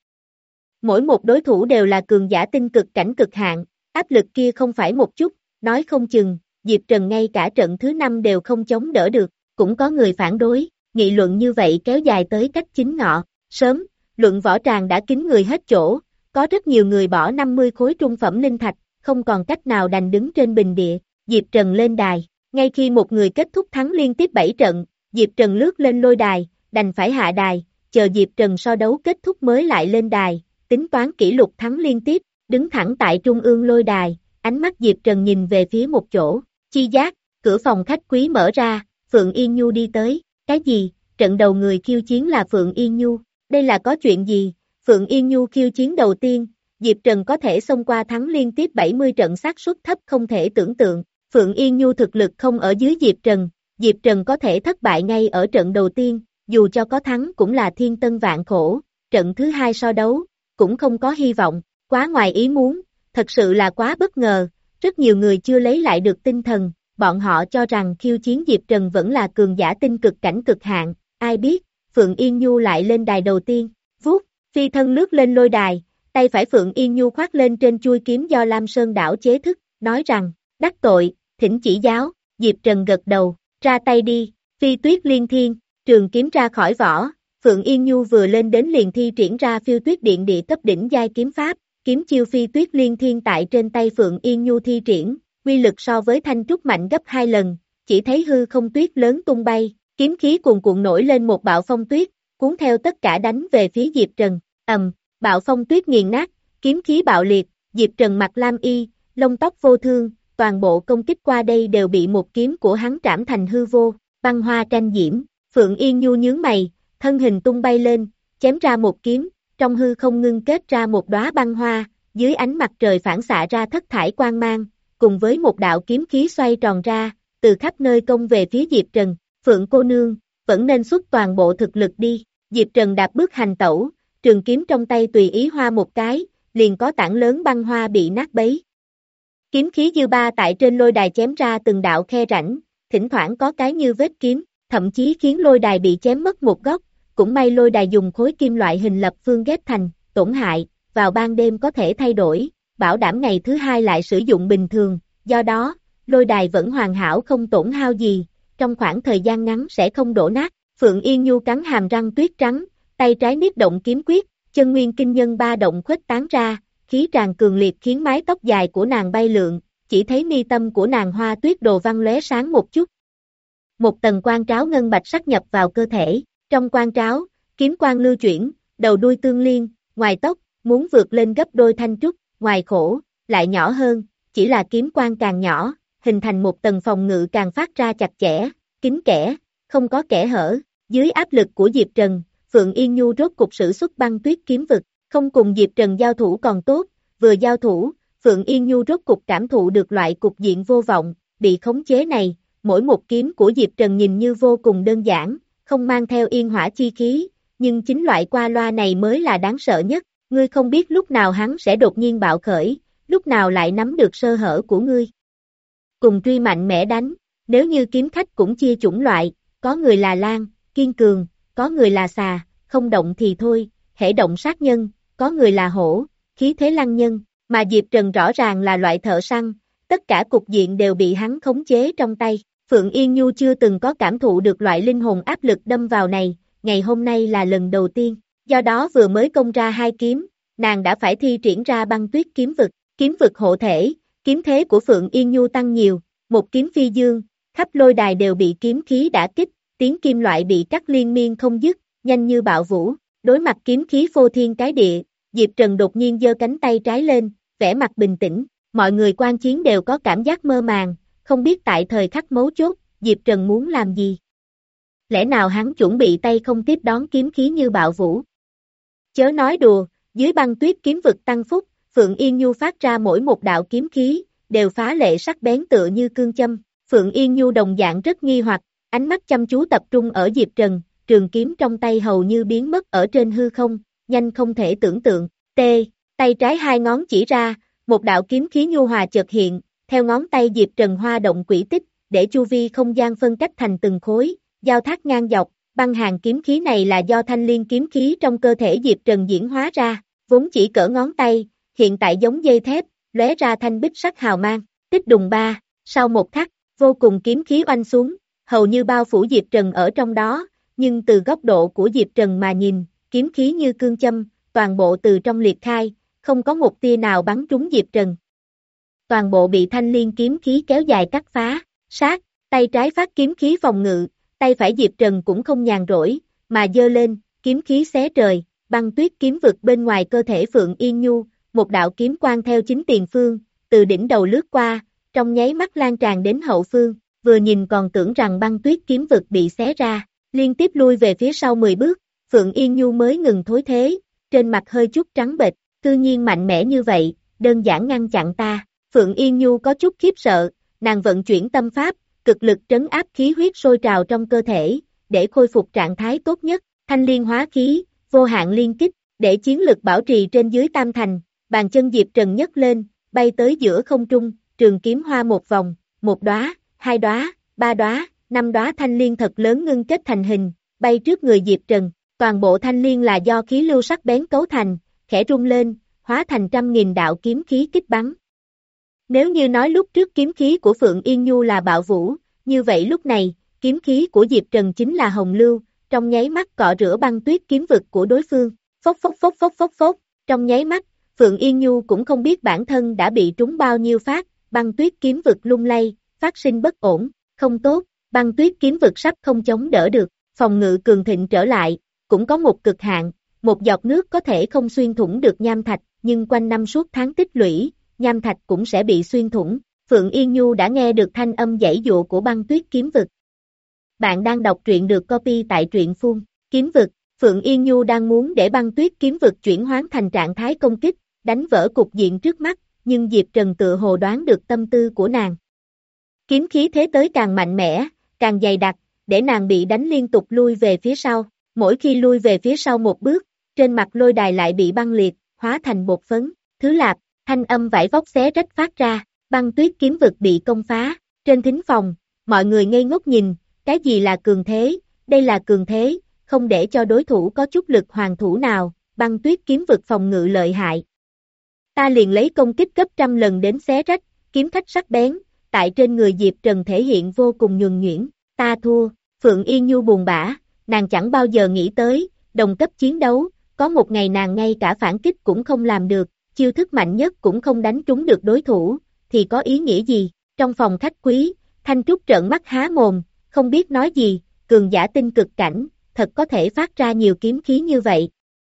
Speaker 2: Mỗi một đối thủ đều là cường giả tinh cực cảnh cực hạn, áp lực kia không phải một chút, nói không chừng, Diệp Trần ngay cả trận thứ năm đều không chống đỡ được, cũng có người phản đối, nghị luận như vậy kéo dài tới cách chính ngọ, sớm, luận võ tràng đã kín người hết chỗ, có rất nhiều người bỏ năm mươi khối trung phẩm linh thạch, không còn cách nào đành đứng trên bình địa, Diệp Trần lên đài, ngay khi một người kết thúc thắng liên tiếp bảy trận, Diệp Trần lướt lên lôi đài, đành phải hạ đài, chờ Diệp Trần so đấu kết thúc mới lại lên đài, tính toán kỷ lục thắng liên tiếp, đứng thẳng tại trung ương lôi đài, ánh mắt Diệp Trần nhìn về phía một chỗ, chi giác, cửa phòng khách quý mở ra, Phượng Yên Nhu đi tới, cái gì, trận đầu người khiêu chiến là Phượng Yên Nhu, đây là có chuyện gì, Phượng Yên Nhu khiêu chiến đầu tiên, Diệp Trần có thể xông qua thắng liên tiếp bảy mươi trận xác suất thấp không thể tưởng tượng, Phượng Yên Nhu thực lực không ở dưới Diệp Trần, Diệp Trần có thể thất bại ngay ở trận đầu tiên, dù cho có thắng cũng là thiên tân vạn khổ, trận thứ hai so đấu, cũng không có hy vọng, quá ngoài ý muốn, thật sự là quá bất ngờ, rất nhiều người chưa lấy lại được tinh thần, bọn họ cho rằng khiêu chiến Diệp Trần vẫn là cường giả tinh cực cảnh cực hạn, ai biết, Phượng Yên Nhu lại lên đài đầu tiên, vuốt, phi thân lướt lên lôi đài, tay phải Phượng Yên Nhu khoác lên trên chuôi kiếm do Lam Sơn đảo chế thức, nói rằng, đắc tội, thỉnh chỉ giáo, Diệp Trần gật đầu, ra tay đi, phi tuyết liên thiên, trường kiếm ra khỏi vỏ, Phượng Yên Nhu vừa lên đến liền thi triển ra phiêu tuyết điện địa cấp đỉnh giai kiếm pháp, kiếm chiêu phi tuyết liên thiên tại trên tay Phượng Yên Nhu thi triển, uy lực so với thanh trúc mạnh gấp hai lần, chỉ thấy hư không tuyết lớn tung bay, kiếm khí cuồn cuộn nổi lên một bạo phong tuyết, cuốn theo tất cả đánh về phía Diệp Trần, ầm, bạo phong tuyết nghiền nát, kiếm khí bạo liệt, Diệp Trần mặc lam y, lông tóc vô thương, toàn bộ công kích qua đây đều bị một kiếm của hắn trảm thành hư vô, băng hoa tranh diễm, Phượng Yên Nhu nhướng mày, thân hình tung bay lên, chém ra một kiếm, trong hư không ngưng kết ra một đóa băng hoa, dưới ánh mặt trời phản xạ ra thất thải quang mang, cùng với một đạo kiếm khí xoay tròn ra, từ khắp nơi công về phía Diệp Trần. Phượng cô nương, vẫn nên xuất toàn bộ thực lực đi. Diệp Trần đạp bước hành tẩu, trường kiếm trong tay tùy ý hoa một cái, liền có tảng lớn băng hoa bị nát bấy. Kiếm khí dư ba tại trên lôi đài chém ra từng đạo khe rãnh, thỉnh thoảng có cái như vết kiếm, thậm chí khiến lôi đài bị chém mất một góc, cũng may lôi đài dùng khối kim loại hình lập phương ghép thành, tổn hại, vào ban đêm có thể thay đổi, bảo đảm ngày thứ hai lại sử dụng bình thường, do đó, lôi đài vẫn hoàn hảo không tổn hao gì, trong khoảng thời gian ngắn sẽ không đổ nát. Phượng Yên Nhu cắn hàm răng tuyết trắng, tay trái niết động kiếm quyết, chân nguyên kinh nhân ba động khuếch tán ra, khí tràn cường liệt khiến mái tóc dài của nàng bay lượn, chỉ thấy mi tâm của nàng hoa tuyết đồ văn lóe sáng một chút. Một tầng quang tráo ngân bạch sắc nhập vào cơ thể, trong quang tráo, kiếm quang lưu chuyển, đầu đuôi tương liên, ngoài tóc, muốn vượt lên gấp đôi thanh trúc, ngoài khổ, lại nhỏ hơn, chỉ là kiếm quang càng nhỏ, hình thành một tầng phòng ngự càng phát ra chặt chẽ, kín kẽ, không có kẽ hở. Dưới áp lực của Diệp Trần, Phượng Yên Nhu rốt cục sử xuất băng tuyết kiếm vực, không cùng Diệp Trần giao thủ còn tốt, vừa giao thủ, Phượng Yên Nhu rốt cục cảm thụ được loại cục diện vô vọng, bị khống chế này, mỗi một kiếm của Diệp Trần nhìn như vô cùng đơn giản, không mang theo yên hỏa chi khí, nhưng chính loại qua loa này mới là đáng sợ nhất, ngươi không biết lúc nào hắn sẽ đột nhiên bạo khởi, lúc nào lại nắm được sơ hở của ngươi. Cùng truy mạnh mẽ đánh, nếu như kiếm khách cũng chia chủng loại, có người là lang, kiên cường, có người là xà, không động thì thôi, hễ động sát nhân, có người là hổ, khí thế lăng nhân, mà Diệp Trần rõ ràng là loại thợ săn, tất cả cục diện đều bị hắn khống chế trong tay. Phượng Yên Nhu chưa từng có cảm thụ được loại linh hồn áp lực đâm vào này, ngày hôm nay là lần đầu tiên, do đó vừa mới công ra hai kiếm, nàng đã phải thi triển ra băng tuyết kiếm vực, kiếm vực hộ thể, kiếm thế của Phượng Yên Nhu tăng nhiều, một kiếm phi dương, khắp lôi đài đều bị kiếm khí đả kích, tiếng kim loại bị cắt liên miên không dứt, nhanh như bạo vũ, đối mặt kiếm khí phô thiên cái địa, Diệp Trần đột nhiên giơ cánh tay trái lên, vẻ mặt bình tĩnh, mọi người quan chiến đều có cảm giác mơ màng, không biết tại thời khắc mấu chốt, Diệp Trần muốn làm gì. Lẽ nào hắn chuẩn bị tay không tiếp đón kiếm khí như bạo vũ? Chớ nói đùa, dưới băng tuyết kiếm vực tăng phúc, Phượng Yên Nhu phát ra mỗi một đạo kiếm khí, đều phá lệ sắc bén tựa như cương châm, Phượng Yên Nhu đồng dạng rất nghi hoặc, ánh mắt chăm chú tập trung ở Diệp Trần, trường kiếm trong tay hầu như biến mất ở trên hư không, nhanh không thể tưởng tượng, T, tay trái hai ngón chỉ ra, một đạo kiếm khí nhu hòa chợt hiện, theo ngón tay Diệp Trần hoa động quỹ tích, để chu vi không gian phân cách thành từng khối, giao thác ngang dọc, băng hàng kiếm khí này là do thanh liên kiếm khí trong cơ thể Diệp Trần diễn hóa ra, vốn chỉ cỡ ngón tay, hiện tại giống dây thép, lóe ra thanh bích sắc hào mang, tích đùng ba, sau một khắc, vô cùng kiếm khí oanh xuống, hầu như bao phủ Diệp Trần ở trong đó, nhưng từ góc độ của Diệp Trần mà nhìn, kiếm khí như cương châm, toàn bộ từ trong liệt khai, không có một tia nào bắn trúng Diệp Trần. Toàn bộ bị thanh liên kiếm khí kéo dài cắt phá, sát, tay trái phát kiếm khí phòng ngự, tay phải Diệp Trần cũng không nhàn rỗi, mà giơ lên, kiếm khí xé trời, băng tuyết kiếm vực bên ngoài cơ thể Phượng Yên Nhu, một đạo kiếm quang theo chính tiền phương, từ đỉnh đầu lướt qua, trong nháy mắt lan tràn đến hậu phương, vừa nhìn còn tưởng rằng băng tuyết kiếm vực bị xé ra, liên tiếp lui về phía sau mười bước, Phượng Yên Nhu mới ngừng thối thế, trên mặt hơi chút trắng bệch, cư nhiên mạnh mẽ như vậy, đơn giản ngăn chặn ta. Phượng Yên Nhu có chút khiếp sợ, nàng vận chuyển tâm pháp, cực lực trấn áp khí huyết sôi trào trong cơ thể, để khôi phục trạng thái tốt nhất, thanh liên hóa khí, vô hạn liên kích, để chiến lực bảo trì trên dưới tam thành, bàn chân Diệp Trần nhấc lên, bay tới giữa không trung, trường kiếm hoa một vòng, một đóa, hai đóa, ba đóa, năm đóa thanh liên thật lớn ngưng kết thành hình, bay trước người Diệp Trần, toàn bộ thanh liên là do khí lưu sắc bén cấu thành, khẽ rung lên, hóa thành trăm nghìn đạo kiếm khí kích bắn. Nếu như nói lúc trước kiếm khí của Phượng Yên Nhu là bạo vũ, như vậy lúc này, kiếm khí của Diệp Trần chính là hồng lưu, trong nháy mắt cọ rửa băng tuyết kiếm vực của đối phương, phốc phốc phốc phốc phốc phốc, trong nháy mắt, Phượng Yên Nhu cũng không biết bản thân đã bị trúng bao nhiêu phát, băng tuyết kiếm vực lung lay, phát sinh bất ổn, không tốt, băng tuyết kiếm vực sắp không chống đỡ được, phòng ngự cường thịnh trở lại, cũng có một cực hạn, một giọt nước có thể không xuyên thủng được nham thạch, nhưng quanh năm suốt tháng tích lũy, nham thạch cũng sẽ bị xuyên thủng. Phượng Yên Nhu đã nghe được thanh âm giãy dụa của băng tuyết kiếm vực. Bạn đang đọc truyện được copy tại truyện phun, kiếm vực, Phượng Yên Nhu đang muốn để băng tuyết kiếm vực chuyển hoán thành trạng thái công kích, đánh vỡ cục diện trước mắt, nhưng Diệp Trần tự hồ đoán được tâm tư của nàng. Kiếm khí thế tới càng mạnh mẽ, càng dày đặc, để nàng bị đánh liên tục lui về phía sau. Mỗi khi lui về phía sau một bước, trên mặt lôi đài lại bị băng liệt, hóa thành bột phấn. Thứ lạp, thanh âm vải vóc xé rách phát ra, băng tuyết kiếm vực bị công phá. Trên thính phòng, mọi người ngây ngốc nhìn, cái gì là cường thế, đây là cường thế, không để cho đối thủ có chút lực hoàn thủ nào, băng tuyết kiếm vực phòng ngự lợi hại. Ta liền lấy công kích gấp trăm lần đến xé rách, kiếm khách sắc bén, tại trên người Diệp Trần thể hiện vô cùng nhuần nhuyễn, ta thua. Phượng Yên Nhu buồn bã, nàng chẳng bao giờ nghĩ tới, đồng cấp chiến đấu, có một ngày nàng ngay cả phản kích cũng không làm được, chiêu thức mạnh nhất cũng không đánh trúng được đối thủ, thì có ý nghĩa gì? Trong phòng khách quý, Thanh Trúc trợn mắt há mồm, không biết nói gì, cường giả tinh cực cảnh, thật có thể phát ra nhiều kiếm khí như vậy.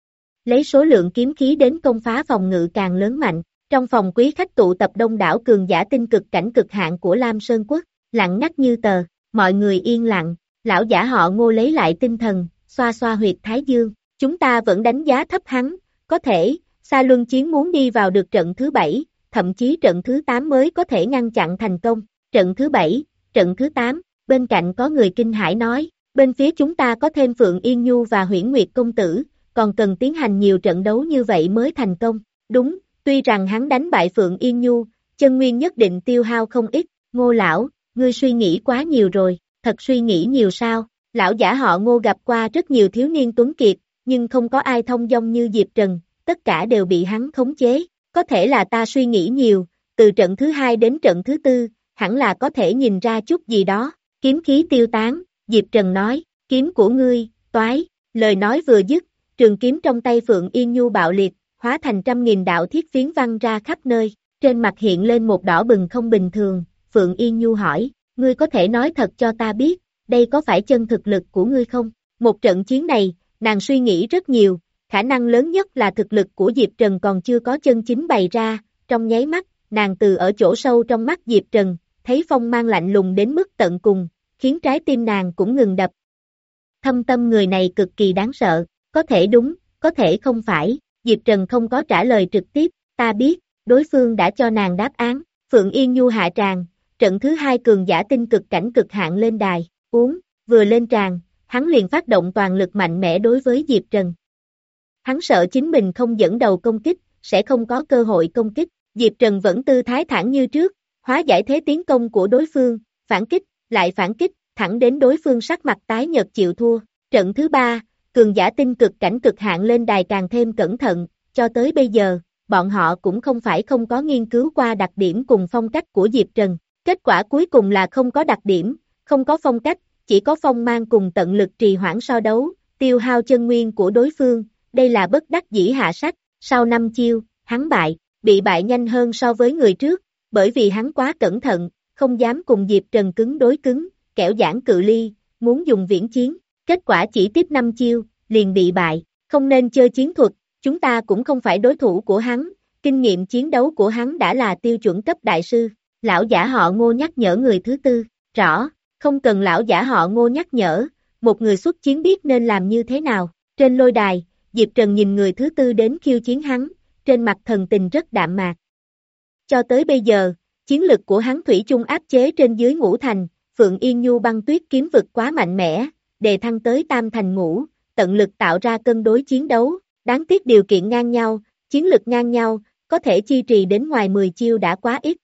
Speaker 2: Lấy số lượng kiếm khí đến công phá phòng ngự càng lớn mạnh, trong phòng quý khách tụ tập đông đảo cường giả tinh cực cảnh cực hạn của Lam Sơn Quốc, lặng ngắt như tờ, mọi người yên lặng, lão giả họ Ngô lấy lại tinh thần, xoa xoa huyệt thái dương, chúng ta vẫn đánh giá thấp hắn, có thể, Sa Luân Chiến muốn đi vào được trận thứ bảy, thậm chí trận thứ tám mới có thể ngăn chặn thành công, trận thứ bảy, trận thứ tám, bên cạnh có người kinh hãi nói, bên phía chúng ta có thêm Phượng Yên Nhu và Huyễn Nguyệt Công Tử, còn cần tiến hành nhiều trận đấu như vậy mới thành công, đúng, tuy rằng hắn đánh bại Phượng Yên Nhu, chân nguyên nhất định tiêu hao không ít, Ngô lão, ngươi suy nghĩ quá nhiều rồi, thật suy nghĩ nhiều sao, lão giả họ Ngô gặp qua rất nhiều thiếu niên tuấn kiệt, nhưng không có ai thông dong như Diệp Trần, tất cả đều bị hắn khống chế, có thể là ta suy nghĩ nhiều, từ trận thứ hai đến trận thứ tư, hẳn là có thể nhìn ra chút gì đó, kiếm khí tiêu tán, Diệp Trần nói, kiếm của ngươi, toái, lời nói vừa dứt, trường kiếm trong tay Phượng Yên Nhu bạo liệt, hóa thành trăm nghìn đạo thiết phiến văng ra khắp nơi, trên mặt hiện lên một đỏ bừng không bình thường, Phượng Yên Nhu hỏi, ngươi có thể nói thật cho ta biết, đây có phải chân thực lực của ngươi không? Một trận chiến này, nàng suy nghĩ rất nhiều, khả năng lớn nhất là thực lực của Diệp Trần còn chưa có chân chính bày ra, trong nháy mắt, nàng từ ở chỗ sâu trong mắt Diệp Trần, thấy phong mang lạnh lùng đến mức tận cùng, khiến trái tim nàng cũng ngừng đập. Thâm tâm người này cực kỳ đáng sợ, có thể đúng, có thể không phải, Diệp Trần không có trả lời trực tiếp, ta biết, đối phương đã cho nàng đáp án, Phượng Yên Nhu hạ tràng, trận thứ hai cường giả tinh cực cảnh cực hạn lên đài, uống, vừa lên tràng, hắn liền phát động toàn lực mạnh mẽ đối với Diệp Trần. Hắn sợ chính mình không dẫn đầu công kích, sẽ không có cơ hội công kích, Diệp Trần vẫn tư thái thản như trước, hóa giải thế tiến công của đối phương, phản kích, lại phản kích, thẳng đến đối phương sắc mặt tái nhợt chịu thua. Trận thứ ba, cường giả tinh cực cảnh cực hạn lên đài càng thêm cẩn thận, cho tới bây giờ, bọn họ cũng không phải không có nghiên cứu qua đặc điểm cùng phong cách của Diệp Trần. Kết quả cuối cùng là không có đặc điểm, không có phong cách, chỉ có phong mang cùng tận lực trì hoãn so đấu, tiêu hao chân nguyên của đối phương, đây là bất đắc dĩ hạ sách, sau năm chiêu, hắn bại, bị bại nhanh hơn so với người trước, bởi vì hắn quá cẩn thận, không dám cùng Diệp Trần cứng đối cứng, kẻo giãn cự ly, muốn dùng viễn chiến, kết quả chỉ tiếp năm chiêu, liền bị bại, không nên chơi chiến thuật, chúng ta cũng không phải đối thủ của hắn, kinh nghiệm chiến đấu của hắn đã là tiêu chuẩn cấp đại sư, lão giả họ Ngô nhắc nhở người thứ tư, rõ, không cần lão giả họ Ngô nhắc nhở, một người xuất chiến biết nên làm như thế nào, trên lôi đài, Diệp Trần nhìn người thứ tư đến khiêu chiến hắn, trên mặt thần tình rất đạm mạc. Cho tới bây giờ, chiến lực của hắn thủy chung áp chế trên dưới ngũ thành, Phượng Yên Nhu băng tuyết kiếm vực quá mạnh mẽ, đề thăng tới tam thành ngũ, tận lực tạo ra cân đối chiến đấu, đáng tiếc điều kiện ngang nhau, chiến lực ngang nhau, có thể chi trì đến ngoài mười chiêu đã quá ít.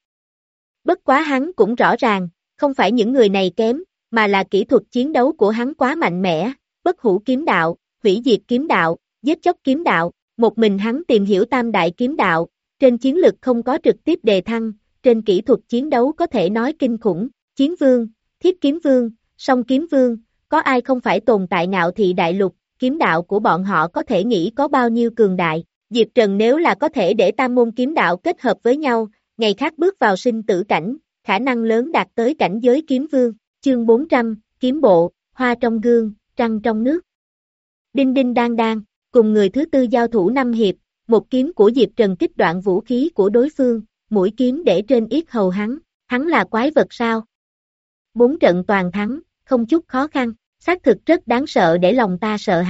Speaker 2: Bất quá hắn cũng rõ ràng, không phải những người này kém, mà là kỹ thuật chiến đấu của hắn quá mạnh mẽ, bất hủ kiếm đạo, hủy diệt kiếm đạo, giết chóc kiếm đạo, một mình hắn tìm hiểu tam đại kiếm đạo, trên chiến lực không có trực tiếp đề thăng, trên kỹ thuật chiến đấu có thể nói kinh khủng, chiến vương, thiết kiếm vương, song kiếm vương, có ai không phải tồn tại ngạo thị đại lục, kiếm đạo của bọn họ có thể nghĩ có bao nhiêu cường đại, Diệp Trần nếu là có thể để tam môn kiếm đạo kết hợp với nhau, ngày khác bước vào sinh tử cảnh, khả năng lớn đạt tới cảnh giới kiếm vương, chương bốn trăm, kiếm bộ, hoa trong gương, trăng trong nước. Đinh đinh đang đang, cùng người thứ tư giao thủ năm hiệp, một kiếm của Diệp Trần kích đoạn vũ khí của đối phương, mũi kiếm để trên yết hầu hắn, hắn là quái vật sao? Bốn trận toàn thắng, không chút khó khăn, xác thực rất đáng sợ để lòng ta sợ hãi,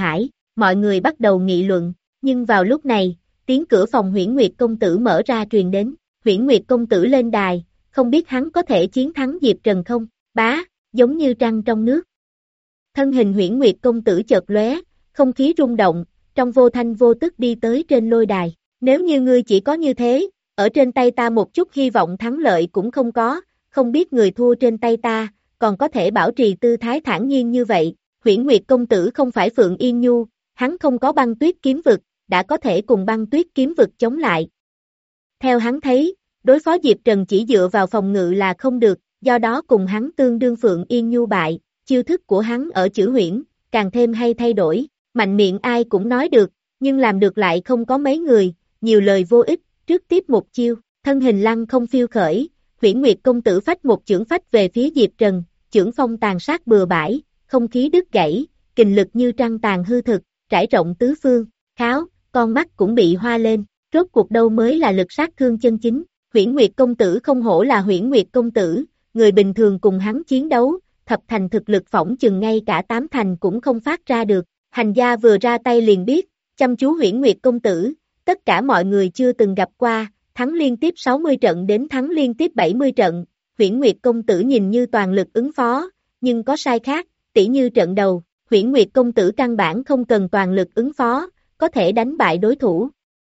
Speaker 2: mọi người bắt đầu nghị luận, nhưng vào lúc này, tiếng cửa phòng Huyễn Nguyệt công tử mở ra truyền đến, Huyễn Nguyệt công tử lên đài, không biết hắn có thể chiến thắng Diệp Trần không, bá, giống như trăng trong nước. Thân hình Huyễn Nguyệt công tử chợt lóe, không khí rung động, trong vô thanh vô tức đi tới trên lôi đài, nếu như ngươi chỉ có như thế, ở trên tay ta một chút hy vọng thắng lợi cũng không có, không biết người thua trên tay ta, còn có thể bảo trì tư thái thản nhiên như vậy, Huyễn Nguyệt công tử không phải Phượng Yên Nhu, hắn không có băng tuyết kiếm vực, đã có thể cùng băng tuyết kiếm vực chống lại. Theo hắn thấy, đối phó Diệp Trần chỉ dựa vào phòng ngự là không được, do đó cùng hắn tương đương Phượng Yên Nhu bại, chiêu thức của hắn ở chữ huyễn, càng thêm hay thay đổi, mạnh miệng ai cũng nói được, nhưng làm được lại không có mấy người, nhiều lời vô ích, trước tiếp một chiêu, thân hình lăng không phiêu khởi, Huyễn Nguyệt công tử phách một chưởng phách về phía Diệp Trần, chưởng phong tàn sát bừa bãi, không khí đứt gãy, kình lực như trăng tàn hư thực, trải rộng tứ phương, kháo, con mắt cũng bị hoa lên, rốt cuộc đâu mới là lực sát thương chân chính, Huyễn Nguyệt công tử không hổ là Huyễn Nguyệt công tử, người bình thường cùng hắn chiến đấu, thập thành thực lực phỏng chừng ngay cả tám thành cũng không phát ra được, hành gia vừa ra tay liền biết, chăm chú Huyễn Nguyệt công tử, tất cả mọi người chưa từng gặp qua, thắng liên tiếp sáu mươi trận đến thắng liên tiếp bảy mươi trận, Huyễn Nguyệt công tử nhìn như toàn lực ứng phó, nhưng có sai khác, tỉ như trận đầu, Huyễn Nguyệt công tử căn bản không cần toàn lực ứng phó, có thể đánh bại đối thủ.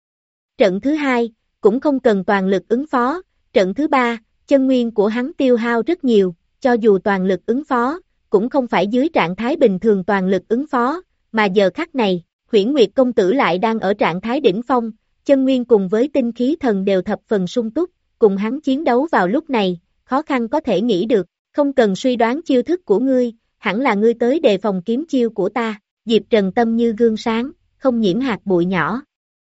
Speaker 2: Trận thứ hai, cũng không cần toàn lực ứng phó, trận thứ ba, chân nguyên của hắn tiêu hao rất nhiều, cho dù toàn lực ứng phó, cũng không phải dưới trạng thái bình thường toàn lực ứng phó, mà giờ khắc này, Huyễn Nguyệt công tử lại đang ở trạng thái đỉnh phong, chân nguyên cùng với tinh khí thần đều thập phần sung túc, cùng hắn chiến đấu vào lúc này, khó khăn có thể nghĩ được, không cần suy đoán chiêu thức của ngươi, hẳn là ngươi tới đề phòng kiếm chiêu của ta, Diệp Trần tâm như gương sáng, không nhiễm hạt bụi nhỏ.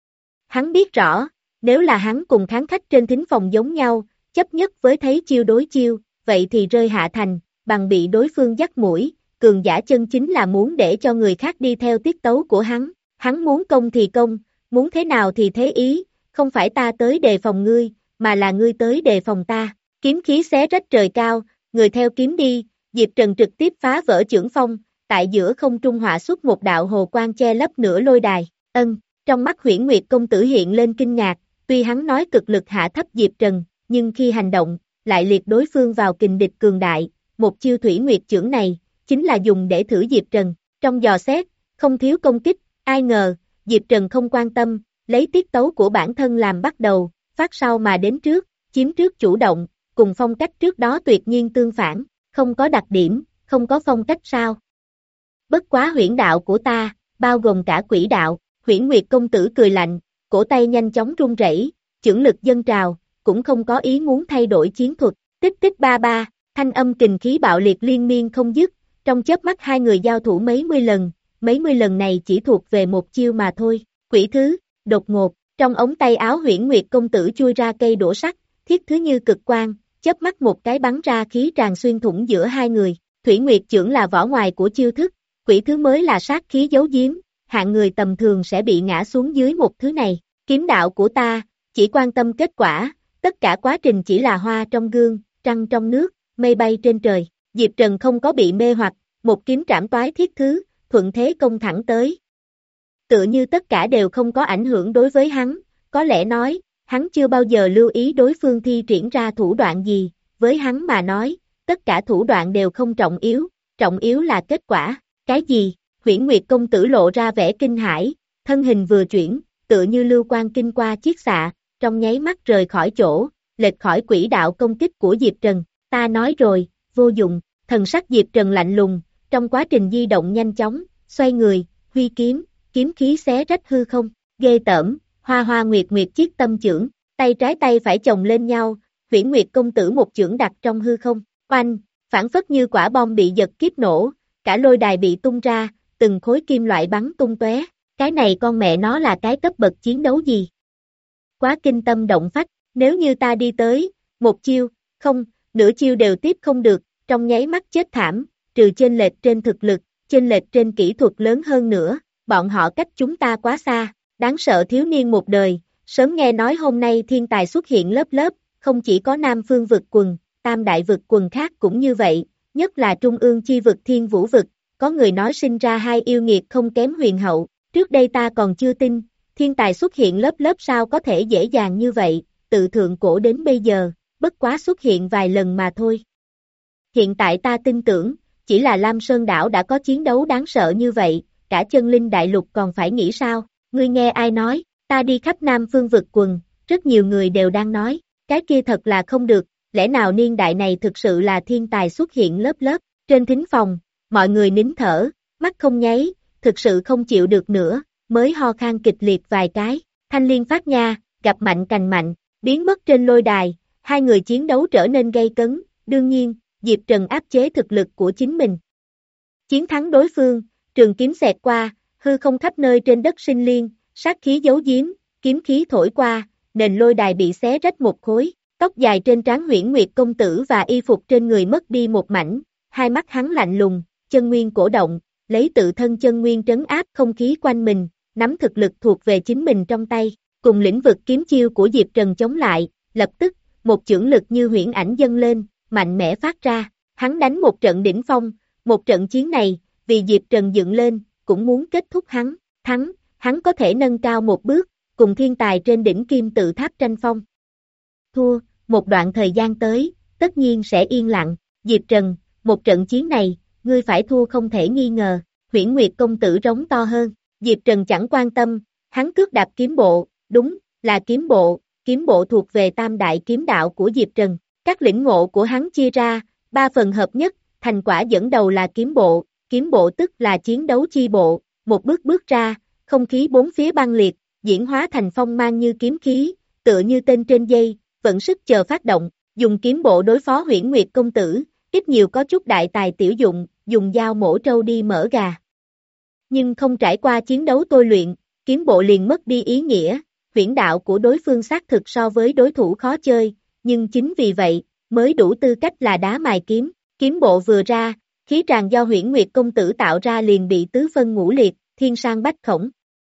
Speaker 2: Hắn biết rõ, nếu là hắn cùng kháng khách trên thính phòng giống nhau, chấp nhất với thấy chiêu đối chiêu, vậy thì rơi hạ thành, bằng bị đối phương dắt mũi, cường giả chân chính là muốn để cho người khác đi theo tiết tấu của hắn, hắn muốn công thì công, muốn thế nào thì thế ý, không phải ta tới đề phòng ngươi, mà là ngươi tới đề phòng ta, kiếm khí xé rách trời cao, người theo kiếm đi, Diệp Trần trực tiếp phá vỡ chưởng phong, tại giữa không trung họa xuất một đạo hồ quang che lấp nửa lôi đài, ân, trong mắt Huyễn Nguyệt công tử hiện lên kinh ngạc, tuy hắn nói cực lực hạ thấp Diệp Trần, nhưng khi hành động, lại liệt đối phương vào kình địch cường đại, một chiêu thủy nguyệt chưởng này, chính là dùng để thử Diệp Trần, trong dò xét, không thiếu công kích, ai ngờ, Diệp Trần không quan tâm, lấy tiết tấu của bản thân làm bắt đầu, phát sau mà đến trước, chiếm trước chủ động, cùng phong cách trước đó tuyệt nhiên tương phản, không có đặc điểm, không có phong cách sao. Bất quá huyễn đạo của ta, bao gồm cả quỷ đạo, Huyễn Nguyệt công tử cười lạnh, cổ tay nhanh chóng run rẩy, chưởng lực dâng trào, cũng không có ý muốn thay đổi chiến thuật, tích tích ba ba, thanh âm kình khí bạo liệt liên miên không dứt, trong chớp mắt hai người giao thủ mấy mươi lần, mấy mươi lần này chỉ thuộc về một chiêu mà thôi, quỷ thứ, đột ngột, trong ống tay áo Huyễn Nguyệt công tử chui ra cây đũa sắt, thiết thứ như cực quang, chớp mắt một cái bắn ra khí tràn xuyên thủng giữa hai người, Thủy Nguyệt chưởng là vỏ ngoài của chiêu thức, quỷ thứ mới là sát khí giấu giếm, hạng người tầm thường sẽ bị ngã xuống dưới một thứ này, kiếm đạo của ta, chỉ quan tâm kết quả, tất cả quá trình chỉ là hoa trong gương, trăng trong nước, mây bay trên trời, Diệp Trần không có bị mê hoặc, một kiếm trảm toái thiết thứ, thuận thế công thẳng tới. Tựa như tất cả đều không có ảnh hưởng đối với hắn, có lẽ nói, hắn chưa bao giờ lưu ý đối phương thi triển ra thủ đoạn gì, với hắn mà nói, tất cả thủ đoạn đều không trọng yếu, trọng yếu là kết quả, cái gì? Huyễn Nguyệt công tử lộ ra vẻ kinh hãi, thân hình vừa chuyển, tựa như lưu quang kinh qua chiếc xạ, trong nháy mắt rời khỏi chỗ, lệch khỏi quỹ đạo công kích của Diệp Trần, ta nói rồi, vô dụng, thần sắc Diệp Trần lạnh lùng, trong quá trình di động nhanh chóng, xoay người, huy kiếm, kiếm khí xé rách hư không, ghê tởm, hoa hoa nguyệt nguyệt chiếc tâm chưởng, tay trái tay phải chồng lên nhau, Huyễn Nguyệt công tử một chưởng đặt trong hư không, oanh, phản phất như quả bom bị giật kiếp nổ, cả lôi đài bị tung ra, từng khối kim loại bắn tung tóe, cái này con mẹ nó là cái cấp bậc chiến đấu gì? Quá kinh tâm động phách, nếu như ta đi tới, một chiêu, không, nửa chiêu đều tiếp không được, trong nháy mắt chết thảm, trừ chênh lệch trên thực lực, chênh lệch trên kỹ thuật lớn hơn nữa, bọn họ cách chúng ta quá xa, đáng sợ thiếu niên một đời, sớm nghe nói hôm nay thiên tài xuất hiện lớp lớp, không chỉ có Nam Phương vực quần, Tam Đại vực quần khác cũng như vậy, nhất là Trung ương chi vực Thiên Vũ vực, có người nói sinh ra hai yêu nghiệt không kém huyền hậu, Trước đây ta còn chưa tin, thiên tài xuất hiện lớp lớp sao có thể dễ dàng như vậy, từ thượng cổ đến bây giờ, bất quá xuất hiện vài lần mà thôi. Hiện tại ta tin tưởng, chỉ là Lam Sơn đảo đã có chiến đấu đáng sợ như vậy, cả chân linh đại lục còn phải nghĩ sao, ngươi nghe ai nói, ta đi khắp Nam Phương vực quần, rất nhiều người đều đang nói, cái kia thật là không được, lẽ nào niên đại này thực sự là thiên tài xuất hiện lớp lớp, trên thính phòng, mọi người nín thở, mắt không nháy, thực sự không chịu được nữa, mới ho khan kịch liệt vài cái, Thanh Liên phát nha, gặp mạnh cành mạnh, biến mất trên lôi đài, hai người chiến đấu trở nên gay cấn, đương nhiên, Diệp Trần áp chế thực lực của chính mình. Chiến thắng đối phương, trường kiếm xẹt qua, hư không khắp nơi trên đất sinh liên, sát khí giấu giếm, kiếm khí thổi qua, nền lôi đài bị xé rách một khối, tóc dài trên trán Huyễn Nguyệt công tử và y phục trên người mất đi một mảnh, hai mắt hắn lạnh lùng, chân nguyên cổ động, lấy tự thân chân nguyên trấn áp không khí quanh mình, nắm thực lực thuộc về chính mình trong tay, cùng lĩnh vực kiếm chiêu của Diệp Trần chống lại, lập tức, một chưởng lực như huyễn ảnh dâng lên, mạnh mẽ phát ra, hắn đánh một trận đỉnh phong, một trận chiến này, vì Diệp Trần dựng lên, cũng muốn kết thúc hắn, thắng, hắn có thể nâng cao một bước, cùng thiên tài trên đỉnh kim tự tháp tranh phong. Thua, một đoạn thời gian tới, tất nhiên sẽ yên lặng, Diệp Trần, một trận chiến này, ngươi phải thua không thể nghi ngờ, Huyễn Nguyệt công tử rống to hơn, Diệp Trần chẳng quan tâm, hắn cước đạp kiếm bộ, đúng, là kiếm bộ, kiếm bộ thuộc về tam đại kiếm đạo của Diệp Trần, các lĩnh ngộ của hắn chia ra, ba phần hợp nhất, thành quả dẫn đầu là kiếm bộ, kiếm bộ tức là chiến đấu chi bộ, một bước bước ra, không khí bốn phía băng liệt, diễn hóa thành phong mang như kiếm khí, tựa như tên trên dây, vận sức chờ phát động, dùng kiếm bộ đối phó Huyễn Nguyệt công tử, ít nhiều có chút đại tài tiểu dụng, dùng dao mổ trâu đi mở gà. Nhưng không trải qua chiến đấu tôi luyện, kiếm bộ liền mất đi ý nghĩa, huyễn đạo của đối phương xác thực so với đối thủ khó chơi, nhưng chính vì vậy, mới đủ tư cách là đá mài kiếm, kiếm bộ vừa ra, khí tràng do Huyễn Nguyệt công tử tạo ra liền bị tứ phân ngũ liệt, thiên sang bách khổng.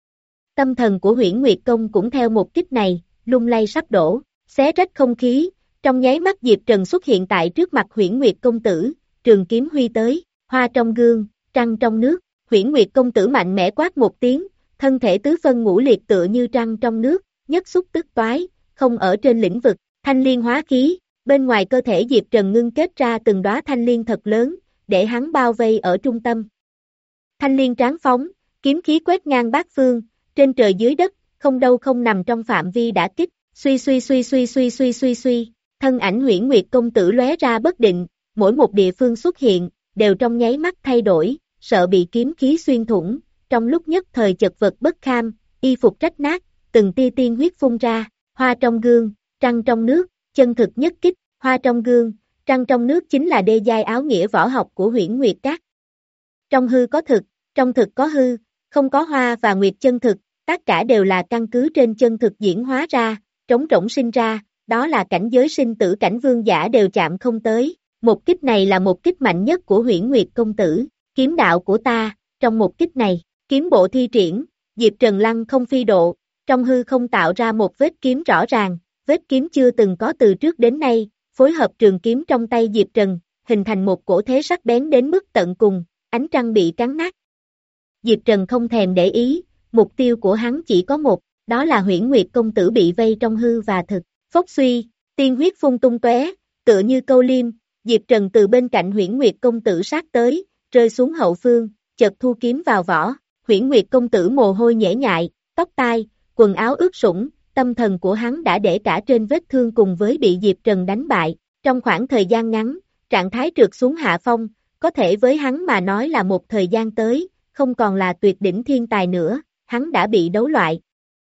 Speaker 2: Tâm thần của Huyễn Nguyệt công cũng theo một kích này, lung lay sắp đổ, xé rách không khí, trong nháy mắt Diệp Trần xuất hiện tại trước mặt Huyễn Nguyệt công tử, trường kiếm huy tới, hoa trong gương, trăng trong nước, Huyễn Nguyệt công tử mạnh mẽ quát một tiếng, thân thể tứ phân ngũ liệt tựa như trăng trong nước, nhất xúc tức toái, không ở trên lĩnh vực, thanh liên hóa khí, bên ngoài cơ thể Diệp Trần ngưng kết ra từng đóa thanh liên thật lớn, để hắn bao vây ở trung tâm. Thanh liên tráng phóng, kiếm khí quét ngang bát phương, trên trời dưới đất, không đâu không nằm trong phạm vi đã kích, suy suy suy suy suy suy suy suy, thân ảnh Huyễn Nguyệt công tử lóe ra bất định, mỗi một địa phương xuất hiện, đều trong nháy mắt thay đổi, sợ bị kiếm khí xuyên thủng, trong lúc nhất thời chật vật bất kham, y phục rách nát, từng tia tiên huyết phun ra, hoa trong gương, trăng trong nước, chân thực nhất kích, hoa trong gương, trăng trong nước chính là đê giai áo nghĩa võ học của Huyễn Nguyệt Các. Trong hư có thực, trong thực có hư, không có hoa và nguyệt chân thực, tất cả đều là căn cứ trên chân thực diễn hóa ra, trống rỗng sinh ra, đó là cảnh giới sinh tử cảnh vương giả đều chạm không tới. Một kích này là một kích mạnh nhất của Huyễn Nguyệt công tử, kiếm đạo của ta, trong một kích này, kiếm bộ thi triển, Diệp Trần lăng không phi độ, trong hư không tạo ra một vết kiếm rõ ràng, vết kiếm chưa từng có từ trước đến nay, phối hợp trường kiếm trong tay Diệp Trần, hình thành một cổ thế sắc bén đến mức tận cùng, ánh trăng bị cắn nát. Diệp Trần không thèm để ý, mục tiêu của hắn chỉ có một, đó là Huyễn Nguyệt công tử bị vây trong hư và thực, phốc suy, tiên huyết phun tung tóe, tựa như câu liêm, Diệp Trần từ bên cạnh Huyễn Nguyệt công tử sát tới, rơi xuống hậu phương, chợt thu kiếm vào vỏ, Huyễn Nguyệt công tử mồ hôi nhễ nhại, tóc tai, quần áo ướt sũng, tâm thần của hắn đã để cả trên vết thương cùng với bị Diệp Trần đánh bại, trong khoảng thời gian ngắn, trạng thái trượt xuống hạ phong, có thể với hắn mà nói là một thời gian tới, không còn là tuyệt đỉnh thiên tài nữa, hắn đã bị đấu loại.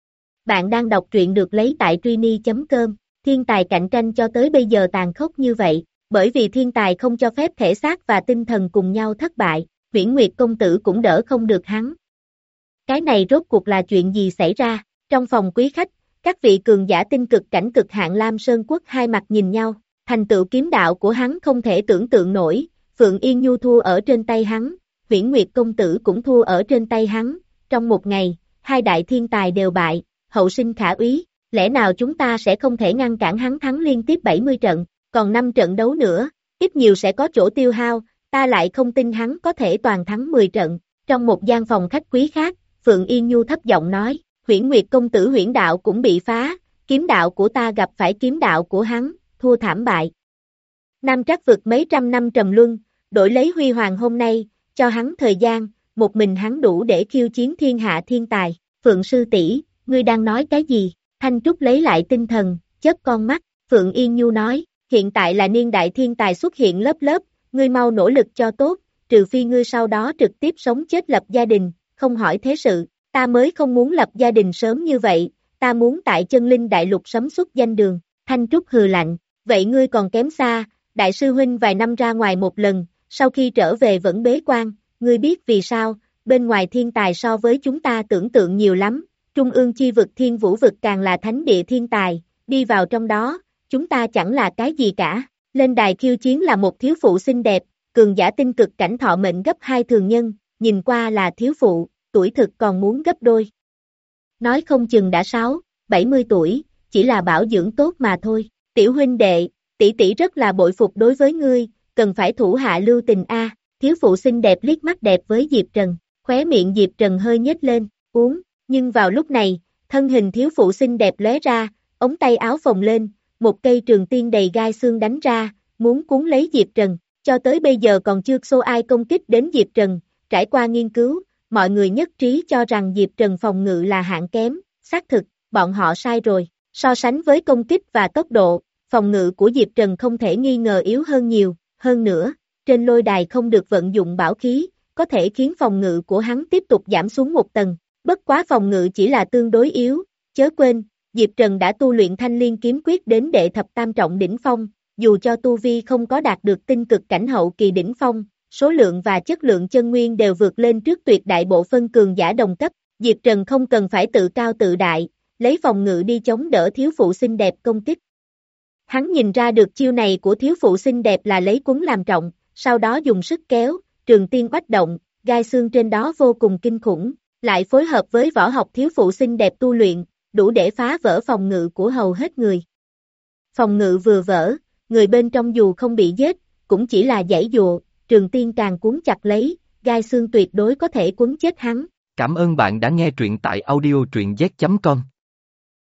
Speaker 2: Bạn đang đọc truyện được lấy tại truy chấm com, thiên tài cạnh tranh cho tới bây giờ tàn khốc như vậy, bởi vì thiên tài không cho phép thể xác và tinh thần cùng nhau thất bại, Huyễn Nguyệt công tử cũng đỡ không được hắn. Cái này rốt cuộc là chuyện gì xảy ra, trong phòng quý khách, các vị cường giả tinh cực cảnh cực hạn Lam Sơn Quốc hai mặt nhìn nhau, thành tựu kiếm đạo của hắn không thể tưởng tượng nổi, Phượng Yên Nhu thua ở trên tay hắn, Huyễn Nguyệt công tử cũng thua ở trên tay hắn, trong một ngày, hai đại thiên tài đều bại, hậu sinh khả úy, lẽ nào chúng ta sẽ không thể ngăn cản hắn thắng liên tiếp bảy mươi trận, còn năm trận đấu nữa, ít nhiều sẽ có chỗ tiêu hao, ta lại không tin hắn có thể toàn thắng mười trận, trong một gian phòng khách quý khác, Phượng Yên Nhu thấp giọng nói, Huyễn Nguyệt công tử huyễn đạo cũng bị phá, kiếm đạo của ta gặp phải kiếm đạo của hắn, thua thảm bại. Nam Trắc vực mấy trăm năm trầm luân, đổi lấy huy hoàng hôm nay, cho hắn thời gian, một mình hắn đủ để khiêu chiến thiên hạ thiên tài. Phượng sư tỷ, ngươi đang nói cái gì? Thanh Trúc lấy lại tinh thần, chớp con mắt, Phượng Yên Nhu nói, hiện tại là niên đại thiên tài xuất hiện lớp lớp, ngươi mau nỗ lực cho tốt, trừ phi ngươi sau đó trực tiếp sống chết lập gia đình, không hỏi thế sự, ta mới không muốn lập gia đình sớm như vậy, ta muốn tại chân linh đại lục sấm xuất danh đường. Thanh Trúc hừ lạnh, vậy ngươi còn kém xa, đại sư huynh vài năm ra ngoài một lần, sau khi trở về vẫn bế quan, ngươi biết vì sao, bên ngoài thiên tài so với chúng ta tưởng tượng nhiều lắm, trung ương chi vực thiên vũ vực càng là thánh địa thiên tài, đi vào trong đó, chúng ta chẳng là cái gì cả, lên đài khiêu chiến là một thiếu phụ xinh đẹp, cường giả tinh cực cảnh thọ mệnh gấp hai thường nhân, nhìn qua là thiếu phụ, tuổi thực còn muốn gấp đôi. Nói không chừng đã sáu, bảy mươi tuổi, chỉ là bảo dưỡng tốt mà thôi, tiểu huynh đệ, tỷ tỷ rất là bội phục đối với ngươi, cần phải thủ hạ lưu tình a. Thiếu phụ xinh đẹp liếc mắt đẹp với Diệp Trần, khóe miệng Diệp Trần hơi nhếch lên, uống, nhưng vào lúc này, thân hình thiếu phụ xinh đẹp lóe ra, ống tay áo phồng lên, một cây trường tiên đầy gai xương đánh ra, muốn cuốn lấy Diệp Trần, cho tới bây giờ còn chưa xô ai công kích đến Diệp Trần, trải qua nghiên cứu, mọi người nhất trí cho rằng Diệp Trần phòng ngự là hạng kém, xác thực, bọn họ sai rồi, so sánh với công kích và tốc độ, phòng ngự của Diệp Trần không thể nghi ngờ yếu hơn nhiều, hơn nữa, trên lôi đài không được vận dụng bảo khí, có thể khiến phòng ngự của hắn tiếp tục giảm xuống một tầng, bất quá phòng ngự chỉ là tương đối yếu, chớ quên, Diệp Trần đã tu luyện thanh liên kiếm quyết đến đệ thập tam trọng đỉnh phong, dù cho tu vi không có đạt được tinh cực cảnh hậu kỳ đỉnh phong, số lượng và chất lượng chân nguyên đều vượt lên trước tuyệt đại bộ phân cường giả đồng cấp, Diệp Trần không cần phải tự cao tự đại, lấy phòng ngự đi chống đỡ thiếu phụ xinh đẹp công kích. Hắn nhìn ra được chiêu này của thiếu phụ xinh đẹp là lấy cuốn làm trọng, sau đó dùng sức kéo, trường tiên oách động, gai xương trên đó vô cùng kinh khủng, lại phối hợp với võ học thiếu phụ xinh đẹp tu luyện, đủ để phá vỡ phòng ngự của hầu hết người. Phòng ngự vừa vỡ, người bên trong dù không bị giết, cũng chỉ là giãy dụa, trường tiên càng cuốn chặt lấy, gai xương tuyệt đối có thể cuốn chết hắn.
Speaker 1: Cảm ơn bạn đã nghe truyện tại audio truyện z chấm com.